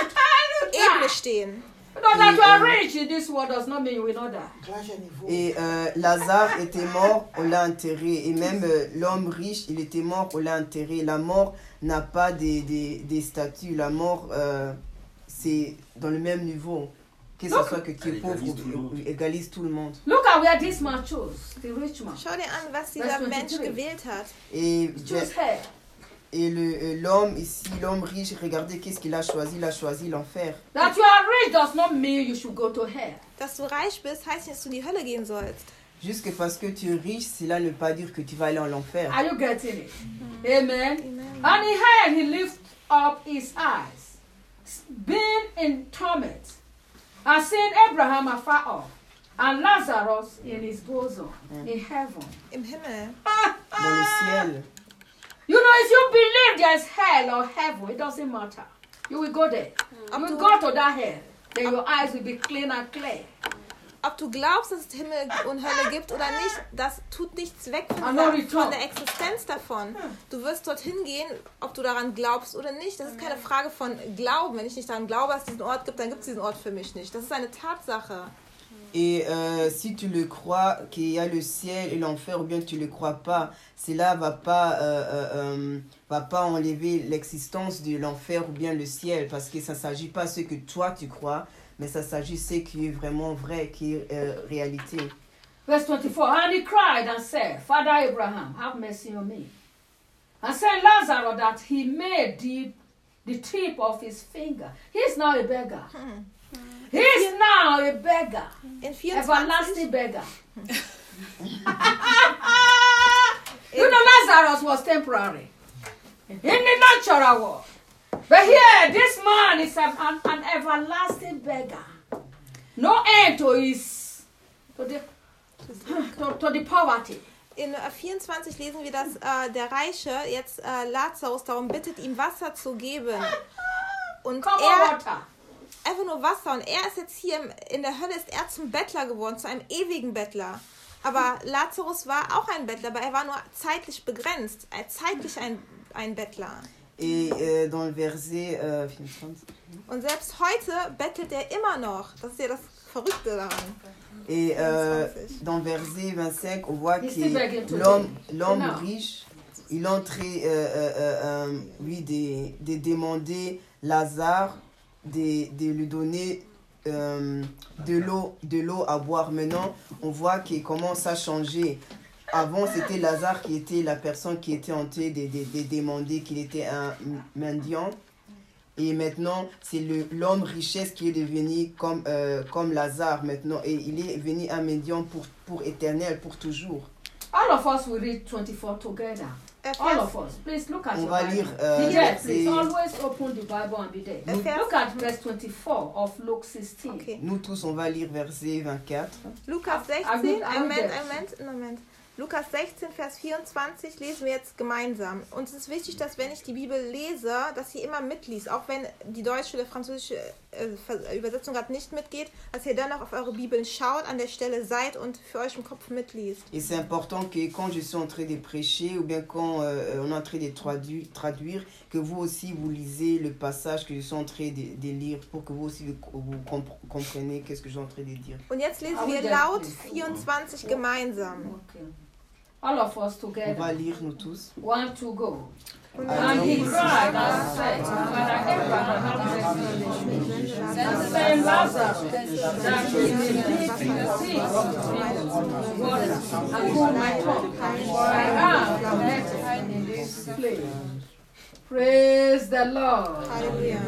Ebene stehen. You know, that you are rich in this world does not mean you will not die. Gleicher Niveau. Et euh, Lazare était mort, on l'a enterré. Et même euh, l'homme riche, il était mort, on l'a enterré. La mort n'a pas des, des, des statuts. La mort, euh, c'est dans le même niveau. Que ce soit que tu es pauvre ou égalise tout le monde. Look at where this man chose, the rich man. Schau dir an, was dieser Vers Mensch vingt-trois. gewählt hat. Et, Choose her. et le, euh, l'homme ici, l'homme riche, regardez qu'est-ce qu'il a choisi. Il a choisi l'enfer. That you are rich does not mean you should go to hell. Dass du reich bist, heißt nicht, dass du in die Hölle gehen sollst. Juste parce que tu es riche, cela ne veut pas dire que tu vas aller en enfer. Are you getting it? Amen. Amen. And in hell he lifted up his eyes, being in torment, and seeing Abraham afar off, and Lazarus in his bosom, in heaven. Im Himmel. Dans le ciel. You know, if you believe there's hell or heaven, it doesn't matter. You will go there. You will go to that hell. Then your eyes will be clean and clear. Ob du glaubst, dass es Himmel und Hölle gibt oder nicht, das tut nichts weg von, Ah, no der, return. von der Existenz davon. Du wirst dorthin gehen, ob du daran glaubst oder nicht. Das ist keine Frage von Glauben. Wenn ich nicht daran glaube, dass es diesen Ort gibt, dann gibt es diesen Ort für mich nicht. Das ist eine Tatsache. Et euh, si tu le crois qu'il y a le ciel et l'enfer ou bien tu le crois pas, cela va pas euh, euh, euh, va pas enlever l'existence de l'enfer ou bien le ciel, parce que ça s'agit pas de ce que toi tu crois, mais ça s'agit de ce qui est vraiment vrai, qui est euh, réalité. Verse twenty-four. And he cried and said, Father Abraham, have mercy on me, and send Lazarus that he may dip the tip of his finger. He's now a beggar. He's now a beggar. In Everlasting vierundzwanzig, beggar. You know, Lazarus was temporary in the natural world. But here, this man is an, an, an everlasting beggar. No end to his, to the, to, to the poverty. in vierundzwanzig lesen wir, dass äh, der Reiche jetzt äh, Lazarus darum bittet, ihm Wasser zu geben. Und Come on, er, water. einfach nur Wasser. Und er ist jetzt hier im, in der Hölle, ist er zum Bettler geworden, zu einem ewigen Bettler. Aber Lazarus war auch ein Bettler, aber er war nur zeitlich begrenzt, äh, zeitlich ein, ein Bettler. Et euh, dans le verset euh, Und selbst heute bettelt er immer noch. Das ist ja das Verrückte daran. et euh, dans le verset vingt-cinq, on voit He's que still begging today. l'homme, l'homme Now. riche, il est en train, euh, euh, euh, lui, de, de demander Lazare de, de lui donner euh, de l'eau, de l'eau à boire. Maintenant, on voit qu'il commence à changer. Avant, c'était Lazare qui était la personne qui était en train de, de, de demander qu'il était un mendiant. Et maintenant, c'est le, l'homme richesse qui est devenu comme, euh, comme Lazare maintenant. Et il est devenu un mendiant pour, pour éternel, pour toujours. All of us will read twenty-four together. Äh, All Vers, of us. Please look at On your va Bible. lire euh, Be there, please. c'est- Always open the Bible and be there. äh, Vers, Look at verse twenty-four of Luke sixteen. okay. Nous tous, on va lire verset vingt-quatre. Lukas I- I will- sechzehn, I einen will Moment, get- einen Moment, einen Moment. Lukas sechzehn, Vers vierundzwanzig lesen wir jetzt gemeinsam. Und es ist wichtig, dass wenn ich die Bibel lese, dass ihr immer mitliest. Auch wenn die deutsche oder französische äh, Ver- Übersetzung gerade nicht mitgeht, dass ihr dann auch auf eure Bibeln schaut, an der Stelle seid und für euch im Kopf mitliest. Et c'est important que quand je suis en train de prêcher ou bien quand euh, on est en train de traduire, traduire, que vous aussi vous lisez le passage que je suis en train de, de lire pour que vous aussi vous, vous compre- compreniez qu'est-ce que je suis en train de dire. Und jetzt lesen I will wir get laut this. vierundzwanzig gemeinsam. Okay. All of us On va together. lire nous tous. One to go. Und And he cried and said, Father Abraham, have mercy on me, and send Lazarus, that he may dip in the sea of water and cool my tongue, for I am naked in this place. Praise the Lord. Halleluja.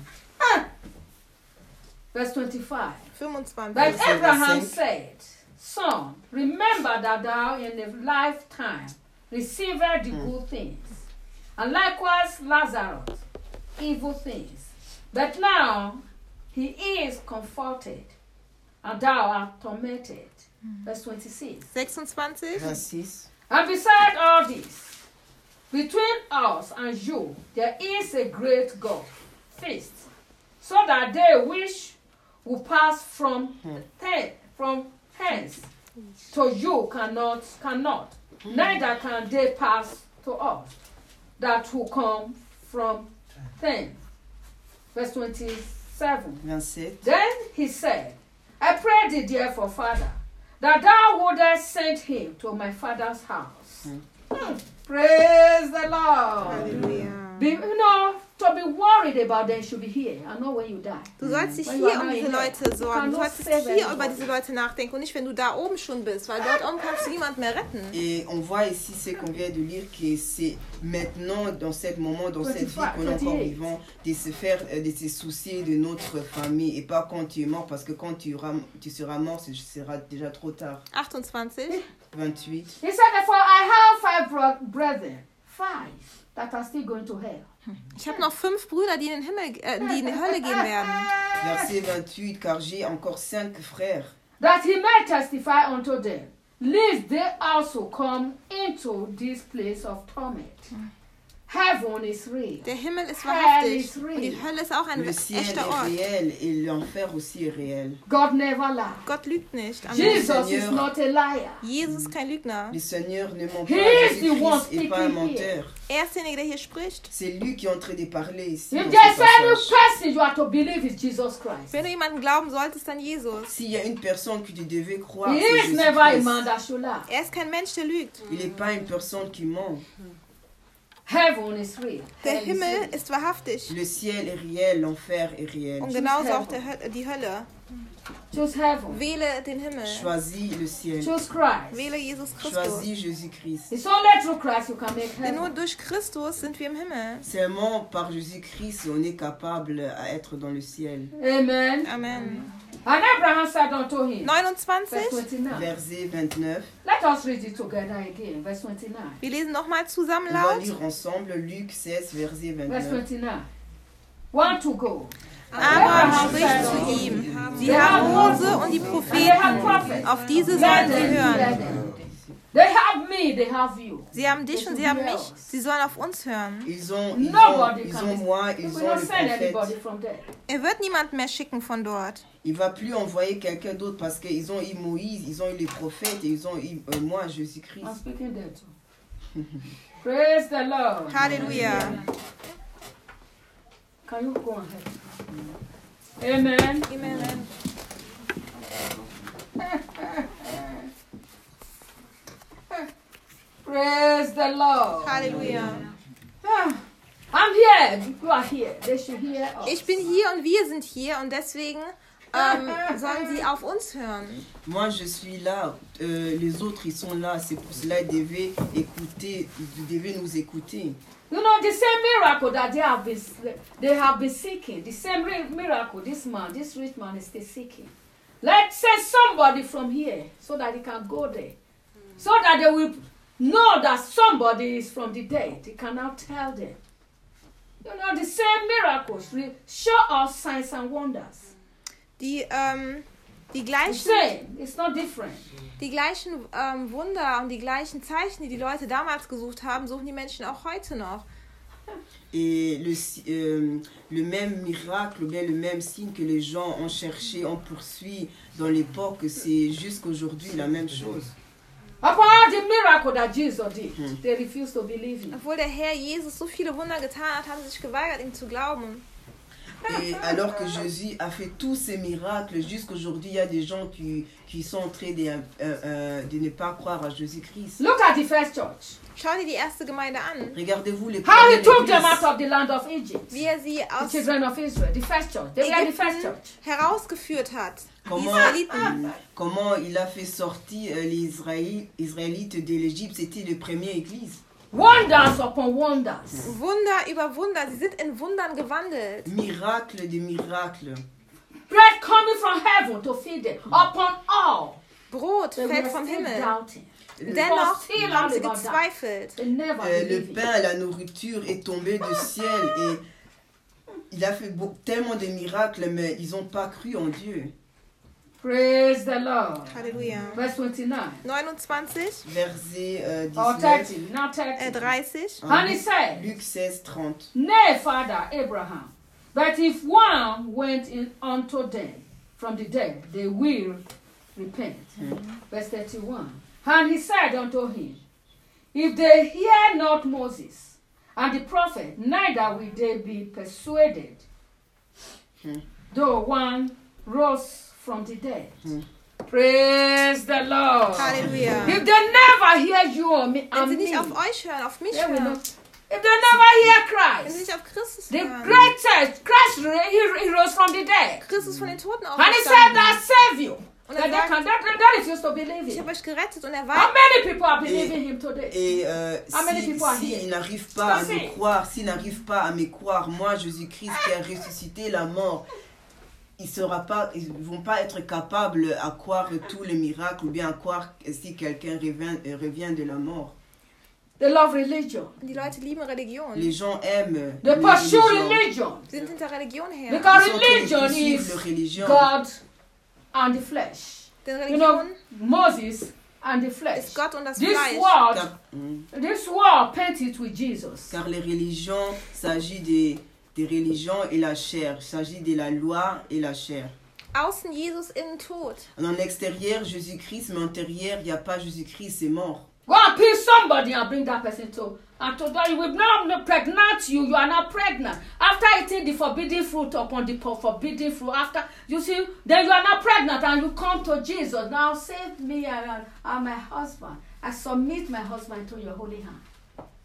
Verse twenty-five. fünfundzwanzig. But Verse Abraham twenty-six. said, Son, remember that thou in a lifetime received the good things, and likewise Lazarus evil things. But now he is comforted, and thou art tormented. Verse twenty-six. sechsundzwanzig. vingt-six. And beside all this, between us and you, there is a great gulf, fixed, so that they which will pass from th- from hence to you cannot, cannot, neither can they pass to us that who come from thence. Verse twenty-seven. vingt-sept. Then he said, I pray thee therefore, Father, that thou wouldest send him to my father's house. Hmm. Praise the Lord. Halleluja. Be, you know, to be worried about them should be here. I know when you die. Du sollst dich When you hier are um now diese in hell, Leute sorgen. Du cannot solltest save hier anyone. über diese Leute nachdenken und nicht, wenn du da oben schon bist, weil dort oben kannst du niemand mehr retten. Et on voit ici ce qu'on vient de lire, que c'est maintenant, dans ce moment, dans cette vie qu'on est encore vingt-huit. vivant, de se faire, euh, de se soucier de notre famille et pas quand tu es mort, parce que quand tu, auras, tu seras mort, ce sera déjà trop tard. achtundzwanzig. vingt-huit. He said, therefore, I have five bro- brethren, five, that are still going to hell. Ich habe noch fünf Brüder, die in den Himmel, äh, die in die Hölle gehen werden. Verset vingt-huit, car j'ai encore cinq frères. That he may testify unto them, lest they also come into this place of torment. Heaven is real. Der Himmel ist Hell wahrhaftig is real. und die Hölle ist auch ein Le ciel echter est Ort. réel et l'enfer aussi est réel. God never lies. Gott lügt nicht. Amen. Jesus is not a liar. Jesus ist kein Lügner. Le Seigneur ne ment He pas, is the one Jésus-Christ n'est pas un speaking here. menteur. Er ist derjenige, der hier spricht. C'est lui qui est en train de parler ici. If dans there's ce any passage. person you are to believe is Jesus Christ. Wenn du jemanden glauben solltest, dann Jesus. S'il y a une personne que tu devais croire, He c'est is never a Jésus-Christ. man that should lie. Er ist kein Mensch, der lügt. Il n'est pas une personne qui ment. Heaven is real. Der Hell is Himmel real. ist wahrhaftig. Le ciel est réel, l'enfer est réel. Und genauso auch der, Hö- die Hölle. Choose heaven. Wähle den Himmel. Choisis le ciel. Choose Christ. Wähle Jesus Christus. Choisis Jésus-Christ. It's only through Christ you can make Denn nur heaven. durch Christus sind wir im Himmel. Seulement par Jésus-Christ, on est capable à être dans le ciel. Amen. Amen. And Abraham said unto him, verse neunundzwanzig. twenty-nine. Verset vingt-neuf. Let us read it together again. Verse twenty-nine. Wir lesen nochmal zusammen On va laut. lire ensemble Luc seize, verset Verse vingt-neuf. twenty-nine. One to go. Abraham spricht zu ihm. Sie haben Mose und die They have Propheten. prophets. Auf diese Let sollen sie them hear hören. them. They have me, they have you. Sie haben dich und sie haben mich. Sie sollen auf uns hören. Ils ont, ils ont, Nobody ils can ont moi, We ils will ont not le send anybody prophète. from there. Er wird niemand mehr schicken von dort. Il va plus envoyer quelqu'un d'autre parce qu'ils ont eu Moïse, ils ont eu les prophètes et ils ont eu euh, moi, Jésus-Christ. I'm speaking there too. Praise the Lord. Halleluja. Can you go ahead? Amen. Amen. Praise the Lord. Halleluja. Ah, I'm here. You are here. They should hear us. Ich bin hier und wir sind hier und deswegen ähm, sollen sie auf uns hören. Moi, je suis là, euh, les autres, ils sont là. C'est pour cela qu'ils devaient écouter, ils devaient nous écouter. You know, the same miracle that they have been, they have been seeking, the same re- miracle this man, this rich man is still seeking. Let's send somebody from here so that he can go there. So that they will know that somebody is from the dead. He can now tell them. You know, the same miracles will show us signs and wonders. Die, ähm, die The gleichen, same. It's not different. die gleichen ähm, Wunder und die gleichen Zeichen, die die Leute damals gesucht haben, suchen die Menschen auch heute noch. Et le, si- euh, le même miracle, ou bien le même signe que les gens ont cherché, ont poursuivi dans l'époque, c'est jusqu'aujourd'hui la même chose. Upon all the miracle that Jesus did, they refused to believe him. Obwohl der Herr Jesus so viele Wunder getan hat, haben sie sich geweigert, ihm zu glauben. Et alors que Jésus a fait tous ces miracles, jusqu'aujourd'hui, il y a des gens qui, qui sont en train de, euh, euh, de ne pas croire à Jésus-Christ. Look at the first church. Schau dir die erste Gemeinde an, Regardez-vous les How he premières took them églises. out of the land of Egypt. wie er sie The aus children of Israel, the first church. They were the first Ägypten church. herausgeführt hat. Die Comment, Israeliten. comment il a fait sortir euh, les Israélites, Israélites de l'Égypte, c'était les premières églises. Wonders upon wonders. Wunder über Wunder, sie sind in Wundern gewandelt. Miracle de miracles. Bread coming from heaven to feed them. Upon all. Brot They fällt were vom still Himmel. doubting. Dennoch still haben sie about that. gezweifelt. They never Euh, le believed it. pain, la nourriture est tombé du ciel et il a fait beau- tellement de miracles, mais ils n'ont pas cru en Dieu. Praise the Lord. Halleluja. Verse twenty-nine. neunundzwanzig, Verset euh, Or dix-neuf. thirty. Now äh, thirty. dreißig. And he said, Luc seize, trente. Nay, Father Abraham, but if one went in unto them from the dead, they will repent. Verse thirty-one. And he said unto him, If they hear not Moses and the prophet, neither will they be persuaded, Hmm. though one rose from the dead. Hmm. Praise the Lord. Halleluja. If they never hear you or me, Wenn and sie me, nicht auf euch hören, auf mich they will hören, not. If they never hear wenn sie Christ, nicht auf Christus the hören, greatest Christ ra- he, he rose from the dead, Christus von den Toten and he said auferstanden. that save you. Und That er they can sagt, that, that refuse to believe ich him. habe euch gerettet und er How war. many people are believing him today? Et euh, How many si, people are si here? ils n'arrivent pas à Stop me it. croire, s'ils n'arrivent pas à me croire, moi Jésus-Christ qui a ressuscité la mort, ils sera pas, ils vont pas être capables à croire tous les miracles ou bien à croire si quelqu'un revient, euh, revient de la mort. They love religion. Die Leute lieben Religion. Les gens aiment They les pursue religions. religion Sie sind hinter Religion her. because Ils sont en train de religion poursuivre is leur religion. God and the flesh. Denn You know, Religion Moses and the flesh. ist Gott und das This Fleisch. world, Car, Hmm. this world painted with Jesus. Car les religions, s'agit des, des religions et la chair. Il s'agit de la loi et la chair. Außen Jesus, innen Tod. En extérieur, Jésus-Christ, mais en intérieur, il n'y a pas Jésus-Christ, c'est mort. Go and pick somebody and bring that person to. And to that you will not pregnant you. You are not pregnant. After eating the forbidden fruit upon the forbidden fruit, after you see, then you are not pregnant and you come to Jesus. Now save me and, and my husband. I submit my husband to your holy hand.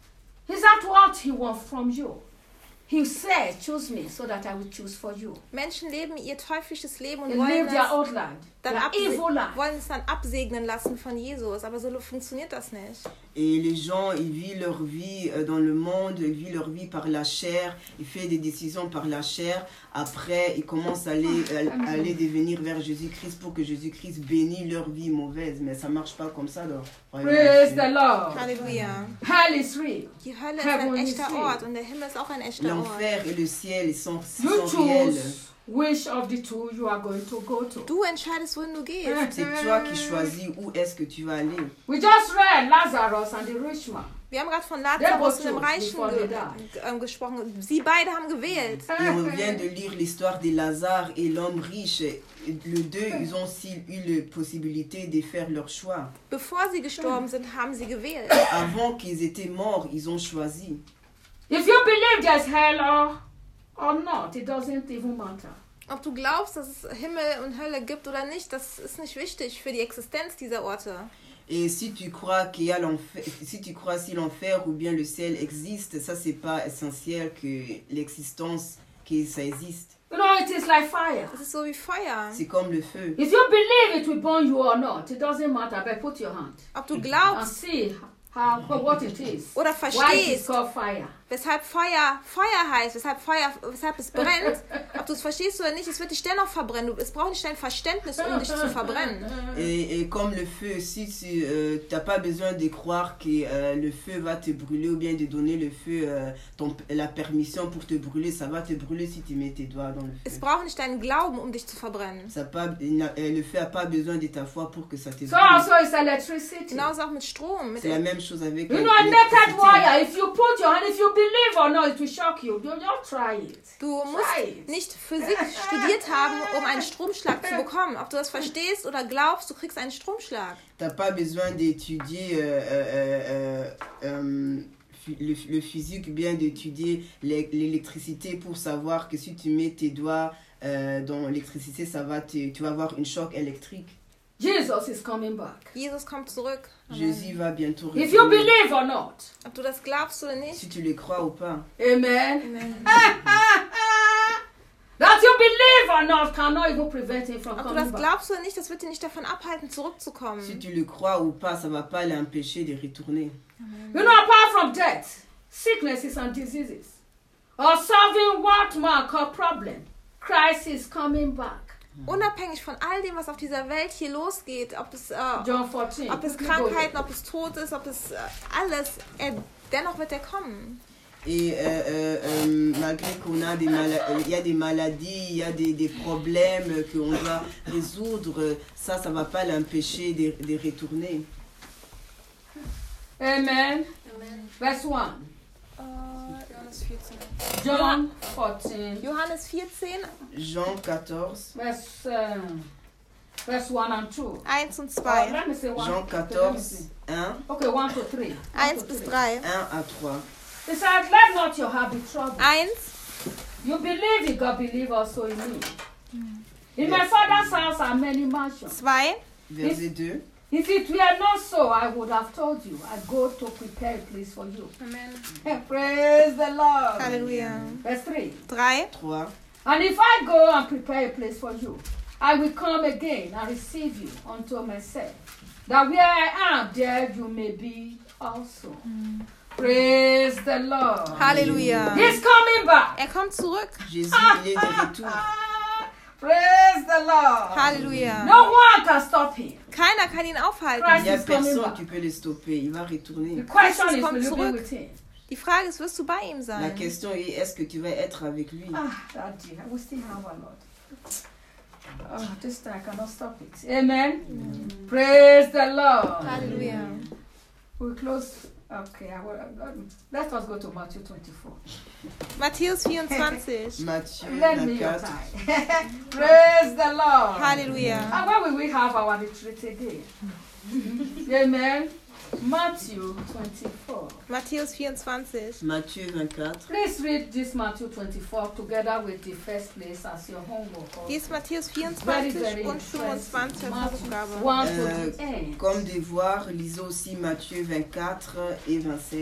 Is that what he wants from you? He said, choose me so that I will choose for you. Menschen leben ihr teuflisches Leben und They wollen live their es, old life, dann their abse- evil life. wollen es dann absegnen lassen von Jesus. Aber so funktioniert das nicht. Et les gens, ils vivent leur vie euh, dans le monde, ils vivent leur vie par la chair, ils font des décisions par la chair. Après, ils commencent à aller, à, à aller devenir vers Jésus-Christ pour que Jésus-Christ bénisse leur vie mauvaise. Mais ça ne marche pas comme ça. Donc, Praise the Lord. Halleluja. Hell is real. Die Hölle ist ein Heaven is echter real. Ort und der Himmel ist auch ein echter Ort. L'enfer et le ciel, ils sont, ils You sont réels. choose which of the two you are going to go to. Du entscheidest, wohin du gehst. C'est toi qui choisis où est-ce que tu vas aller. We just read Lazarus and the rich man. Wir haben gerade von Der Lazarus wurde und dem tot, Reichen bevor ge der ge ähm, gesprochen. Sie beide haben gewählt. Et on vient de lire l'histoire de Lazare et l'homme riche. Et les deux, ils ont aussi eu la possibilité de faire leur choix. Bevor sie gestorben sind, haben sie gewählt. Avant qu'ils étaient morts, ils ont choisi. If you believe there's hell or, or not, it doesn't even matter. Ob du glaubst, dass es Himmel und Hölle gibt oder nicht, das ist nicht wichtig für die Existenz dieser Orte. Et si tu crois qu'il y a l'enfer, si tu crois si l'enfer ou bien le ciel existe, ça c'est pas essentiel que l'existence, que ça existe. You know, it is like fire. Es ist so wie Feuer. C'est comme le feu. If you believe it will burn you or not, it doesn't matter, but put your hand Ob du and glaubst see how, what it is. oder Why it is verstehst, called fire. weshalb Feuer Feuer heißt, weshalb Feuer, weshalb es brennt, ob du es verstehst oder nicht, es wird dich dennoch verbrennen. Du- Es braucht nicht dein Verständnis, um dich zu verbrennen. Et, et comme le feu, si tu n'as pas besoin de croire que euh, le feu va te brûler ou bien de donner le feu euh, ton, la permission pour te brûler, ça va te brûler si tu mets tes doigts dans le Es feu. braucht nicht deinen Glauben, um dich zu verbrennen. Ça pas, il n'a- euh, le feu n'a pas besoin de ta foi pour que ça te So brûle. also it's electricity. Genauso auch mit Strom. Mit C'est la même chose avec You euh, know, a naked l'électricité. wire, if you put your hand, if you believe or not, it will shock you. You just try it. Du Try musst it. nicht Physik studiert haben, um einen Stromschlag zu bekommen. Ob du das verstehst oder glaubst, du kriegst einen Stromschlag. T'as pas besoin d'étudier euh, euh, euh, euh, fu- le, le physique ou bien d'étudier l'é- l'électricité pour savoir que si tu mets tes doigts euh, dans l'électricité, ça va te, tu vas avoir une choc électrique. Jesus is coming back. Jesus kommt zurück. Jésus va bientôt If you revenir. believe or not. Ob du das glaubst oder nicht. Si tu le crois ou pas. Amen. Amen. That you believe or not cannot even prevent him from Ob du coming das back. glaubst oder nicht, das wird dich nicht davon abhalten, zurückzukommen. Si tu le crois ou pas, ça va pas l'empêcher de retourner. You know, apart from death, sicknesses and diseases, or solving what man call problem, Christ is coming back. Unabhängig von all dem, was auf dieser Welt hier losgeht, ob es, äh, John fourteen. ob es Krankheiten, ob es Tod ist, ob es äh, alles, er, dennoch wird er kommen. Et euh, euh, euh, malgré qu'on a des maladies, il y a des maladies, il y a des, des problèmes qu'on doit résoudre, ça, ça va pas l'empêcher de, de retourner. Amen. Verse one. Johannes vierzehn. John fourteen. Johannes vierzehn, Jean quatorze, Verse, um, verse one and two. eins und Oh, zwei. let me say one. Jean Okay, let me quatorze, see. un, Okay, one to three. One eins to bis three. drei. un à trois. He said, let not your heart be troubled. eins, You believe in God, believe also in me. In my father's house are many mansions. zwei, Verset deux. If it were not so, I would have told you. I go to prepare a place for you. Amen. Praise the Lord. Halleluja. Verse three. drei, trois. And if I go and prepare a place for you, I will come again and receive you unto myself, that where I am, there you may be also. Praise the Lord. Halleluja. He's coming back. Er kommt zurück. Jésus, il est de retour. Praise the Lord. Halleluja. No one can stop him. Keiner kann ihn aufhalten. Christ Il n'y a is coming personne back. qui peut le stopper. Il va The retourner. question Christ is, kommt will you be zurück. with him? Die Frage ist, wirst du bei ihm La sein? question est, est-ce que tu vas être avec lui? Ah, Daddy, we still have a lot. Oh, this time I cannot stop it. Amen. Praise the Lord. Halleluja. We close. Okay, I will, um, let us go to Matthew twenty-four. Matthäus vierundzwanzig. Matthieu Lend me your vingt-quatre. time. Praise the Lord. Halleluja. And when will we have our retreat again? Amen. Matthew twenty-four. Matthäus vierundzwanzig. Matthieu vingt-quatre. Please read this Matthew twenty-four together with the first place as your homework. Hier ist Matthäus Very, vierundzwanzig very und fünfundzwanzig als Matthew Hausaufgabe. one Euh, to the end. Comme devoir, lisez aussi Matthieu vingt-quatre et vingt-cinq.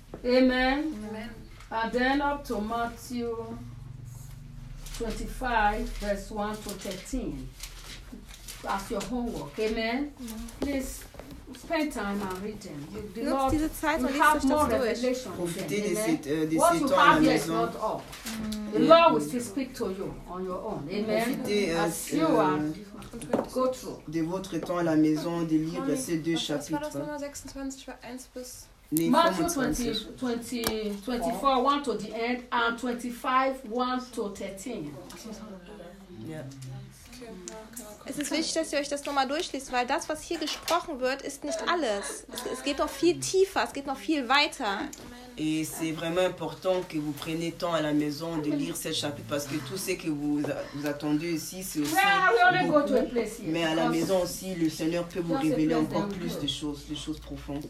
Amen. Amen. And then up to Matthew twenty-five, verse one to thirteen. That's your homework. Amen. Please spend time and read them. You, the Nutzt Lord, diese Zeit you und have lest more euch das durch. revelation. Profitez de Amen. ces, euh, de What ces you temps à la have here is maison. not all. The Lord will still speak to you on your own. Amen. Profitez euh, As you euh, are go through. de votre temps à la maison de lire ces deux Was war das chapitres. Nummer sechsundzwanzig, eins bis... Nee, Matthew fünfundzwanzig. twenty, twenty, twenty-four, one to the end, and twenty-five, one to thirteen. Ja. Es ist wichtig, dass ihr euch das nochmal durchliest, weil das, was hier gesprochen wird, ist nicht alles. Es, es geht noch viel tiefer, es geht noch viel weiter. Et c'est vraiment important que vous preniez temps à la maison de lire ces chapitres parce que tout ce que vous, vous attendez ici, c'est aussi Yeah, we only go to a beaucoup. place here. Mais à la because- maison aussi, le Seigneur peut vous Just a révéler place encore that we plus go. de choses, de choses profondes.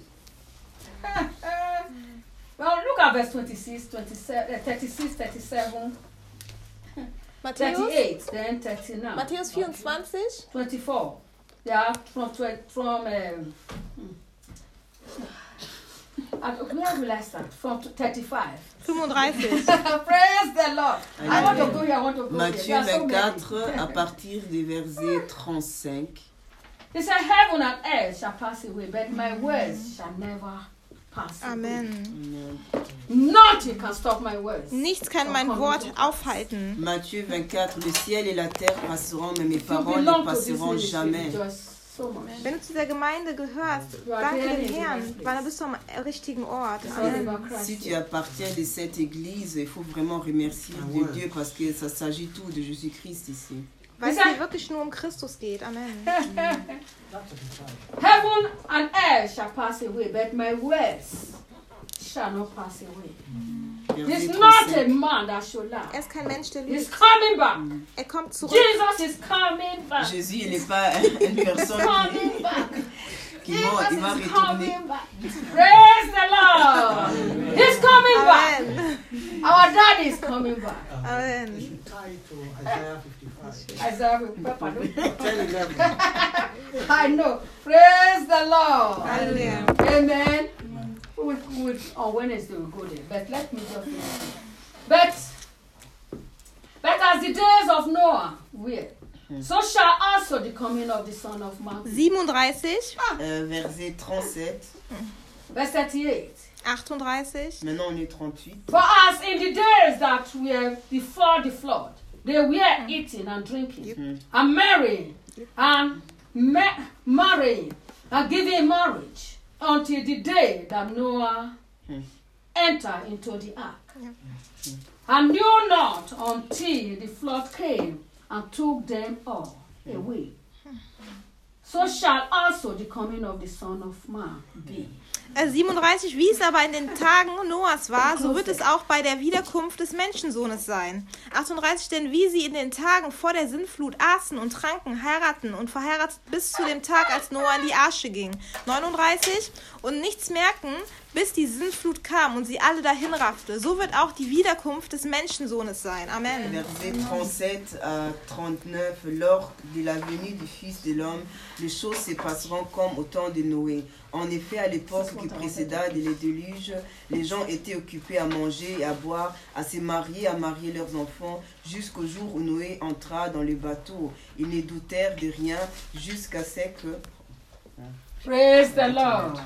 Well, look at verse twenty-six, twenty-seven, uh, thirty-six, thirty-seven, Matthäus, thirty-eight, then thirty-nine. Matthäus vierundzwanzig, twenty-four. Yeah, from tw- from um, hmm. Uh, where will I start? From thirty-five. fünfunddreißig. Praise the Lord. I want to go here. I want to go Matthieu here. There are so vingt-quatre, many. à partir du verset trente-cinq. He said, "Heaven and earth shall pass away, but my words shall never pass away. Amen. Nothing can stop my words." Nichts kann mein Wort aufhalten. Matthieu vingt-quatre, le ciel et la terre passeront, mais mes If you paroles ne belong to this passeront ministry, jamais. just so much. Wenn du zu der Gemeinde gehörst, danke dem Herrn, weil du bist am richtigen Ort. It's all Amen. about Christ. Si tu appartiens de cette église, il faut vraiment remercier Ah de ouais. Dieu parce que ça s'agit tout de Jésus-Christ ici. Weil es hier wirklich nur um Christus geht. Amen. That's a good sign. Heaven and earth shall pass away, but my words shall not pass away. There's Verset not a trente-cinq. man that should lie. Er ist kein Mensch, der He's lügt. coming back. Er kommt zurück. Jesus is coming back. Jésus, il n'est pas une personne Coming back. qui, qui ment, il va Jesus is retourner. coming back. Praise the Lord. He's coming back. Amen. Our daddy is coming back. You Amen. should tie it to Isaiah fifty-five. Isaiah, pardon. ten eleven. I know. Praise the Lord. Hallelujah. Amen. We, we, on Wednesday we'll go there. But let me just finish. But, but as the days of Noah were, so shall also the coming of the Son of Man. be. siebenunddreißig, Euh, verset trente-sept. Verse thirty-eight. achtunddreißig. Maintenant, on est trente-huit. For as in the days that were before the flood, they were eating and drinking, Mm. and marrying, and ma- marrying, and giving marriage, until the day that Noah Hmm. entered into the ark, Yeah. and knew not until the flood came and took them all away. So shall also the coming of the Son of Man be. Äh, siebenunddreißig, wie es aber in den Tagen Noahs war, so wird es auch bei der Wiederkunft des Menschensohnes sein. achtunddreißig, denn wie sie in den Tagen vor der Sintflut aßen und tranken, heiraten und verheiratet bis zu dem Tag, als Noah in die Arche ging. neununddreißig, und nichts merken, bis die Sintflut kam und sie alle dahin raffte. So wird auch die Wiederkunft des Menschensohnes sein. Amen. Verset trente-sept à trente-neuf. Lors de la venue du Fils de l'homme, les choses se passeront comme au temps de Noé. En effet, à l'époque qui précéda le déluge, les gens étaient occupés à manger et à boire, à se marier, à marier leurs enfants, jusqu'au jour où Noé entra dans le bateau. Ils ne doutèrent de rien jusqu'à ce que... Praise the Lord.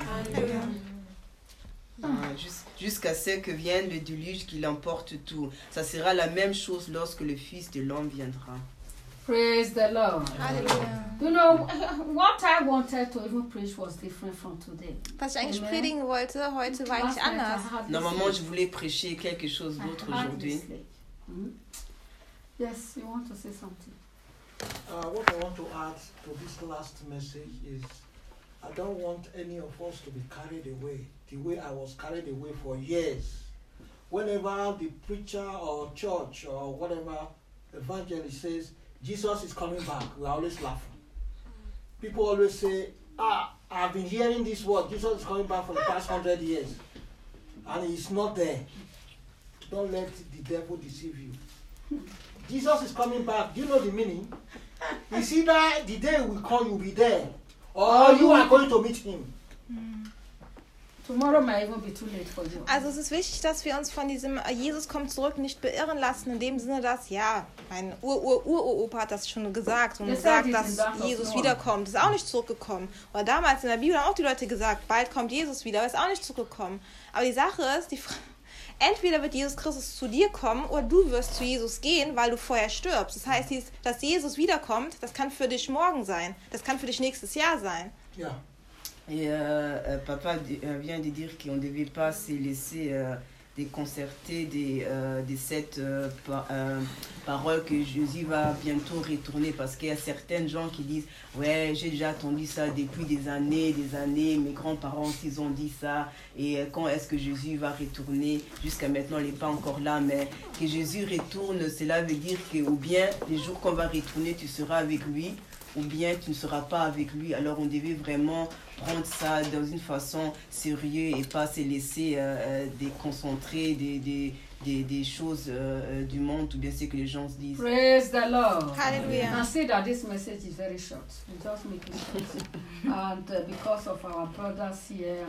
Ah, jus- jusqu'à ce que vienne le déluge qui l'emporte tout. Ça sera la même chose lorsque le Fils de l'homme viendra. Praise the Lord. Halleluja. You know, what I wanted to even preach was different from today. Was ich eigentlich Amen. predigen wollte, heute war Last eigentlich night I anders. had this Normalement, late. je voulais prêcher quelque chose I d'autre had aujourd'hui. this late. Hmm? Yes, you want to say something? Uh, what I want to add to this last message is I don't want any of us to be carried away the way I was carried away for years. Whenever the preacher or church or whatever evangelist says, Jesus is coming back, we are always laughing. People always say, ah, I've been hearing this word, Jesus is coming back for the past hundred years. And he's not there. Don't let the devil deceive you. Jesus is coming back. Do you know the meaning? It's either the day will come, you'll be there, or you are going to meet him. Tomorrow may even be too late for you. Also es ist wichtig, dass wir uns von diesem äh, Jesus kommt zurück nicht beirren lassen, in dem Sinne, dass, ja, mein Ur-Ur-Ur-Opa hat das schon gesagt und Yes, gesagt, that is dass in that of Jesus Noah. wiederkommt, ist auch nicht zurückgekommen. Oder damals in der Bibel haben auch die Leute gesagt, bald kommt Jesus wieder, aber ist auch nicht zurückgekommen. Aber die Sache ist, die Fra- entweder wird Jesus Christus zu dir kommen oder du wirst zu Jesus gehen, weil du vorher stirbst. Das heißt, dies- dass Jesus wiederkommt, das kann für dich morgen sein, das kann für dich nächstes Jahr sein. Yeah. Et euh, euh, papa di- euh, vient de dire qu'on ne devait pas se laisser euh, déconcerter des, euh, des sept euh, pa- euh, paroles que Jésus va bientôt retourner, parce qu'il y a certaines gens qui disent ouais, j'ai déjà entendu ça depuis des années, des années, mes grands-parents ils ont dit ça, et euh, quand est-ce que Jésus va retourner? Jusqu'à maintenant il n'est pas encore là, mais que Jésus retourne, cela veut dire que ou bien les jours qu'on va retourner tu seras avec lui, ou bien tu ne seras pas avec lui. Alors on devait vraiment prendre ça dans une façon sérieuse et pas se laisser euh, euh, déconcentrer des, des, des, des choses euh, du monde ou bien ce que les gens se disent. Praise the Lord. Hallelujah. You can see that this message is very short. We just make it short. And uh, because of our brothers here